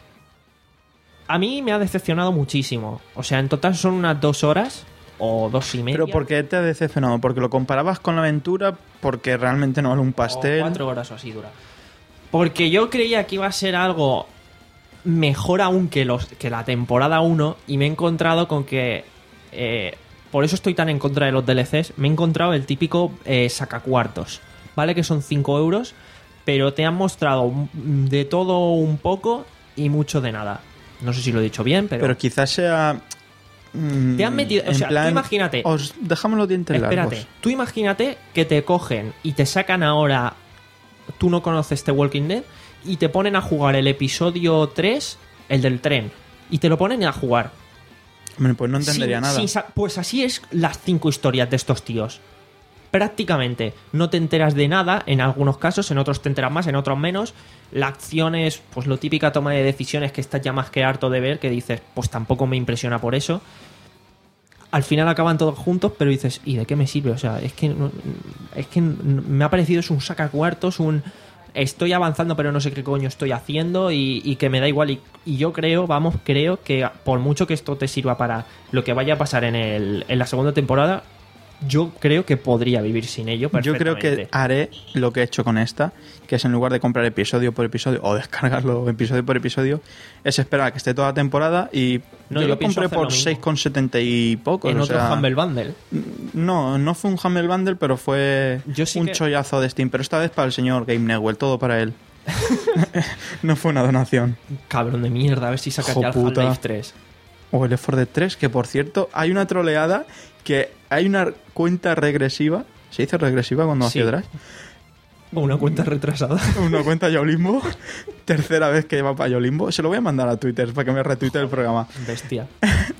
A mí me ha decepcionado muchísimo. O sea, en total son unas dos horas o dos y media. Pero ¿por qué te ha decepcionado? ¿Porque lo comparabas con la aventura? ¿Porque realmente no vale un pastel? O cuatro horas o así dura. Porque yo creía que iba a ser algo mejor aún que, los, que la temporada uno y me he encontrado con que... eh, por eso estoy tan en contra de los D L Cs. Me he encontrado el típico eh, sacacuartos. ¿Vale? Que son cinco euros. Pero te han mostrado de todo un poco y mucho de nada. No sé si lo he dicho bien, pero... Pero quizás sea... mm, Te han metido... O en sea, tú plan, imagínate... Os dejamos los dientes Espérate, largos. tú imagínate que te cogen y te sacan ahora... Tú no conoces The Walking Dead y te ponen a jugar el episodio tres, el del tren. Y te lo ponen a jugar. Hombre, pues no entendería Sin- nada. sin sa- pues así es las cinco historias de estos tíos. Prácticamente no te enteras de nada en algunos casos, en otros te enteras más, en otros menos. La acción es pues lo típica toma de decisiones que estás ya más que harto de ver, que dices, pues tampoco me impresiona por eso. Al final acaban todos juntos, pero dices, ¿y de qué me sirve? O sea, es que no- es que me ha parecido es un sacacuartos, un estoy avanzando pero no sé qué coño estoy haciendo y, y que me da igual. Y, y yo creo, vamos, creo que por mucho que esto te sirva para lo que vaya a pasar en, el, en la segunda temporada, yo creo que podría vivir sin ello Yo creo perfectamente. que haré lo que he hecho con esta, que es en lugar de comprar episodio por episodio o descargarlo episodio por episodio, es esperar a que esté toda la temporada y No, yo, yo lo pienso compré hacer lo por mismo. seis con setenta y pocos. En o otro sea, Humble Bundle. No, no fue un Humble Bundle, pero fue Yo sí un que- chollazo de Steam, pero esta vez para el señor Game Newell, todo para él. No fue una donación. Cabrón de mierda, a ver si sacas Hijo ya el puta. Half-Life tres. O el Left four Dead tres, que por cierto, hay una troleada que hay una cuenta regresiva. ¿Se dice regresiva cuando Sí. hace atrás? O una cuenta retrasada. Una cuenta Yolimbo. Tercera vez que va para Yolimbo. Se lo voy a mandar a Twitter para que me retuite el programa. Bestia.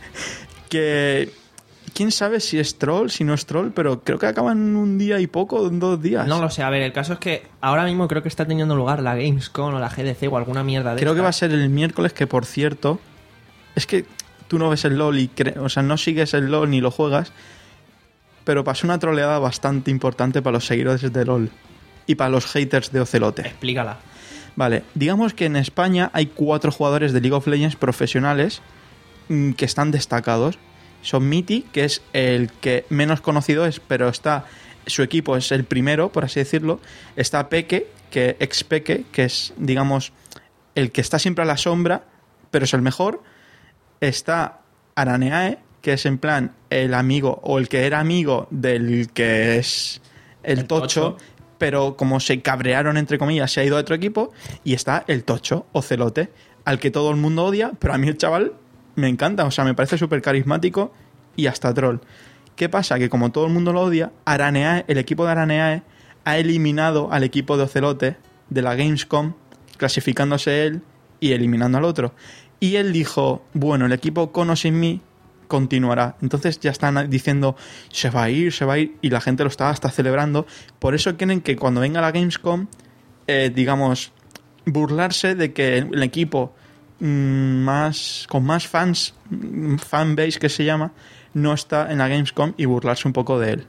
Que... ¿Quién sabe si es troll, si no es troll? Pero creo que acaban en un día y poco, en dos días. No lo sé, a ver, el caso es que ahora mismo creo que está teniendo lugar la Gamescom o la G D C o alguna mierda de Creo que estas. va a ser el miércoles, que por cierto... Es que tú no ves el LOL y... cre- O sea, no sigues el LOL ni lo juegas. Pero pasó una troleada bastante importante para los seguidores de LOL. Y para los haters de Ocelote. Explícala. Vale, digamos que en España hay cuatro jugadores de League of Legends profesionales mm, que están destacados. Son Miti, que es el que menos conocido es, pero está su equipo es el primero, por así decirlo. Está Peque, que ex Peque, que es, digamos, el que está siempre a la sombra, pero es el mejor. Está Araneae, que es en plan el amigo o el que era amigo del que es el, El tocho, tocho. pero como se cabrearon, entre comillas, se ha ido a otro equipo y está el Tocho, Ocelote, al que todo el mundo odia, pero a mí el chaval me encanta, o sea, me parece súper carismático y hasta troll. ¿Qué pasa? Que como todo el mundo lo odia, Araneae, el equipo de Araneae ha eliminado al equipo de Ocelote de la Gamescom, clasificándose él y eliminando al otro. Y él dijo, bueno, el equipo con o sin mí continuará. Entonces ya están diciendo, se va a ir, se va a ir, y la gente lo está hasta celebrando. Por eso quieren que cuando venga la Gamescom, eh, digamos, burlarse de que el, el equipo mmm, más con más fans, fanbase que se llama, no está en la Gamescom y burlarse un poco de él.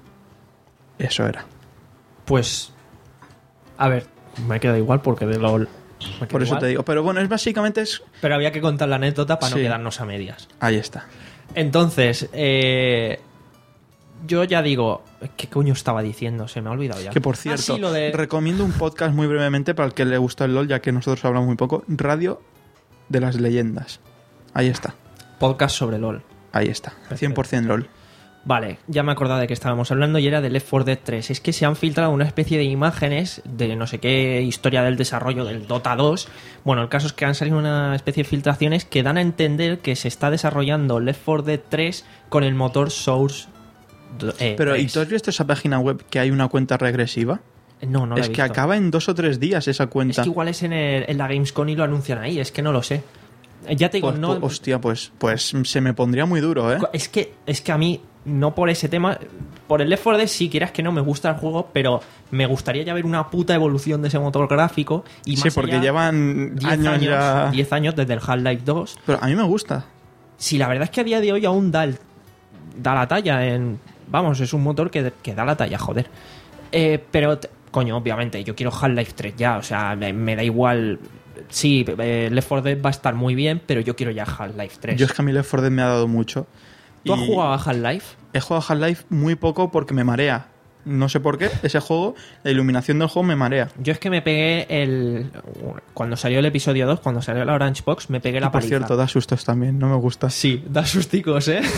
Eso era. Pues, a ver, me queda igual porque de LOL... Por eso igual. te digo. Pero bueno, es básicamente... es Pero había que contar la anécdota para sí. no quedarnos a medias. Ahí está. Entonces, eh, yo ya digo... ¿Qué coño estaba diciendo? Se me ha olvidado ya. Que por cierto, ah, sí, lo de... recomiendo un podcast muy brevemente para el que le gusta el LOL, ya que nosotros hablamos muy poco. Radio de las Leyendas. Ahí está. Podcast sobre LOL. Ahí está. cien por ciento LOL. Vale, ya me acordaba de que estábamos hablando y era de Left four Dead tres. Es que se han filtrado una especie de imágenes de no sé qué historia del desarrollo del Dota dos. Bueno, el caso es que han salido una especie de filtraciones que dan a entender que se está desarrollando Left four Dead tres con el motor Source eh, Pero, tres. ¿y tú has visto esa página web que hay una cuenta regresiva? No, no la Es he que visto. acaba en dos o tres días esa cuenta. Es que igual es en, el- en la Gamescom y lo anuncian ahí, es que no lo sé. Ya te digo, Pues, no... pues, hostia, pues, pues se me pondría muy duro, ¿eh? Es que, es que a mí, no por ese tema, por el Left four Dead sí, quieras que no, me gusta el juego, pero me gustaría ya ver una puta evolución de ese motor gráfico. Y Sí, más porque allá, llevan diez años, años, ya... diez años desde el Half-Life dos. Pero a mí me gusta. Sí, la verdad es que a día de hoy aún da, el- da la talla en... Vamos, es un motor que, que da la talla, joder. Eh, pero, t- coño, obviamente, yo quiero Half-Life tres ya, o sea, me, me da igual... Sí, eh, Left four Dead va a estar muy bien, pero yo quiero ya Half-Life tres. Yo es que a mí Left four Dead me ha dado mucho. ¿Tú has Y jugado a Half-Life? He jugado a Half-Life muy poco porque me marea. No sé por qué. Ese juego, la iluminación del juego me marea. Yo es que me pegué el... Cuando salió el episodio dos, cuando salió la Orange Box, me pegué Y la por paliza. cierto, da sustos también. No me gusta. Sí, da susticos, ¿eh?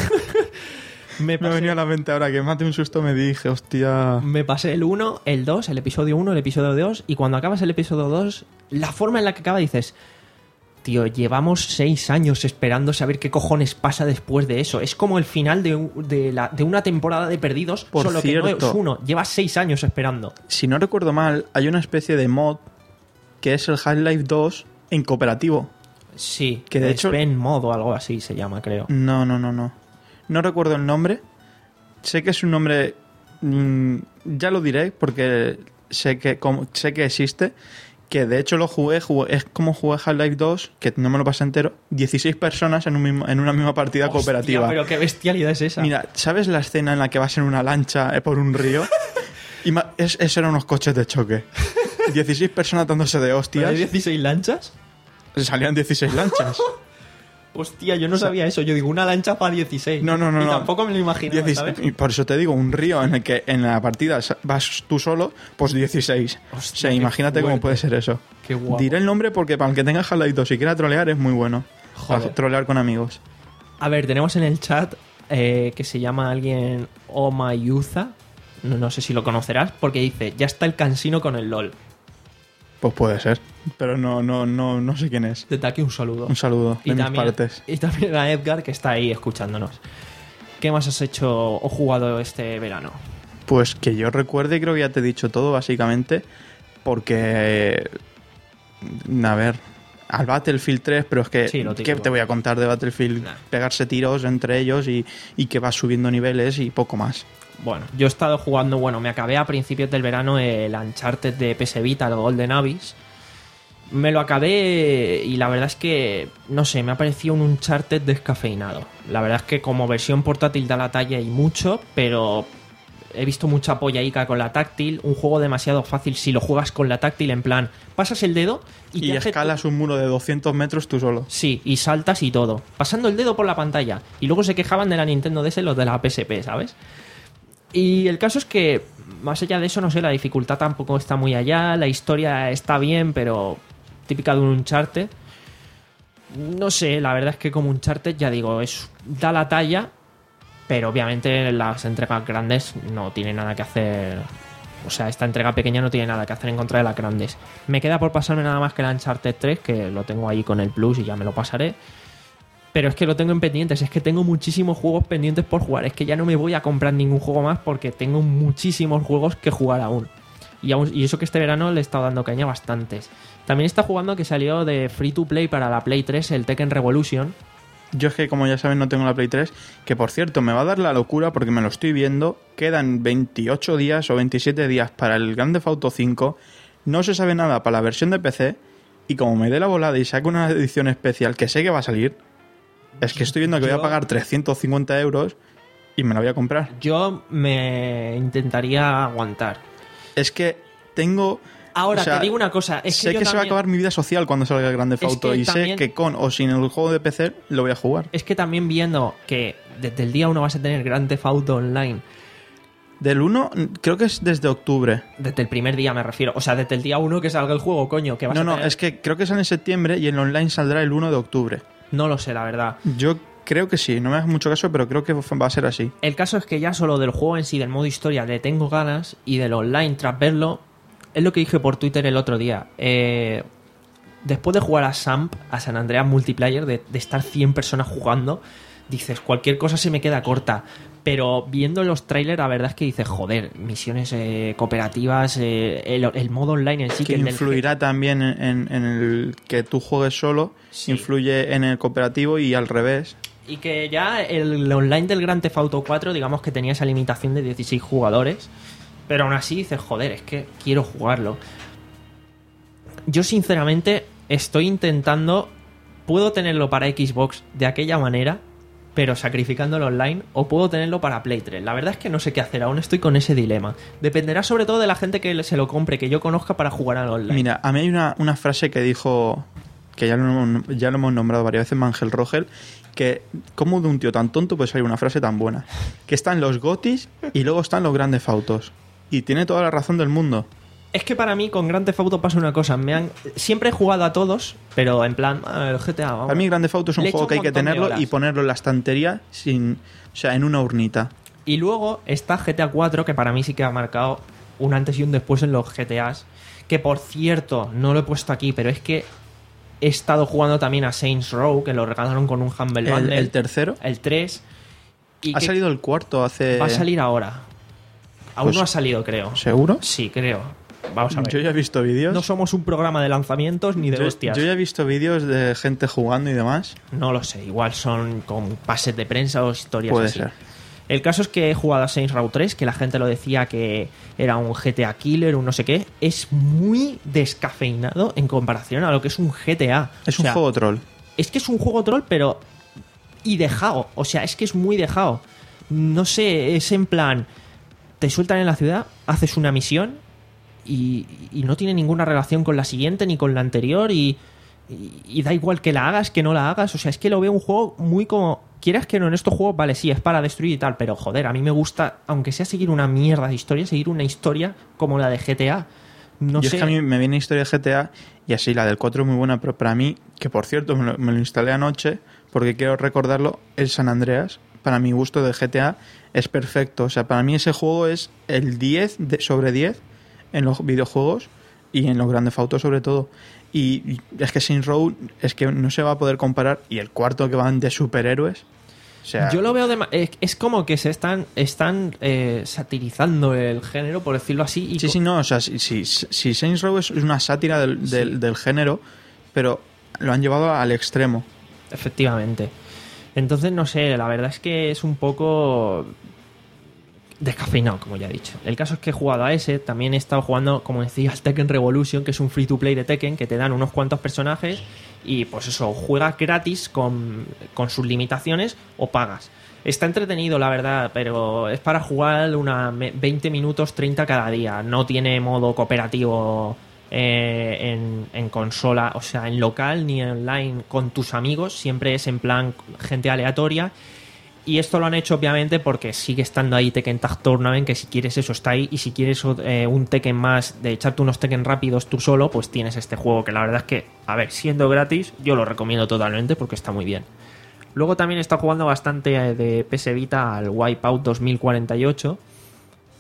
me, Me ha pasé, venido a la mente ahora que mate un susto, me dije, hostia... me pasé el uno, el dos, el episodio uno, el episodio dos, y cuando acabas el episodio dos, la forma en la que acaba dices... Tío, llevamos seis años esperando saber qué cojones pasa después de eso. Es como el final de, un- de, la, de una temporada de Perdidos, Por solo que no cierto. es uno. Llevas seis años esperando. Si no recuerdo mal, hay una especie de mod que es el Half-Life dos en cooperativo. Sí, Que de hecho- Sven Mod o algo así se llama, creo. No, no, no, no. No recuerdo el nombre. Sé que es un nombre... mm, ya lo diré porque sé que, como, sé que existe. Que de hecho lo jugué, jugué es como jugué Half-Life dos, que no me lo pasé entero, dieciséis personas en, un mismo, en una misma partida Hostia, cooperativa. pero qué bestialidad es esa. Mira, ¿sabes la escena en la que vas en una lancha eh, por un río? Y ma- es, eso eran unos coches de choque. dieciséis personas dándose de ¿Pero hostias. hay dieciséis lanchas? Salían dieciséis lanchas. Hostia, yo no sabía eso. Yo digo, una lancha para dieciséis. No, no, no, Y no. tampoco me lo imaginaba, dieciséis ¿sabes? Y por eso te digo, un río en el que en la partida vas tú solo, pues dieciséis. Hostia, O sea, qué imagínate cómo fuerte. puede ser eso. Qué guapo. Diré el nombre porque para el que tenga Half-Life dos y quiera trolear es muy bueno. Para Joder. trolear con amigos. A ver, tenemos en el chat eh, que se llama alguien Omayuza. No, no sé si lo conocerás, porque dice, ya está el cansino con el LOL. Pues puede ser. Pero no, no, no, no sé quién es. Desde aquí un saludo. Un saludo de y, mis también, partes. y también a Edgar, que está ahí escuchándonos. ¿Qué más has hecho o jugado este verano? Pues que yo recuerde, creo que ya te he dicho todo, básicamente. Porque. A ver. Al Battlefield tres, pero es que. Sí, lo ¿qué típico. te voy a contar de Battlefield? Nah. Pegarse tiros entre ellos y, y que vas subiendo niveles y poco más. Bueno, yo he estado jugando, bueno, me acabé a principios del verano el Uncharted de P S Vita, el Golden Abyss. Me lo acabé y la verdad es que, no sé, me ha parecido un Uncharted descafeinado. La verdad es que como versión portátil da la talla y mucho, pero he visto mucha pollaica con la táctil. Un juego demasiado fácil si lo juegas con la táctil, en plan, pasas el dedo y, Y, te hace escalas un muro de doscientos metros tú solo. Sí, y saltas y todo. Pasando el dedo por la pantalla. Y luego se quejaban de la Nintendo D S los de la P S P, ¿sabes? Y el caso es que, más allá de eso, no sé, la dificultad tampoco está muy allá. La historia está bien, pero típica de un Uncharted. No sé, la verdad es que como Uncharted, ya digo, es da la talla, pero obviamente las entregas grandes no tienen nada que hacer O sea, esta entrega pequeña no tiene nada que hacer en contra de las grandes. Me queda por pasarme nada más que el Uncharted tres, que lo tengo ahí con el Plus y ya me lo pasaré. Pero es que lo tengo en pendientes, es que tengo muchísimos juegos pendientes por jugar. Es que ya no me voy a comprar ningún juego más porque tengo muchísimos juegos que jugar aún. Y, aún, y eso que este verano le he estado dando caña bastantes. También está jugando que salió de Free to Play para la Play tres, el Tekken Revolution. Yo es que, como ya saben, no tengo la Play tres, que por cierto me va a dar la locura porque me lo estoy viendo. Quedan veintiocho días o veintisiete días para el Grand Theft Auto cinco. No se sabe nada para la versión de P C. Y como me dé la volada y saco una edición especial que sé que va a salir, es que estoy viendo que Yo... voy a pagar trescientos cincuenta euros y me la voy a comprar. Yo me intentaría aguantar. Es que tengo... Ahora, o sea, te digo una cosa. Es sé que, que yo se va a también... acabar mi vida social cuando salga el Grand Theft Es Auto que y también... sé que con o sin el juego de P C lo voy a jugar. Es que también viendo que desde el día uno vas a tener Grand Theft Auto Online. Del uno, creo que es desde octubre. Desde el primer día me refiero. O sea, desde el día uno que salga el juego, coño. Que vas No, a no, tener... es que creo que sale en septiembre y el online saldrá el uno de octubre. No lo sé, la verdad. Yo creo que sí, no me hagas mucho caso, pero creo que va a ser así. El caso es que ya solo del juego en sí, del modo historia, le tengo ganas. Y del online, tras verlo, es lo que dije por Twitter el otro día. Eh, después de jugar a Samp, a San Andreas Multiplayer, de, de estar cien personas jugando, dices, cualquier cosa se me queda corta. Pero viendo los trailers, la verdad es que dices, joder, misiones eh, cooperativas, eh, el, el modo online en sí. Que, que influirá del... también en, en, en el que tú juegues solo, sí. Influye en el cooperativo y al revés. Y que ya el, el online del Grand Theft Auto cuatro, digamos que tenía esa limitación de dieciséis jugadores. Pero aún así dices, joder, es que quiero jugarlo. Yo sinceramente estoy intentando... Puedo tenerlo para Xbox de aquella manera, pero sacrificándolo online, o puedo tenerlo para Play tres. La verdad es que no sé qué hacer, aún estoy con ese dilema. Dependerá sobre todo de la gente que se lo compre, que yo conozca para jugar al online. Mira, a mí hay una, una frase que dijo, que ya lo, ya lo hemos nombrado varias veces, Mangel Rogel, que cómo de un tío tan tonto puede salir una frase tan buena. Que están los gotis y luego están los grandes autos. Y tiene toda la razón del mundo. Es que para mí con Grand Theft Auto pasa una cosa. Me han... Siempre he jugado a todos, pero en plan, el G T A, vamos. Para mí Grand Theft Auto es un Le juego echo que hay un que montón de tenerlo horas. y ponerlo en la estantería sin, o sea, en una urnita. Y luego está G T A cuatro, que para mí sí que ha marcado un antes y un después en los G T As. Que por cierto, no lo he puesto aquí, pero es que he estado jugando también a Saints Row, que lo regalaron con un Humble El, Bundle. el tercero. El tres. Y Ha que salido el cuarto hace... va a salir ahora. Aún Pues, no ha salido, creo. ¿Seguro? Sí, creo. Vamos a ver. Yo ya he visto vídeos. No somos un programa de lanzamientos ni de yo, hostias. yo ya he visto vídeos de gente jugando y demás. No lo sé, igual son con pases de prensa o historias Puede así. ser. El caso es que he jugado a Saints Row tres, que la gente lo decía que era un G T A killer, un no sé qué. Es muy descafeinado en comparación a lo que es un G T A. Es O un sea, juego troll. Es que es un juego troll, pero... Y dejado. O sea, es que es muy dejado. No sé, es en plan... Te sueltan en la ciudad, haces una misión y, y no tiene ninguna relación con la siguiente ni con la anterior y, y, y da igual que la hagas, que no la hagas. O sea, es que lo veo un juego muy como... Quieras que no, en estos juegos, vale, sí, es para destruir y tal, pero joder, a mí me gusta, aunque sea seguir una mierda de historia, seguir una historia como la de G T A. No Yo sé... es que a mí me viene historia de G T A y así la del cuatro es muy buena, pero para mí, que por cierto me lo, me lo instalé anoche porque quiero recordarlo, el San Andreas, para mi gusto de G T A, es perfecto. O sea, para mí ese juego es el diez de, sobre diez en los videojuegos y en los Grand Theft Auto sobre todo. Y, y es que Saints Row es que no se va a poder comparar. Y el cuarto que van de superhéroes. O sea, Yo lo veo de... ma- Es, es como que se están, están eh, satirizando el género, por decirlo así. Y sí, co- sí, no. O sea, si, si, si Saints Row es una sátira del, del, Sí. del género, pero lo han llevado al extremo. Efectivamente. Entonces, no sé, la verdad es que es un poco descafeinado, como ya he dicho. El caso es que he jugado a ese, también he estado jugando, como decía, al Tekken Revolution, que es un free to play de Tekken, que te dan unos cuantos personajes y pues eso, juegas gratis con, con sus limitaciones o pagas. Está entretenido, la verdad, pero es para jugar una me- veinte minutos, treinta cada día. No tiene modo cooperativo eh, en, en consola, o sea, en local ni online con tus amigos. Siempre es en plan gente aleatoria. Y esto lo han hecho obviamente porque sigue estando ahí Tekken Tag Tournament, que si quieres eso está ahí, y si quieres eh, un Tekken más de echarte unos Tekken rápidos tú solo, pues tienes este juego, que la verdad es que, a ver, siendo gratis, yo lo recomiendo totalmente porque está muy bien. Luego también está jugando bastante de P S Vita al Wipeout dos mil cuarenta y ocho.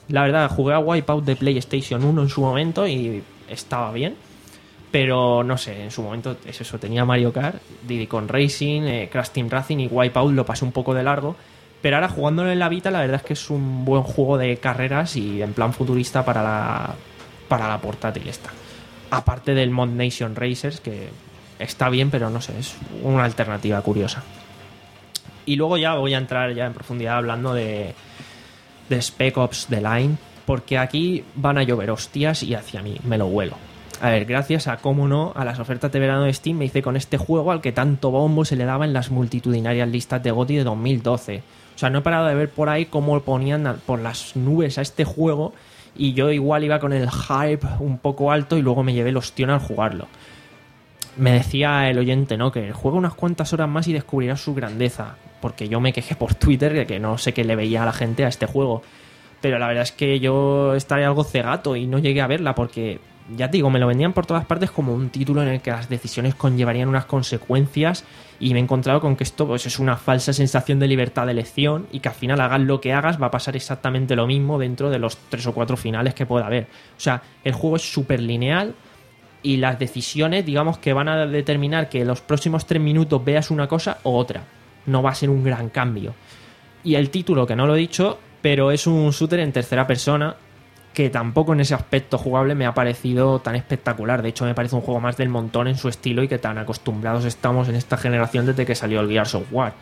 La verdad, jugué a Wipeout de PlayStation uno en su momento y estaba bien. Pero no sé, en su momento es eso, tenía Mario Kart, Diddy Kong Racing, eh, Crash Team Racing y Wipeout lo pasé un poco de largo. Pero ahora jugándolo en la Vita, la verdad es que es un buen juego de carreras y en plan futurista para la, para la portátil esta. Aparte del Mod Nation Racers, que está bien, pero no sé, es una alternativa curiosa. Y luego ya voy a entrar ya en profundidad hablando de, de Spec Ops The Line, porque aquí van a llover hostias y hacia mí, me lo huelo. A ver, gracias a, cómo no, a las ofertas de verano de Steam me hice con este juego al que tanto bombo se le daba en las multitudinarias listas de G O T Y de dos mil doce. O sea, no he parado de ver por ahí cómo ponían por las nubes a este juego y yo igual iba con el hype un poco alto y luego me llevé el ostión al jugarlo. Me decía el oyente, ¿no?, que juega unas cuantas horas más y descubrirás su grandeza, porque yo me quejé por Twitter de que no sé qué le veía a la gente a este juego. Pero la verdad es que yo estaré algo cegato y no llegué a verla porque, ya te digo, me lo vendían por todas partes como un título en el que las decisiones conllevarían unas consecuencias y me he encontrado con que esto pues, es una falsa sensación de libertad de elección y que al final hagas lo que hagas va a pasar exactamente lo mismo dentro de los tres o cuatro finales que pueda haber. O sea, el juego es súper lineal y las decisiones, digamos, que van a determinar que en los próximos tres minutos veas una cosa o otra. No va a ser un gran cambio. Y el título, que no lo he dicho, pero es un shooter en tercera persona que tampoco en ese aspecto jugable me ha parecido tan espectacular. De hecho, me parece un juego más del montón en su estilo y que tan acostumbrados estamos en esta generación desde que salió el Gears of War.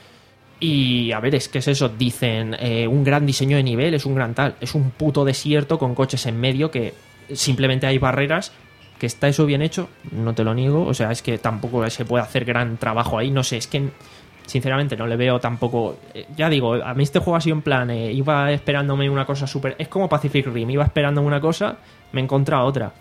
Y a ver, es que es eso, dicen, eh, un gran diseño de nivel, es un gran tal. Es un puto desierto con coches en medio que simplemente hay barreras. Que está eso bien hecho, no te lo niego. O sea, es que tampoco se puede hacer gran trabajo ahí. No sé, es que sinceramente no le veo tampoco. Ya digo, a mí este juego ha sido en plan, eh, iba esperándome una cosa súper. Es como Pacific Rim, iba esperándome una cosa, me he encontrado otra.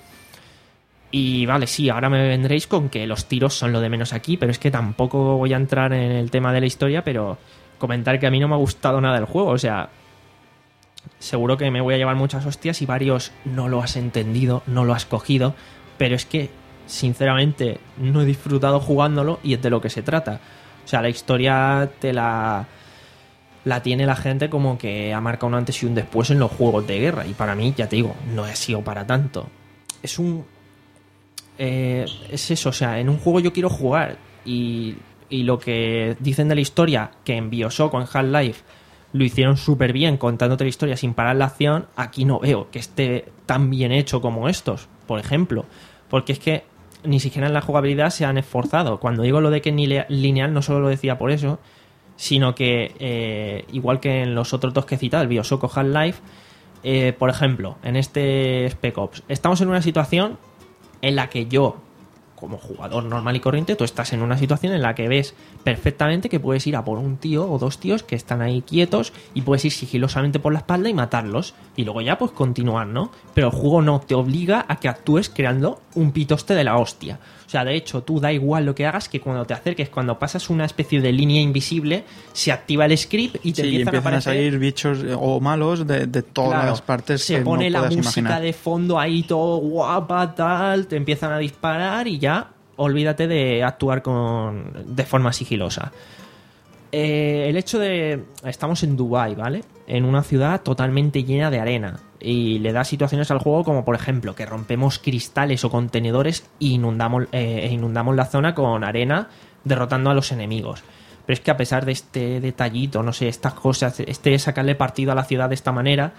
Y vale, sí, ahora me vendréis con que los tiros son lo de menos aquí, pero es que tampoco voy a entrar en el tema de la historia, pero comentar que a mí no me ha gustado nada el juego. O sea, seguro que me voy a llevar muchas hostias y varios no lo has entendido, no lo has cogido. Pero es que, sinceramente, no he disfrutado jugándolo y es de lo que se trata. O sea, la historia te la, la tiene la gente como que ha marcado un antes y un después en los juegos de guerra. Y para mí, ya te digo, no ha sido para tanto. Es un... Eh, es eso, o sea, en un juego yo quiero jugar. Y, y lo que dicen de la historia, que en BioShock o en Half-Life lo hicieron súper bien contándote la historia sin parar la acción, aquí no veo que esté tan bien hecho como estos, por ejemplo. Porque es que ni siquiera en la jugabilidad se han esforzado. Cuando digo lo de que ni lineal, no solo lo decía por eso, sino que, eh, igual que en los otros dos que he citado, el BioShock o Half-Life, eh, por ejemplo, en este Spec Ops, estamos en una situación en la que yo, como jugador normal y corriente, tú estás en una situación en la que ves perfectamente que puedes ir a por un tío o dos tíos que están ahí quietos y puedes ir sigilosamente por la espalda y matarlos y luego ya pues continuar, ¿no? Pero el juego no te obliga a que actúes creando un pitoste de la hostia. O sea, de hecho, tú da igual lo que hagas, que cuando te acerques, cuando pasas una especie de línea invisible, se activa el script y te sí, empiezan, empiezan a, aparecer... a salir bichos o malos de, de todas claro, las partes se que pone no la puedas música imaginar. de fondo ahí todo guapa, tal, te empiezan a disparar y ya olvídate de actuar con de forma sigilosa. Eh, el hecho de... Estamos en Dubái, ¿vale? En una ciudad totalmente llena de arena. Y le da situaciones al juego como, por ejemplo, que rompemos cristales o contenedores e inundamos, eh, e inundamos la zona con arena, derrotando a los enemigos. Pero es que a pesar de este detallito, no sé, estas cosas, este sacarle partido a la ciudad de esta manera,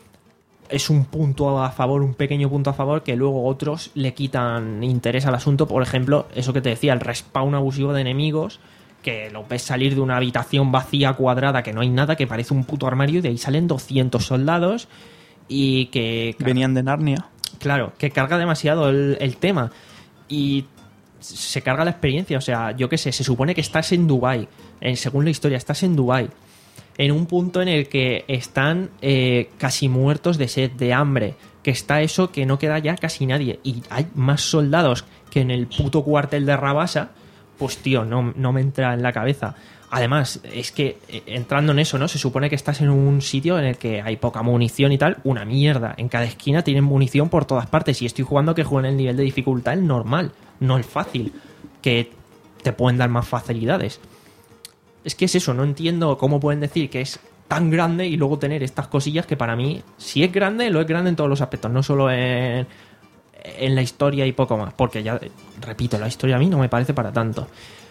es un punto a favor, un pequeño punto a favor, que luego otros le quitan interés al asunto. Por ejemplo, eso que te decía, el respawn abusivo de enemigos, que lo ves salir de una habitación vacía, cuadrada, que no hay nada, que parece un puto armario, y de ahí salen doscientos soldados y que... Venían de Narnia. Claro, que carga demasiado el, el tema y se carga la experiencia. O sea, yo qué sé, se supone que estás en Dubái, en, según la historia, estás en Dubái, en un punto en el que están eh, casi muertos de sed, de hambre, que está eso, que no queda ya casi nadie, y hay más soldados que en el puto cuartel de Rabasa. Pues tío, no, no me entra en la cabeza. Además, es que eh, entrando en eso, ¿no? Se supone que estás en un sitio en el que hay poca munición y tal, una mierda. En cada esquina tienen munición por todas partes y estoy jugando que jueguen el nivel de dificultad el normal, no el fácil, que te pueden dar más facilidades. Es que es eso, no entiendo cómo pueden decir que es tan grande y luego tener estas cosillas que para mí, si es grande, lo es grande en todos los aspectos, no solo en, en la historia y poco más, porque ya, repito, la historia a mí no me parece para tanto.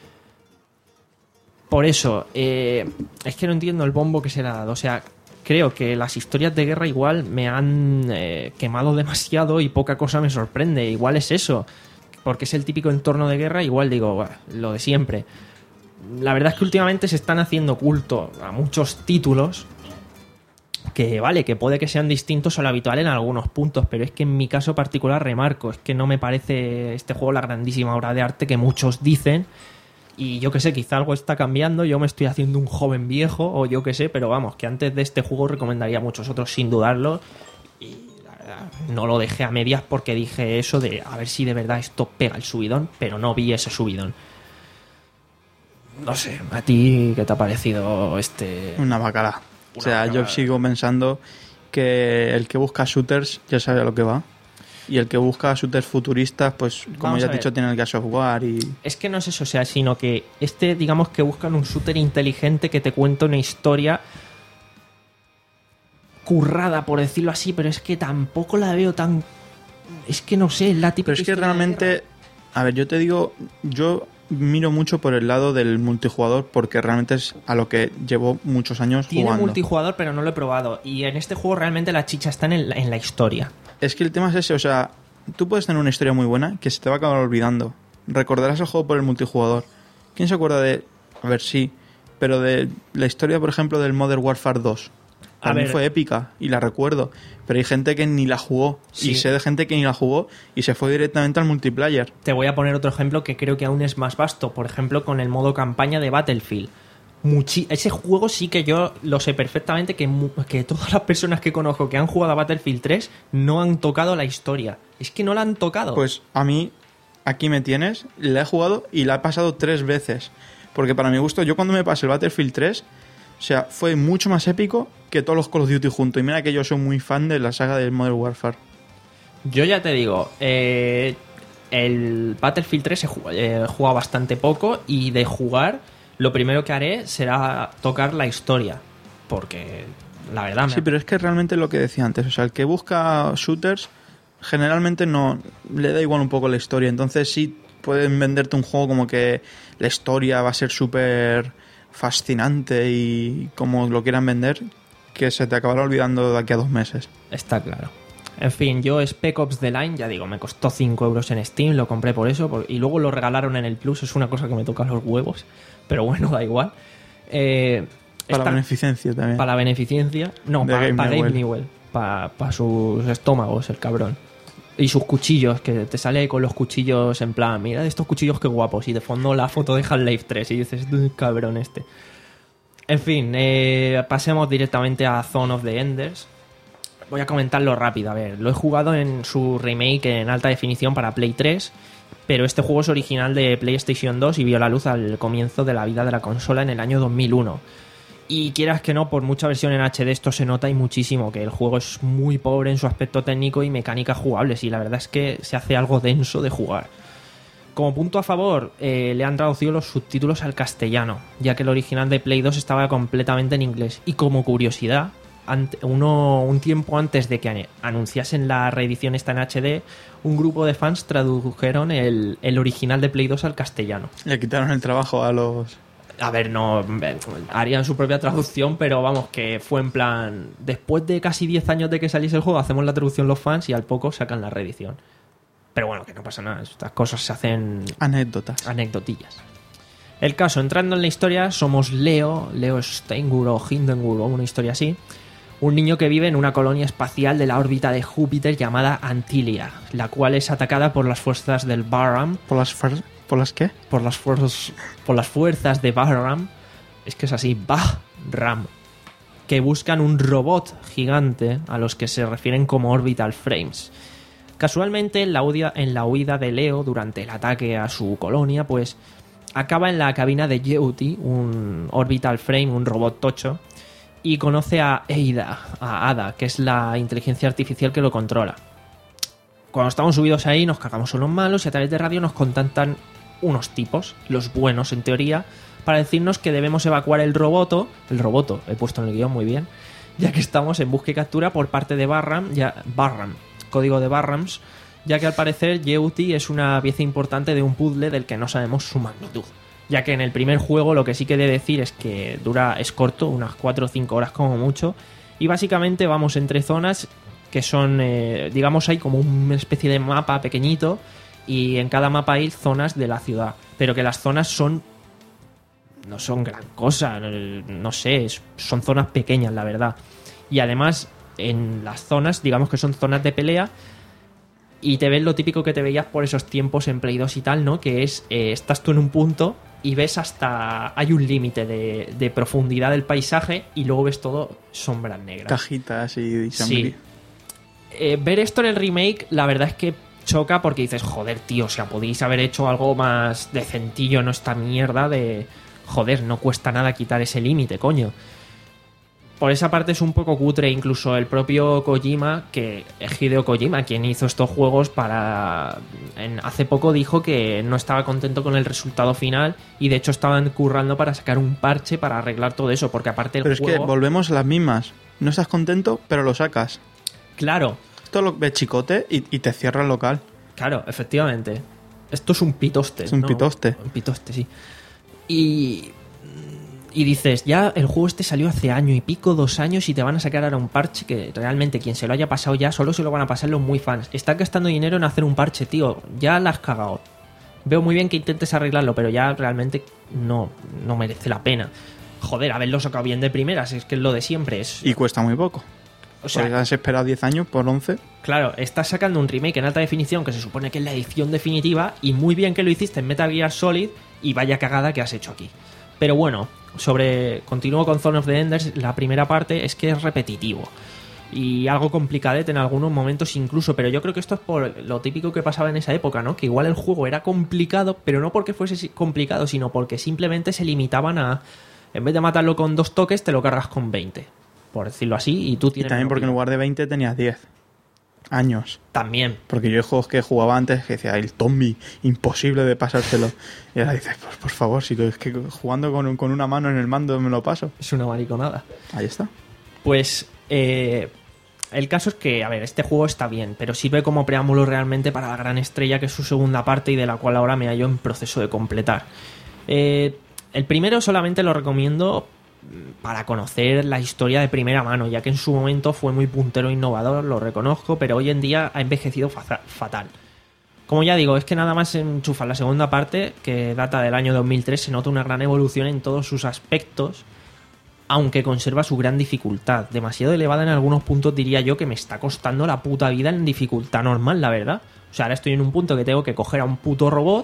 Por eso, eh, es que no entiendo el bombo que se le ha dado. O sea, creo que las historias de guerra igual me han eh, quemado demasiado y poca cosa me sorprende. Igual es eso, porque es el típico entorno de guerra, igual digo, bah, lo de siempre. La verdad es que últimamente se están haciendo culto a muchos títulos que, vale, que puede que sean distintos a lo habitual en algunos puntos, pero es que en mi caso particular remarco, es que no me parece este juego la grandísima obra de arte que muchos dicen. Y yo que sé, quizá algo está cambiando, yo me estoy haciendo un joven viejo, o yo que sé, pero vamos, que antes de este juego recomendaría a muchos otros sin dudarlo. Y la verdad, no lo dejé a medias porque dije eso de a ver si de verdad esto pega el subidón, pero no vi ese subidón. No sé, ¿a ti qué te ha parecido este...? Una bacala. O sea, bacala. Yo sigo pensando que el que busca shooters ya sabe a lo que va. Y el que busca shooters futuristas, pues como Vamos ya a he ver. dicho, tiene el Gears of War y... Es que no es eso, o sea, sino que este, digamos que buscan un shooter inteligente que te cuenta una historia currada, por decirlo así, pero es que tampoco la veo tan... Es que no sé, es la típica Pero es que historia de realmente... guerra. A ver, yo te digo... Yo miro mucho por el lado del multijugador porque realmente es a lo que llevo muchos años Tiene jugando. multijugador, pero no lo he probado. Y en este juego realmente la chicha está en, el- en la historia. Es que el tema es ese, o sea, tú puedes tener una historia muy buena que se te va a acabar olvidando. Recordarás el juego por el multijugador. ¿Quién se acuerda de...? A ver, sí, pero de la historia, por ejemplo, del Modern Warfare dos. Para A mí ver. fue épica y la recuerdo. Pero hay gente que ni la jugó. Sí. Y sé de gente que ni la jugó y se fue directamente al multiplayer. Te voy a poner otro ejemplo que creo que aún es más vasto. Por ejemplo, con el modo campaña de Battlefield. Muchi- ese juego sí que yo lo sé perfectamente que, mu- que todas las personas que conozco que han jugado a Battlefield tres no han tocado la historia. Es que no la han tocado. Pues a mí, aquí me tienes, la he jugado y la he pasado tres veces. Porque para mi gusto, yo cuando me pasé el Battlefield tres, o sea, fue mucho más épico que todos los Call of Duty juntos. Y mira que yo soy muy fan de la saga del Modern Warfare. Yo ya te digo, eh, el Battlefield tres he jugado, he jugado bastante poco y de jugar lo primero que haré será tocar la historia. Porque la verdad me... Sí, pero es que realmente lo que decía antes, o sea, el que busca shooters generalmente no le da igual un poco la historia. Entonces sí pueden venderte un juego como que la historia va a ser súper fascinante y como lo quieran vender, que se te acabará olvidando de aquí a dos meses. Está claro. En fin, yo Spec Ops The Line, ya digo, me costó cinco euros en Steam, lo compré por eso, por- y luego lo regalaron en el Plus, es una cosa que me toca los huevos, pero bueno, da igual. Eh, Para esta- la beneficencia también. para la beneficencia, no, De para Gabe Gabe Newell. Newell, para sus estómagos, el cabrón. Y sus cuchillos, que te sale con los cuchillos en plan, mira estos cuchillos qué guapos, y de fondo la foto de Half-Life tres, y dices, "Uy, cabrón este". En fin, eh, pasemos directamente a Zone of the Enders. Voy a comentarlo rápido, a ver, lo he jugado en su remake en alta definición para Play tres, pero este juego es original de PlayStation dos y vio la luz al comienzo de la vida de la consola en el año dos mil uno. Y quieras que no, por mucha versión en H D esto se nota y muchísimo, que el juego es muy pobre en su aspecto técnico y mecánicas jugables, y la verdad es que se hace algo denso de jugar. Como punto a favor, eh, le han traducido los subtítulos al castellano, ya que el original de Play dos estaba completamente en inglés. Y como curiosidad, ante- uno, un tiempo antes de que ane- anunciasen la reedición esta en H D, un grupo de fans tradujeron el, el original de Play dos al castellano. Le quitaron el trabajo a los... A ver, no, eh, harían su propia traducción, pero vamos, que fue en plan, después de casi diez años de que saliese el juego, hacemos la traducción los fans y al poco sacan la reedición. Pero bueno, que no pasa nada, estas cosas se hacen anécdotas. anecdotillas. El caso, entrando en la historia, somos Leo, Leo Steingur o Hindenburg o una historia así, un niño que vive en una colonia espacial de la órbita de Júpiter llamada Antilia, la cual es atacada por las fuerzas del Bahram, ¿Por las, fuer- ¿Por las qué? por las fuerzas, por las fuerzas de Bahram, es que es así, Bahram, que buscan un robot gigante a los que se refieren como Orbital Frames. Casualmente, en la, huida, en la huida de Leo durante el ataque a su colonia, pues acaba en la cabina de Yeuti, un Orbital Frame, un robot tocho, y conoce a Ada, a Ada, que es la inteligencia artificial que lo controla. Cuando estamos subidos ahí, nos cagamos en los malos y a través de radio nos contactan unos tipos, los buenos en teoría, para decirnos que debemos evacuar el roboto, el roboto, he puesto en el guión muy bien, ya que estamos en búsqueda y captura por parte de Barram, ya, Barram, código de Barrams, ya que al parecer Yeuti es una pieza importante de un puzzle del que no sabemos su magnitud. Ya que en el primer juego lo que sí que he de decir es que dura, es corto, unas cuatro o cinco horas como mucho, y básicamente vamos entre zonas que son, eh, digamos, hay como una especie de mapa pequeñito, y en cada mapa hay zonas de la ciudad, pero que las zonas son no son gran cosa, no sé, son zonas pequeñas, la verdad. Y además, en las zonas, digamos que son zonas de pelea, y te ves lo típico que te veías por esos tiempos en Play dos y tal, ¿no? Que es, eh, estás tú en un punto y ves hasta... hay un límite de, de profundidad del paisaje y luego ves todo sombras negras. Cajitas y sangría. Sí. Eh, ver esto en el remake, la verdad es que choca porque dices, joder, tío, o sea, podéis haber hecho algo más decentillo, no esta mierda de... Joder, no cuesta nada quitar ese límite, coño. Por esa parte es un poco cutre, incluso el propio Kojima, que es Hideo Kojima, quien hizo estos juegos para... En, hace poco dijo que no estaba contento con el resultado final y de hecho estaban currando para sacar un parche para arreglar todo eso, porque aparte el pero juego... es que volvemos a las mismas. No estás contento, pero lo sacas. Claro. Esto lo ves chicote y, y te cierra el local. Claro, efectivamente. Esto es un pitoste. Es un ¿no? pitoste. Un pitoste, sí. Y... Y dices, ya el juego este salió hace año y pico, dos años, y te van a sacar ahora un parche que realmente quien se lo haya pasado ya solo se lo van a pasar los muy fans. Estás gastando dinero en hacer un parche, tío. Ya la has cagado. Veo muy bien que intentes arreglarlo, pero ya realmente no, no merece la pena. Joder, haberlo sacado bien de primeras, es que es lo de siempre. Es... Y cuesta muy poco. O sea, pues has esperado diez años por once. Claro, estás sacando un remake en alta definición que se supone que es la edición definitiva, y muy bien que lo hiciste en Metal Gear Solid, y vaya cagada que has hecho aquí. Pero bueno, sobre continúo con Zone of the Enders, la primera parte es que es repetitivo y algo complicadete en algunos momentos incluso, pero yo creo que esto es por lo típico que pasaba en esa época, ¿no? Que igual el juego era complicado, pero no porque fuese complicado, sino porque simplemente se limitaban a, en vez de matarlo con dos toques, te lo cargas con veinte, por decirlo así, y tú tienes... Y también porque en lugar de veinte tenías diez años. También. Porque yo hay juegos que jugaba antes que decía, el Tommy, imposible de pasárselo. Y ahora dices, pues por favor, si es que jugando con, con una mano en el mando me lo paso. Es una mariconada. Ahí está. Pues eh, el caso es que, a ver, este juego está bien, pero sirve como preámbulo realmente para la gran estrella que es su segunda parte y de la cual ahora me hallo en proceso de completar. Eh, el primero solamente lo recomiendo para conocer la historia de primera mano, ya que en su momento fue muy puntero e innovador, lo reconozco, pero hoy en día ha envejecido fatal. Como ya digo, es que nada más enchufar la segunda parte, que data del año dos mil tres, se nota una gran evolución en todos sus aspectos, aunque conserva su gran dificultad, demasiado elevada en algunos puntos, diría yo, que me está costando la puta vida en dificultad normal, la verdad. O sea, ahora estoy en un punto que tengo que coger a un puto robot,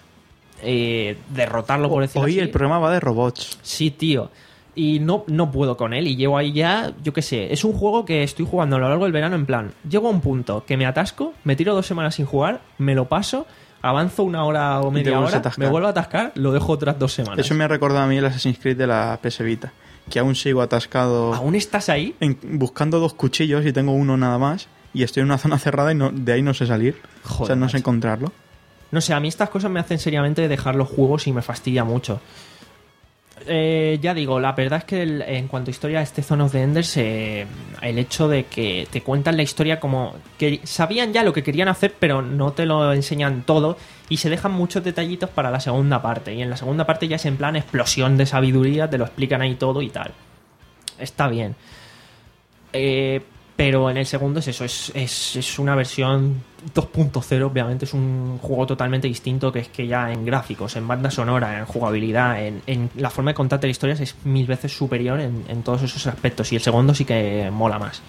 eh, derrotarlo, por decirlo así. Hoy el programa va de robots. Sí, tío. Y no, no puedo con él, y llevo ahí ya, yo qué sé, es un juego que estoy jugando a lo largo del verano en plan, llego a un punto que me atasco, me tiro dos semanas sin jugar, me lo paso, avanzo una hora o media hora, me vuelvo a atascar, lo dejo otras dos semanas. Eso me ha recordado a mí el Assassin's Creed de la P S Vita, que aún sigo atascado. ¿Aún estás ahí? En, buscando dos cuchillos y tengo uno nada más, y estoy en una zona cerrada y no, de ahí no sé salir. Joder, o sea, no macho. sé encontrarlo. No sé, a mí estas cosas me hacen seriamente dejar los juegos y me fastidia mucho. Eh, ya digo, la verdad es que el, en cuanto a historia, este Zone of the Enders, eh, el hecho de que te cuentan la historia como que sabían ya lo que querían hacer, pero no te lo enseñan todo y se dejan muchos detallitos para la segunda parte. Y en la segunda parte ya es en plan explosión de sabiduría, te lo explican ahí todo y tal. Está bien. Eh, pero en el segundo es eso, es, es, es una versión dos punto cero, obviamente es un juego totalmente distinto, que es que ya en gráficos, en banda sonora, en jugabilidad, en, en la forma de contarte las historias es mil veces superior en, en todos esos aspectos, y el segundo sí que mola más.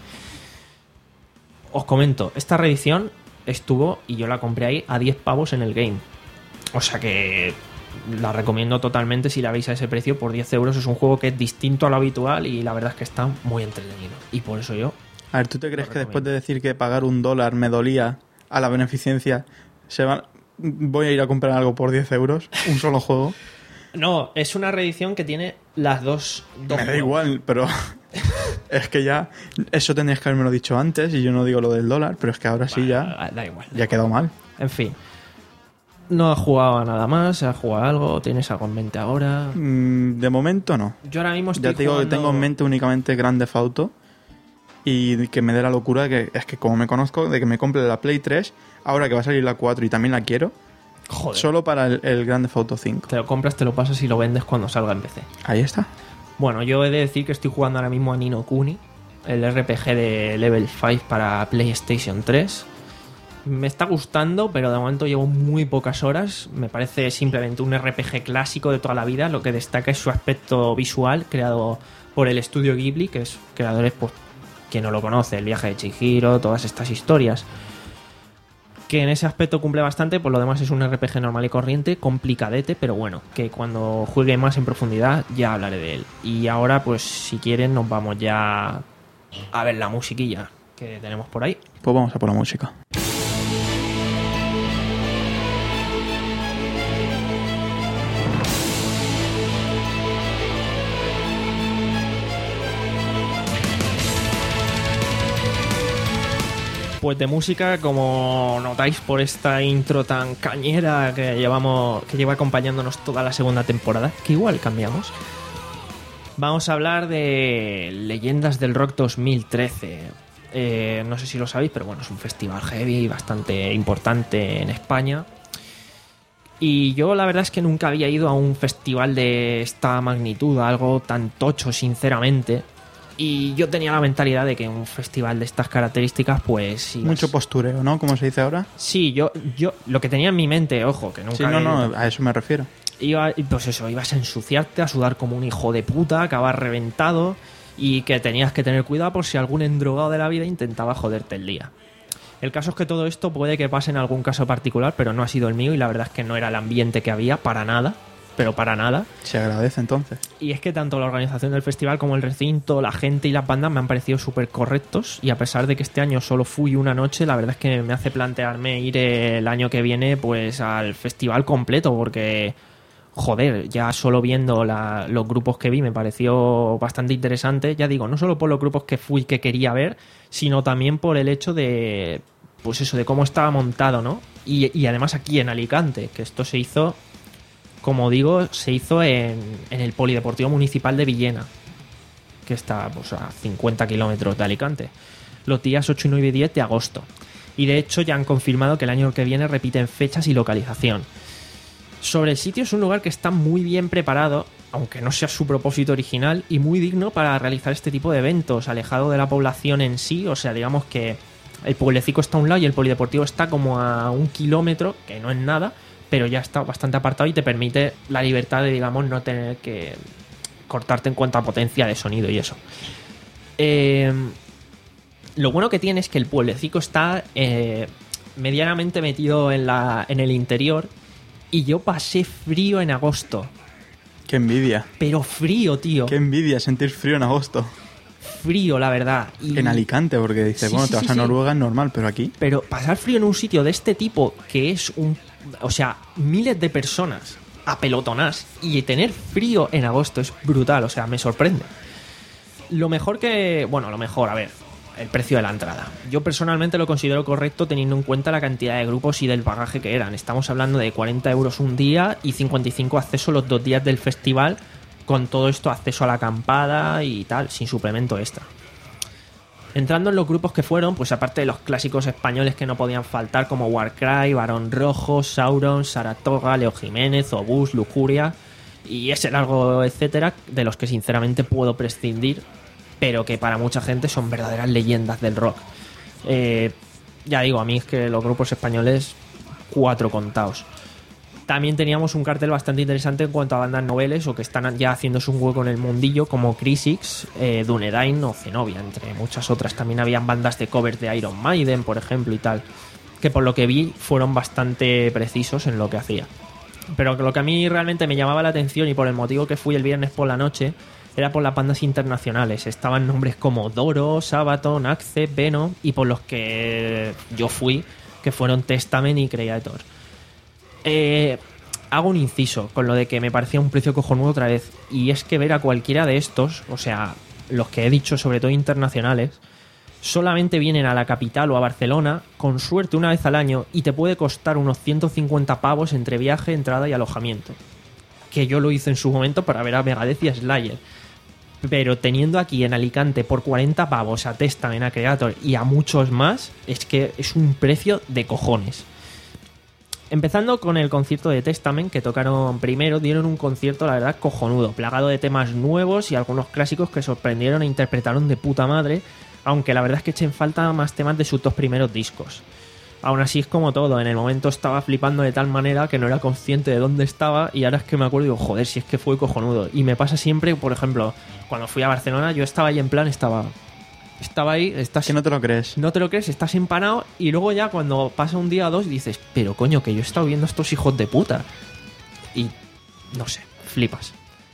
Os comento, esta reedición estuvo, y yo la compré ahí, a diez pavos en el game. O sea que la recomiendo totalmente si la veis a ese precio. Por diez euros es un juego que es distinto a lo habitual y la verdad es que está muy entretenido. Y por eso yo... A ver, ¿tú te crees que después de decir que pagar un dólar me dolía a la beneficencia, se van... voy a ir a comprar algo por diez euros? ¿Un solo juego? No, es una reedición que tiene las dos... dos me da juegos. Igual, pero es que ya... Eso tendrías que haberme dicho antes y yo no digo lo del dólar, pero es que ahora sí ya... Da igual. Ya ha quedado mal. En fin. No has jugado a nada más, has jugado a algo, tienes algo en mente ahora. Mm, de momento no. Yo ahora mismo estoy Ya te digo jugando... que tengo en mente únicamente Grand Theft Auto y que me dé la locura de que es que como me conozco, de que me compre la Play tres, ahora que va a salir la cuatro y también la quiero, Joder. solo para el, el Grand Theft Auto cinco. Te lo compras, te lo pasas y lo vendes cuando salga en P C. Ahí está. Bueno, yo he de decir que estoy jugando ahora mismo a Ni no Kuni, el R P G de Level cinco para PlayStation tres. Me está gustando, pero de momento llevo muy pocas horas. Me parece simplemente un R P G clásico de toda la vida. Lo que destaca es su aspecto visual, creado por el estudio Ghibli, que es creadores, pues, quien no lo conoce, El viaje de Chihiro, todas estas historias. Que en ese aspecto cumple bastante, por lo demás es un R P G normal y corriente, complicadete, pero bueno, que cuando juegue más en profundidad ya hablaré de él. Y ahora, pues, si quieren, nos vamos ya a ver la musiquilla que tenemos por ahí. Pues vamos a por la música. Pues de música, como notáis por esta intro tan cañera que llevamos, que lleva acompañándonos toda la segunda temporada, que igual cambiamos, vamos a hablar de Leyendas del Rock dos mil trece. Eh, no sé si lo sabéis, pero bueno, es un festival heavy bastante importante en España. Y yo la verdad es que nunca había ido a un festival de esta magnitud, a algo tan tocho, sinceramente. Y yo tenía la mentalidad de que un festival de estas características, pues... ibas... Mucho postureo, ¿no? Como se dice ahora. Sí, yo, yo lo que tenía en mi mente, ojo, que nunca... Sí, no, no, a eso me refiero. Iba, pues eso, ibas a ensuciarte, a sudar como un hijo de puta, acabar reventado y que tenías que tener cuidado por si algún endrogado de la vida intentaba joderte el día. El caso es que todo esto puede que pase en algún caso particular, pero no ha sido el mío y la verdad es que no era el ambiente que había para nada. Pero para nada. Se agradece entonces. Y es que tanto la organización del festival como el recinto, la gente y las bandas me han parecido súper correctos. Y a pesar de que este año solo fui una noche, la verdad es que me hace plantearme ir el año que viene pues al festival completo. Porque, joder, ya solo viendo la, los grupos que vi me pareció bastante interesante. Ya digo, no solo por los grupos que fui que quería ver, sino también por el hecho de, pues eso, de cómo estaba montado, ¿no? Y, y además aquí en Alicante, que esto se hizo... Como digo, se hizo en, en el Polideportivo Municipal de Villena, que está pues, a cincuenta kilómetros de Alicante, los días ocho, nueve y diez de agosto. Y de hecho ya han confirmado que el año que viene repiten fechas y localización. Sobre el sitio, es un lugar que está muy bien preparado, aunque no sea su propósito original, y muy digno para realizar este tipo de eventos, alejado de la población en sí. O sea, digamos que el pueblecito está a un lado y el Polideportivo está como a un kilómetro, que no es nada, pero ya está bastante apartado y te permite la libertad de, digamos, no tener que cortarte en cuanto a potencia de sonido y eso. Eh, lo bueno que tiene es que el pueblecito está eh, medianamente metido en, la, en el interior y yo pasé frío en agosto. Qué envidia. Pero frío, tío. Qué envidia sentir frío en agosto. Frío, la verdad. Y... En Alicante, porque dices, Sí, bueno, sí, te vas sí, a sí. Noruega, es normal, pero aquí... Pero pasar frío en un sitio de este tipo, que es un... O sea, miles de personas apelotonadas y tener frío en agosto es brutal, o sea, me sorprende. Lo mejor que... Bueno, lo mejor, a ver, el precio de la entrada. Yo personalmente lo considero correcto teniendo en cuenta la cantidad de grupos y del bagaje que eran. Estamos hablando de cuarenta euros un día y cincuenta y cinco acceso los dos días del festival, con todo esto acceso a la acampada y tal, sin suplemento extra. Entrando en los grupos que fueron, pues aparte de los clásicos españoles que no podían faltar como Warcry, Barón Rojo, Sauron, Saratoga, Leo Jiménez, Obús, Lujuria y ese largo etcétera, de los que sinceramente puedo prescindir, pero que para mucha gente son verdaderas leyendas del rock. Eh, ya digo, a mí es que los grupos españoles, cuatro contados. También teníamos un cartel bastante interesante en cuanto a bandas noveles o que están ya haciéndose un hueco en el mundillo, como Crisix, eh, Dunedain o Zenobia, entre muchas otras. También habían bandas de covers de Iron Maiden, por ejemplo, y tal, que por lo que vi fueron bastante precisos en lo que hacía. Pero lo que a mí realmente me llamaba la atención y por el motivo que fui el viernes por la noche era por las bandas internacionales. Estaban nombres como Doro, Sabaton, Accept, Venom, y por los que yo fui, que fueron Testament y Creator. Eh, hago un inciso con lo de que me parecía un precio cojonudo otra vez, y es que ver a cualquiera de estos, o sea, los que he dicho, sobre todo internacionales, solamente vienen a la capital o a Barcelona, con suerte una vez al año, y te puede costar unos ciento cincuenta pavos entre viaje, entrada y alojamiento. Que yo lo hice en su momento para ver a Megadeth y a Slayer. Pero teniendo aquí en Alicante por cuarenta pavos a Testament, a Creator y a muchos más, es que es un precio de cojones. Empezando con el concierto de Testament, que tocaron primero, dieron un concierto, la verdad, cojonudo, plagado de temas nuevos y algunos clásicos que sorprendieron e interpretaron de puta madre, aunque la verdad es que echen falta más temas de sus dos primeros discos. Aún así es como todo, en el momento estaba flipando de tal manera que no era consciente de dónde estaba y ahora es que me acuerdo y digo, joder, si es que fue cojonudo. Y me pasa siempre, por ejemplo, cuando fui a Barcelona, yo estaba ahí en plan, estaba... Estaba ahí, estás... Que no te lo crees. No te lo crees, estás empanado y luego ya cuando pasa un día o dos dices, pero coño, que yo he estado viendo a estos hijos de puta. Y no sé, flipas.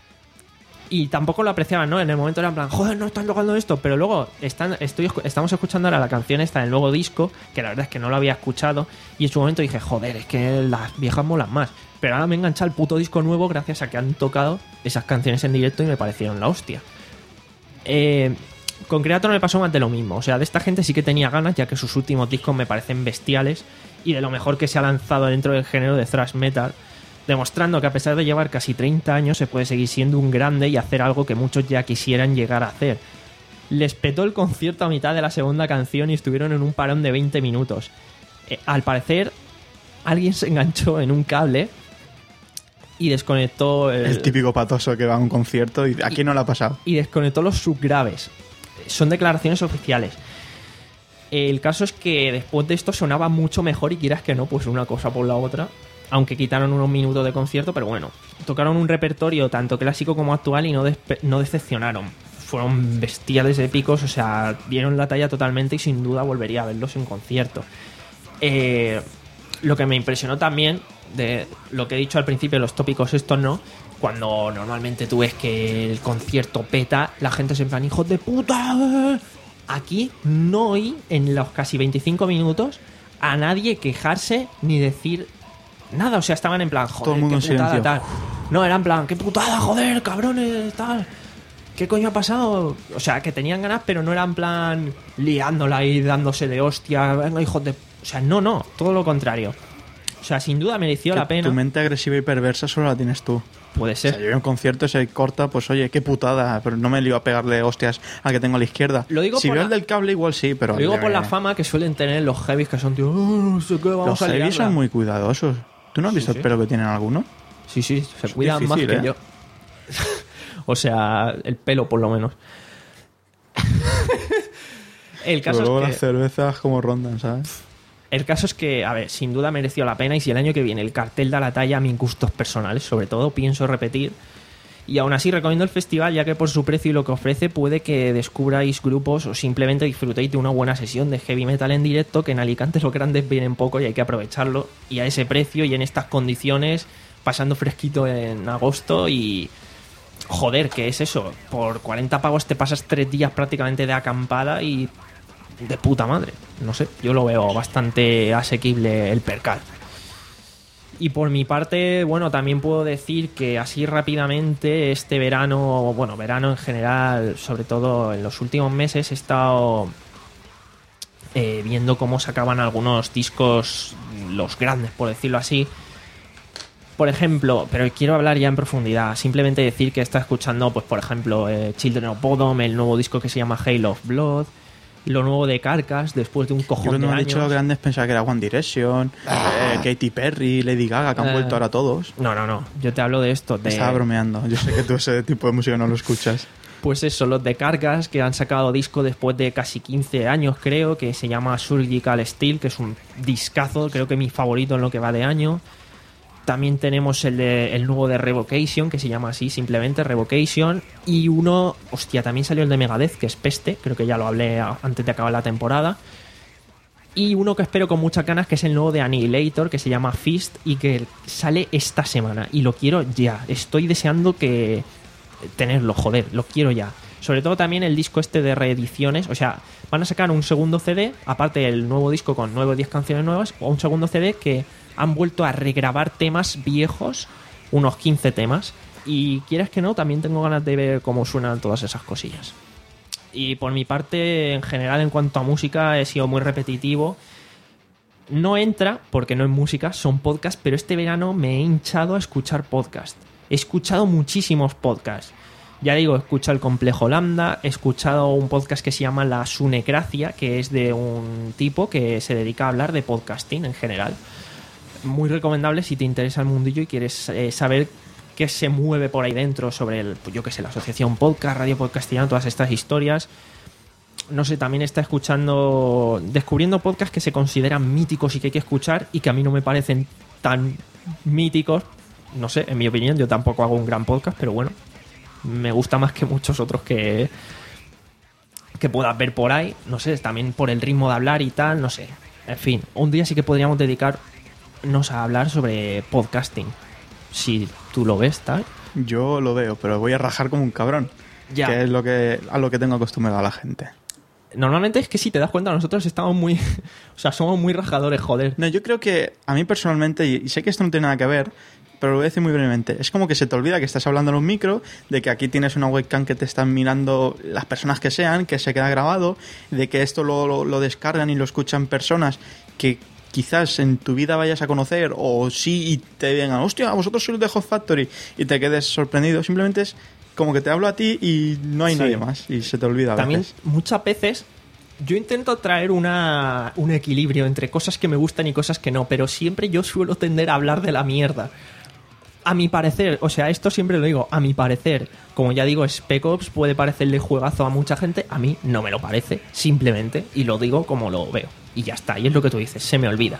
Y tampoco lo apreciaban, ¿no? En el momento era en plan, joder, no están tocando esto. Pero luego están, estoy, estamos escuchando ahora la canción esta del nuevo disco, que la verdad es que no lo había escuchado. Y en su momento dije, joder, es que las viejas molan más. Pero ahora me he enganchado al puto disco nuevo gracias a que han tocado esas canciones en directo y me parecieron la hostia. Eh... Con Creator me pasó más de lo mismo. O sea, de esta gente sí que tenía ganas, ya que sus últimos discos me parecen bestiales y de lo mejor que se ha lanzado dentro del género de thrash metal, demostrando que a pesar de llevar casi treinta años se puede seguir siendo un grande y hacer algo que muchos ya quisieran llegar a hacer. Les petó el concierto a mitad de la segunda canción y estuvieron en un parón de veinte minutos. Eh, al parecer, alguien se enganchó en un cable y desconectó... El, el típico patoso que va a un concierto y ¿a quién no le ha pasado? Y desconectó los subgraves. Son declaraciones oficiales. El caso es que después de esto sonaba mucho mejor y quieras que no, pues una cosa por la otra. Aunque quitaron unos minutos de concierto, pero bueno, tocaron un repertorio tanto clásico como actual y no, despe- no decepcionaron. Fueron bestiales, épicos, o sea, dieron la talla totalmente y sin duda volvería a verlos en concierto. Eh, lo que me impresionó también, de lo que he dicho al principio, los tópicos estos no, cuando normalmente tú ves que el concierto peta, la gente se en plan, hijos de puta. Aquí no oí en los casi veinticinco minutos a nadie quejarse ni decir nada. O sea, estaban en plan, joder, todo el mundo qué en putada, silencio. tal. No, era en plan, qué putada, joder, cabrones, tal. ¿Qué coño ha pasado? O sea, que tenían ganas, pero no era en plan liándola y dándose de hostia, venga, hijos de... O sea, no, no, todo lo contrario. O sea, sin duda mereció que la pena. Tu mente agresiva y perversa solo la tienes tú. Puede ser. O sea, yo en un concierto se corta, pues oye, qué putada, pero no me lío a pegarle hostias al que tengo a la izquierda. Lo digo si por veo la... el del cable igual sí, pero... Lo digo de- por la fama que suelen tener los heavies que son, tío, oh, no sé qué, vamos Los a heavy liarla. son muy cuidadosos. ¿Tú no has Sí, visto sí. el pelo que tienen algunos? Sí, sí, se Es cuidan difícil, más ¿eh? que yo. O sea, el pelo por lo menos. El Pero caso luego es las que... cervezas como rondan, ¿sabes? El caso es que, a ver, sin duda mereció la pena y si el año que viene el cartel da la talla a mis gustos personales, sobre todo, pienso repetir. Y aún así recomiendo el festival ya que por su precio y lo que ofrece puede que descubráis grupos o simplemente disfrutéis de una buena sesión de heavy metal en directo, que en Alicante los grandes vienen poco y hay que aprovecharlo. Y a ese precio y en estas condiciones, pasando fresquito en agosto y... Joder, ¿qué es eso? Por cuarenta pavos te pasas tres días prácticamente de acampada y... de puta madre. No sé, yo lo veo bastante asequible el percal. Y por mi parte, bueno, también puedo decir que así rápidamente este verano, bueno, verano en general, sobre todo en los últimos meses, he estado eh, viendo cómo sacaban algunos discos, los grandes, por decirlo así. Por ejemplo, pero quiero hablar ya en profundidad, simplemente decir que está escuchando, pues por ejemplo, eh, Children of Bodom, el nuevo disco que se llama Hail of Blood, lo nuevo de Carcass, después de un Yo cojón cuando de me han años. dicho los grandes pensaba que era One Direction, eh, Katy Perry, Lady Gaga, que han Eh. vuelto ahora todos. No, no, no, yo te hablo de esto, de... Estaba bromeando. Yo sé que tú ese tipo de música no lo escuchas. Pues eso, los de Carcass, que han sacado disco después de casi quince años, creo, que se llama Surgical Steel, que es un discazo, creo que mi favorito en lo que va de año. También tenemos el, de, el nuevo de Revocation, que se llama así, simplemente Revocation. Y uno, hostia, también salió el de Megadeth, que es Peste, creo que ya lo hablé a, antes de acabar la temporada. Y uno que espero con muchas ganas, que es el nuevo de Annihilator, que se llama Fist, y que sale esta semana. Y lo quiero ya, estoy deseando que tenerlo, joder, lo quiero ya. Sobre todo también el disco este de reediciones, o sea, van a sacar un segundo C D, aparte del nuevo disco con nueve o diez canciones nuevas, o un segundo C D que han vuelto a regrabar temas viejos, unos quince temas, y quieras que no, también tengo ganas de ver cómo suenan todas esas cosillas. Y por mi parte, en general, en cuanto a música, he sido muy repetitivo. No entra, porque no es música, son podcasts, pero este verano me he hinchado a escuchar podcasts. He escuchado muchísimos podcasts. Ya digo, he escuchado El Complejo Lambda, he escuchado un podcast que se llama La Sunecracia, que es de un tipo que se dedica a hablar de podcasting en general. Muy recomendable si te interesa el mundillo y quieres eh, saber qué se mueve por ahí dentro sobre el, pues yo qué sé, la asociación podcast, Radio Podcastillo, todas estas historias. No sé, también está escuchando, descubriendo podcasts que se consideran míticos y que hay que escuchar y que a mí no me parecen tan míticos. No sé, en mi opinión, yo tampoco hago un gran podcast, pero bueno, me gusta más que muchos otros que, que puedas ver por ahí. No sé, también por el ritmo de hablar y tal, no sé. En fin, un día sí que podríamos dedicarnos a hablar sobre podcasting. Si tú lo ves, tal. Yo lo veo, pero voy a rajar como un cabrón. Ya. Que es lo que, a lo que tengo acostumbrado a la gente. Normalmente es que si te das cuenta, nosotros estamos muy... O sea, somos muy rajadores, joder. No, yo creo que a mí personalmente, y sé que esto no tiene nada que ver, pero lo voy a decir muy brevemente, es como que se te olvida que estás hablando en un micro, de que aquí tienes una webcam que te están mirando las personas que sean, que se queda grabado, de que esto lo, lo, lo descargan y lo escuchan personas que quizás en tu vida vayas a conocer, o sí y te vengan, hostia, vosotros sois de Hot Factory, y te quedes sorprendido. Simplemente es como que te hablo a ti y no hay sí. nadie más, y se te olvida a También veces. Muchas veces yo intento traer una, un equilibrio entre cosas que me gustan y cosas que no, pero siempre yo suelo tender a hablar de la mierda. A mi parecer, o sea, esto siempre lo digo, a mi parecer, como ya digo, Spec Ops puede parecerle juegazo a mucha gente, a mí no me lo parece, simplemente, y lo digo como lo veo. Y ya está, y es lo que tú dices, se me olvida.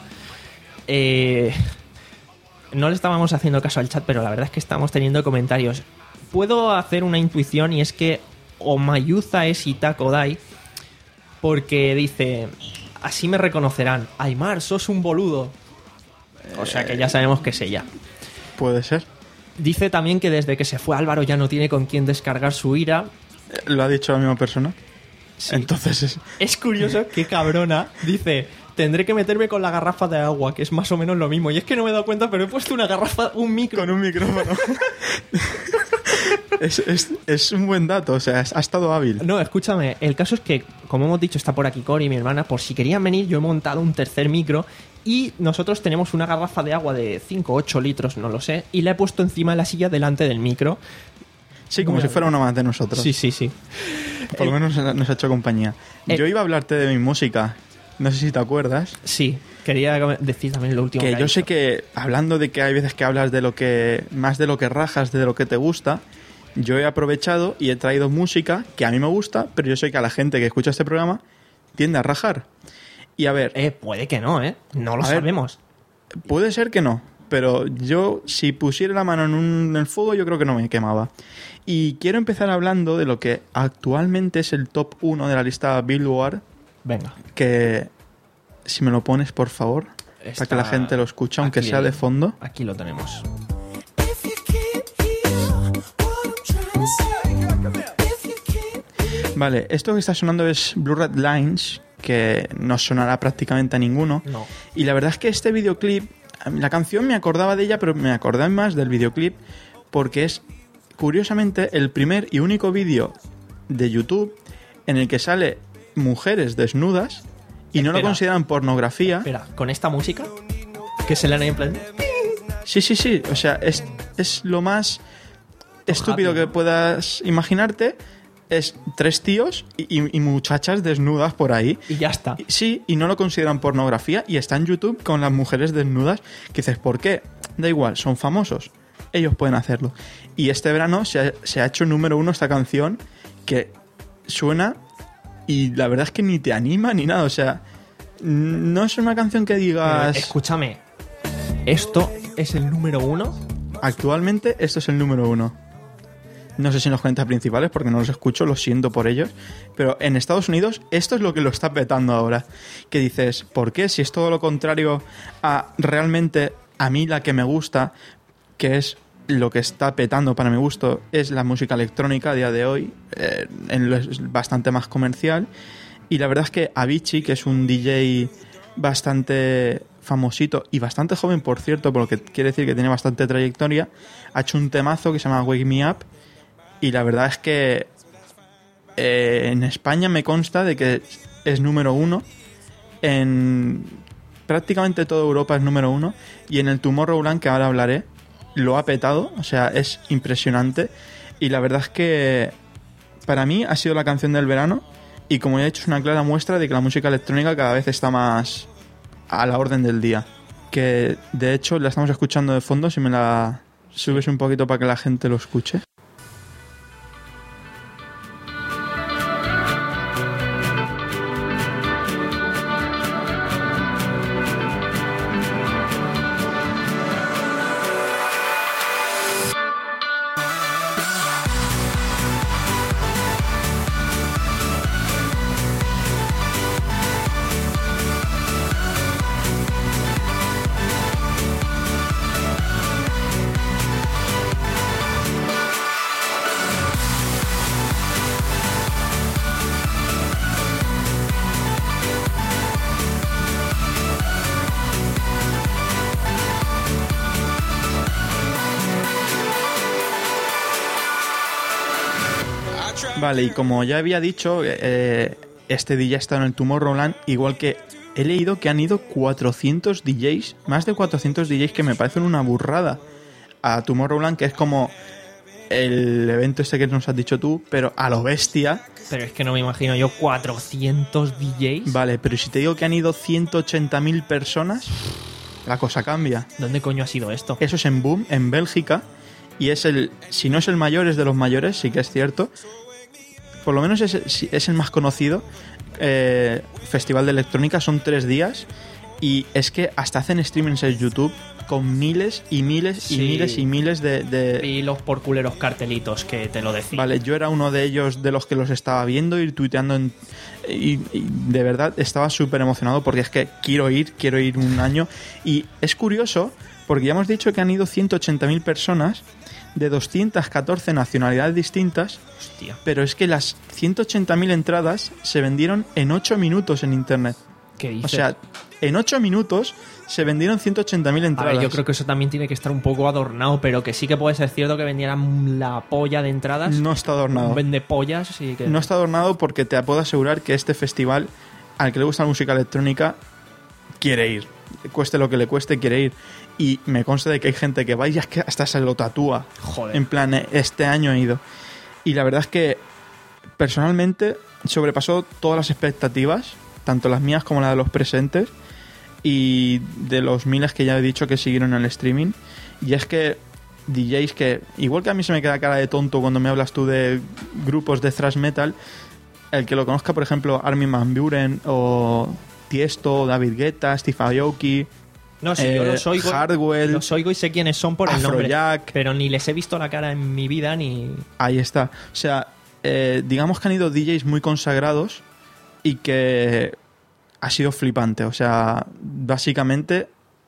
Eh, no le estábamos haciendo caso al chat, pero la verdad es que estamos teniendo comentarios. Puedo hacer una intuición y es que Omayuza es Itakodai, porque dice, así me reconocerán, Aymar, sos un boludo. O sea que ya sabemos que es ella. Puede ser. Dice también que desde que se fue Álvaro ya no tiene con quién descargar su ira. ¿Lo ha dicho la misma persona? Sí. Entonces es... Es curioso que cabrona dice, tendré que meterme con la garrafa de agua, que es más o menos lo mismo. Y es que no me he dado cuenta, pero he puesto una garrafa, un micro. Con un micrófono. es, es, es un buen dato, o sea, ha estado hábil. No, escúchame, el caso es que, como hemos dicho, está por aquí Cori, mi hermana, por si querían venir, yo he montado un tercer micro y nosotros tenemos una garrafa de agua de cinco o ocho litros, no lo sé, y la he puesto encima de la silla delante del micro. Sí, como Bueno, si fuera uno más de nosotros. Sí, sí, sí. Por lo menos nos ha hecho compañía. Eh, yo iba a hablarte de mi música, no sé si te acuerdas. Sí, quería decir también lo último que, que ha yo dicho. sé que, hablando de que hay veces que hablas de lo que, más de lo que rajas, de lo que te gusta, yo he aprovechado y he traído música que a mí me gusta, pero yo sé que a la gente que escucha este programa tiende a rajar. Y a ver... Eh, puede que no, ¿eh? No lo a ver, sabemos. Puede ser que no, pero yo, si pusiera la mano en, un, en el fuego, yo creo que no me quemaba. Y quiero empezar hablando de lo que actualmente es el top uno de la lista Billboard. Venga. Que, si me lo pones, por favor, Está... para que la gente lo escuche, aunque aquí, sea de fondo. Aquí lo tenemos. Vale, esto que está sonando es Blue Red Lines, que no sonará prácticamente a ninguno. No. Y la verdad es que este videoclip, la canción me acordaba de ella, pero me acordaba más del videoclip porque es, curiosamente, el primer y único vídeo de YouTube en el que sale mujeres desnudas y Espera. no lo consideran pornografía. Espera, ¿con esta música? Que se le han en plan... Sí, sí, sí. O sea, es, es lo más estúpido rápido. que puedas imaginarte. Es tres tíos y, y, y muchachas desnudas por ahí. Y ya está. Sí, y no lo consideran pornografía y está en YouTube con las mujeres desnudas. Que dices, ¿por qué? Da igual, son famosos. Ellos pueden hacerlo. Y este verano se ha, se ha hecho número uno esta canción que suena y la verdad es que ni te anima ni nada. O sea, no es una canción que digas... Eh, escúchame, ¿esto es el número uno? Actualmente esto es el número uno. No sé si en los cuentas principales porque no los escucho, lo siento por ellos. Pero en Estados Unidos esto es lo que lo está petando ahora. Que dices, ¿por qué? Si es todo lo contrario a realmente a mí la que me gusta, que es lo que está petando para mi gusto, es la música electrónica a día de hoy. Eh, en lo es bastante más comercial. Y la verdad es que Avicii, que es un D J bastante famosito y bastante joven, por cierto, por lo que quiere decir que tiene bastante trayectoria, ha hecho un temazo que se llama Wake Me Up. Y la verdad es que eh, en España me consta de que es número uno. En prácticamente toda Europa es número uno. Y en el Tomorrowland, que ahora hablaré, lo ha petado. O sea, es impresionante. Y la verdad es que para mí ha sido la canción del verano. Y como ya he dicho, es una clara muestra de que la música electrónica cada vez está más a la orden del día. Que de hecho la estamos escuchando de fondo. Si me la subes un poquito para que la gente lo escuche. Vale, y como ya había dicho, eh, este D J está en el Tomorrowland, igual que he leído que han ido cuatrocientos D Js, más de cuatrocientos D Js, que me parecen una burrada, a Tomorrowland, que es como el evento este que nos has dicho tú, pero a lo bestia. Pero es que no me imagino yo cuatrocientos D Js. Vale, pero si te digo que han ido ciento ochenta mil personas, la cosa cambia. ¿Dónde coño ha sido esto? Eso es en Boom, en Bélgica, y es el, si no es el mayor, es de los mayores, sí que es cierto. Por lo menos es, es el más conocido eh, festival de electrónica. Son tres días y es que hasta hacen streamings en YouTube con miles y miles y sí. miles y miles de, de... Y los por culeros cartelitos que te lo decían. Vale, yo era uno de ellos, de los que los estaba viendo y tuiteando en... y, y de verdad estaba súper emocionado porque es que quiero ir, quiero ir un año. Y es curioso porque ya hemos dicho que han ido ciento ochenta mil personas de doscientas catorce nacionalidades distintas. Hostia. Pero es que las ciento ochenta mil entradas se vendieron en ocho minutos en internet. ¿Qué dices? O sea, en ocho minutos se vendieron ciento ochenta mil A entradas. ver, yo creo que eso también tiene que estar un poco adornado, pero que sí que puede ser cierto que vendieran la polla de entradas. No está adornado. Vende pollas y que... No está adornado porque te puedo asegurar que este festival, al que le gusta la música electrónica, quiere ir. Cueste lo que le cueste, quiere ir. Y me consta de que hay gente que va y es que hasta se lo tatúa. Joder. En plan, este año he ido. Y la verdad es que personalmente sobrepasó todas las expectativas, tanto las mías como las de los presentes y de los miles que ya he dicho que siguieron en el streaming. Y es que D Js que, igual que a mí se me queda cara de tonto cuando me hablas tú de grupos de thrash metal, el que lo conozca, por ejemplo, Armin van Buuren o Tiesto, David Guetta, Steve Aoki... No, sí, eh, yo los oigo, Hardwell, los oigo y sé quiénes son por el Afrojack, nombre, pero ni les he visto la cara en mi vida ni... Ahí está. O sea, eh, digamos que han ido D Js muy consagrados y que ha sido flipante. O sea, básicamente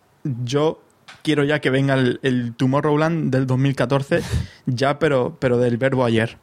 yo quiero ya que venga el, el Tomorrowland del dos mil catorce ya, pero, pero del verbo ayer.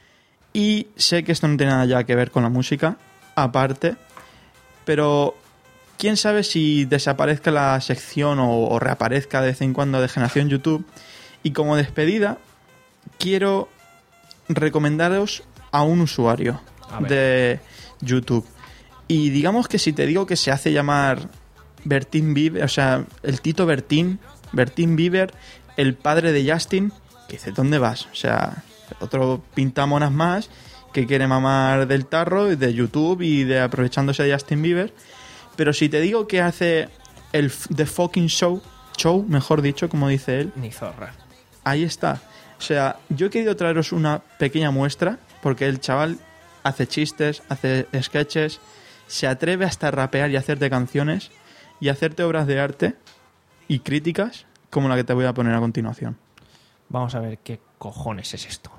Y sé que esto no tiene nada ya que ver con la música, aparte, pero... quién sabe si desaparezca la sección o, o reaparezca de vez en cuando de Generación YouTube. Y como despedida, quiero recomendaros a un usuario a de YouTube. Y digamos que si te digo que se hace llamar Bertín Bieber, o sea, el Tito Bertín, Bertín Bieber, el padre de Justin, que dice, ¿dónde vas? O sea, otro pintamonas más que quiere mamar del tarro, de YouTube y de aprovechándose de Justin Bieber. Pero si te digo que hace el The Fucking Show, show, mejor dicho, como dice él. Ni zorra. Ahí está. O sea, yo he querido traeros una pequeña muestra, porque el chaval hace chistes, hace sketches, se atreve hasta a rapear y hacerte canciones y hacerte obras de arte y críticas como la que te voy a poner a continuación. Vamos a ver qué cojones es esto.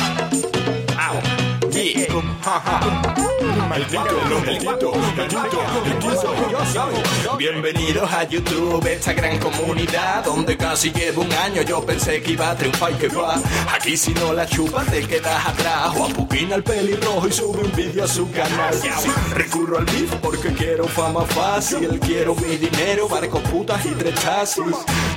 Bienvenidos a YouTube, esta gran comunidad donde casi llevo un año. Yo pensé que iba a triunfar y que va. Aquí si no la chupas te quedas atrás. O apuquina el pelirrojo y sube un vídeo a su canal. Sí, recurro al beef porque quiero fama fácil. Quiero mi dinero, barcos, putas y tres chasis.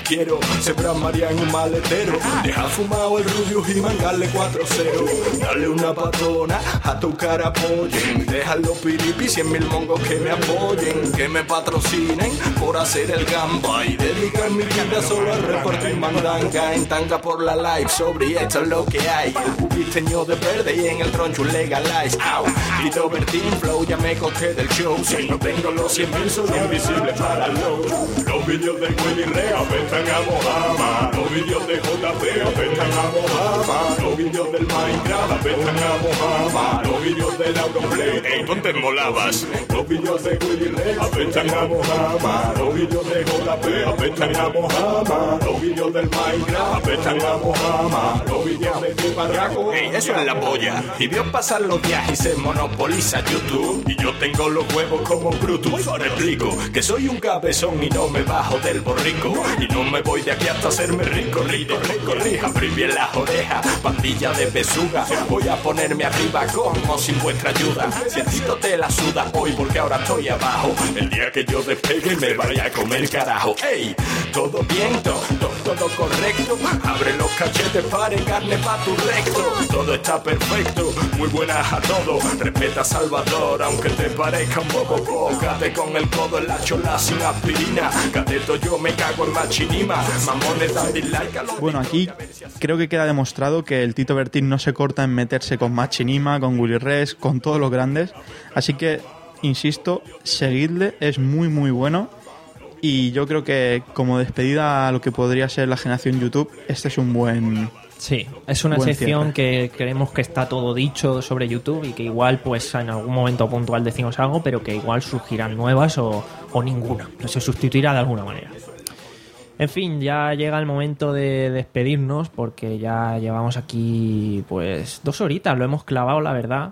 quiero sembrar María en un maletero, deja fumado el Rubius y mangarle cuatro cero, dale una patona a tu cara apoyen, déjalo piripi, cien mil mongos que me apoyen, que me patrocinen por hacer el gamba y dedicar mi vida solo a repartir mandanga en tanga por la live, sobre esto es lo que hay, el pubisteño de verde y en el troncho legalize, au, Tito Bertín flow, ya me cogé del show, si no tengo los cien mil soy invisible para los, los vídeos de Willy Rea apestan a Mojama, los vídeos de J P apestan a Mojama, los vídeos del Minecraft apestan a Mojama, los vídeos del Auronplay, ey, ponte molabas, los vídeos de Willy Rea apestan a Mojama, los vídeos de J P apestan a Mojama, los vídeos del Minecraft apestan a Mojama, los vídeos de tu barraco, ey, eso es la polla, y vio pasar los días y se monopoliza YouTube, y yo tengo los huevos como Brutus, te explico que soy un cabezón y no me bajo del borrico, y no me voy de aquí hasta hacerme rico, rico, rico, rico, abrí bien las orejas, pandilla de besuga, voy a ponerme arriba como sin vuestra ayuda, si el Tito te la suda hoy porque ahora estoy abajo, el día que yo despegue me vaya a comer carajo, ey, todo bien, todo, todo correcto, abre los cachetes para carne pa' tu recto, todo está perfecto, muy buenas a todos, respeta a Salvador aunque te parezca un poco bócate con el codo en la chola sin aspirina, cateto yo me cago en machinima, mamones dan dislike a los... Bueno, aquí creo que queda demostrado que el Tito Bertín no se corta en meterse con Machinima, con Willy Res, con todos los grandes, así que, insisto, seguidle, es muy muy bueno, y yo creo que como despedida a lo que podría ser la generación YouTube, este es un buen... Sí, es una Buen sección cierre. que creemos que está todo dicho sobre YouTube y que igual pues en algún momento puntual decimos algo, pero que igual surgirán nuevas o, o ninguna, no se sustituirá de alguna manera. En fin, ya llega el momento de despedirnos porque ya llevamos aquí pues dos horitas, lo hemos clavado la verdad,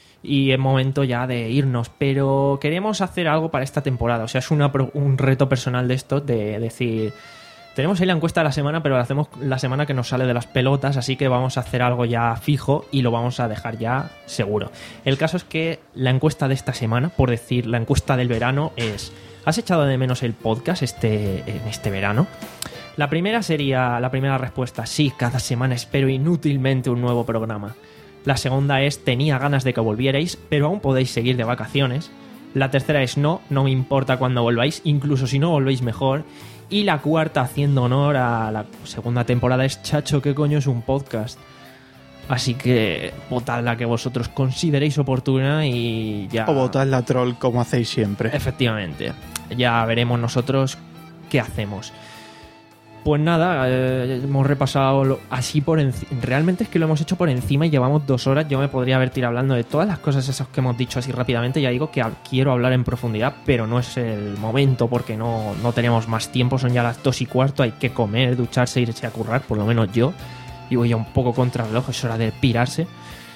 y es momento ya de irnos, pero queremos hacer algo para esta temporada, o sea, es una, un reto personal de esto, de decir... Tenemos ahí la encuesta de la semana, pero la hacemos la semana que nos sale de las pelotas, así que vamos a hacer algo ya fijo y lo vamos a dejar ya seguro. El caso es que la encuesta de esta semana, por decir, la encuesta del verano es... ¿Has echado de menos el podcast este, en este verano? La primera sería, la primera respuesta, sí, cada semana espero inútilmente un nuevo programa. La segunda es, tenía ganas de que volvierais, pero aún podéis seguir de vacaciones. La tercera es, no, no me importa cuando volváis, incluso si no volvéis mejor. Y la cuarta, haciendo honor a la segunda temporada, es, chacho, ¿qué coño es un podcast? Así que votad la que vosotros consideréis oportuna y ya... O votad la troll como hacéis siempre. Efectivamente. Ya veremos nosotros qué hacemos. Pues nada, eh, hemos repasado lo, así por encima. Realmente es que lo hemos hecho por encima y llevamos dos horas. Yo me podría haber tirado hablando de todas las cosas esas que hemos dicho así rápidamente. Ya digo que quiero hablar en profundidad, pero no es el momento porque no, no tenemos más tiempo. Son ya las dos y cuarto, hay que comer, ducharse, irse a currar, por lo menos yo. Y voy ya un poco contra el reloj, es hora de pirarse.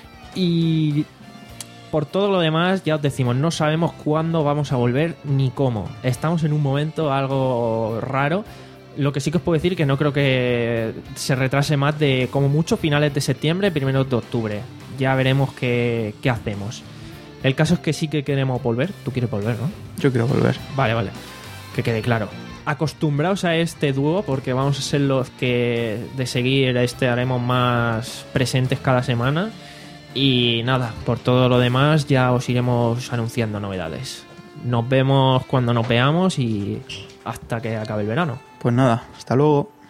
Y por todo lo demás, ya os decimos, no sabemos cuándo vamos a volver ni cómo. Estamos en un momento algo raro. Lo que sí que os puedo decir que no creo que se retrase más de, como mucho, finales de septiembre, primeros de octubre. Ya veremos qué, qué hacemos. El caso es que sí que queremos volver. Tú quieres volver, ¿no? Yo quiero volver. Vale, vale. Que quede claro. Acostumbraos a este dúo porque vamos a ser los que de seguir este haremos más presentes cada semana. Y nada, por todo lo demás ya os iremos anunciando novedades. Nos vemos cuando nos veamos y hasta que acabe el verano. Pues nada, hasta luego.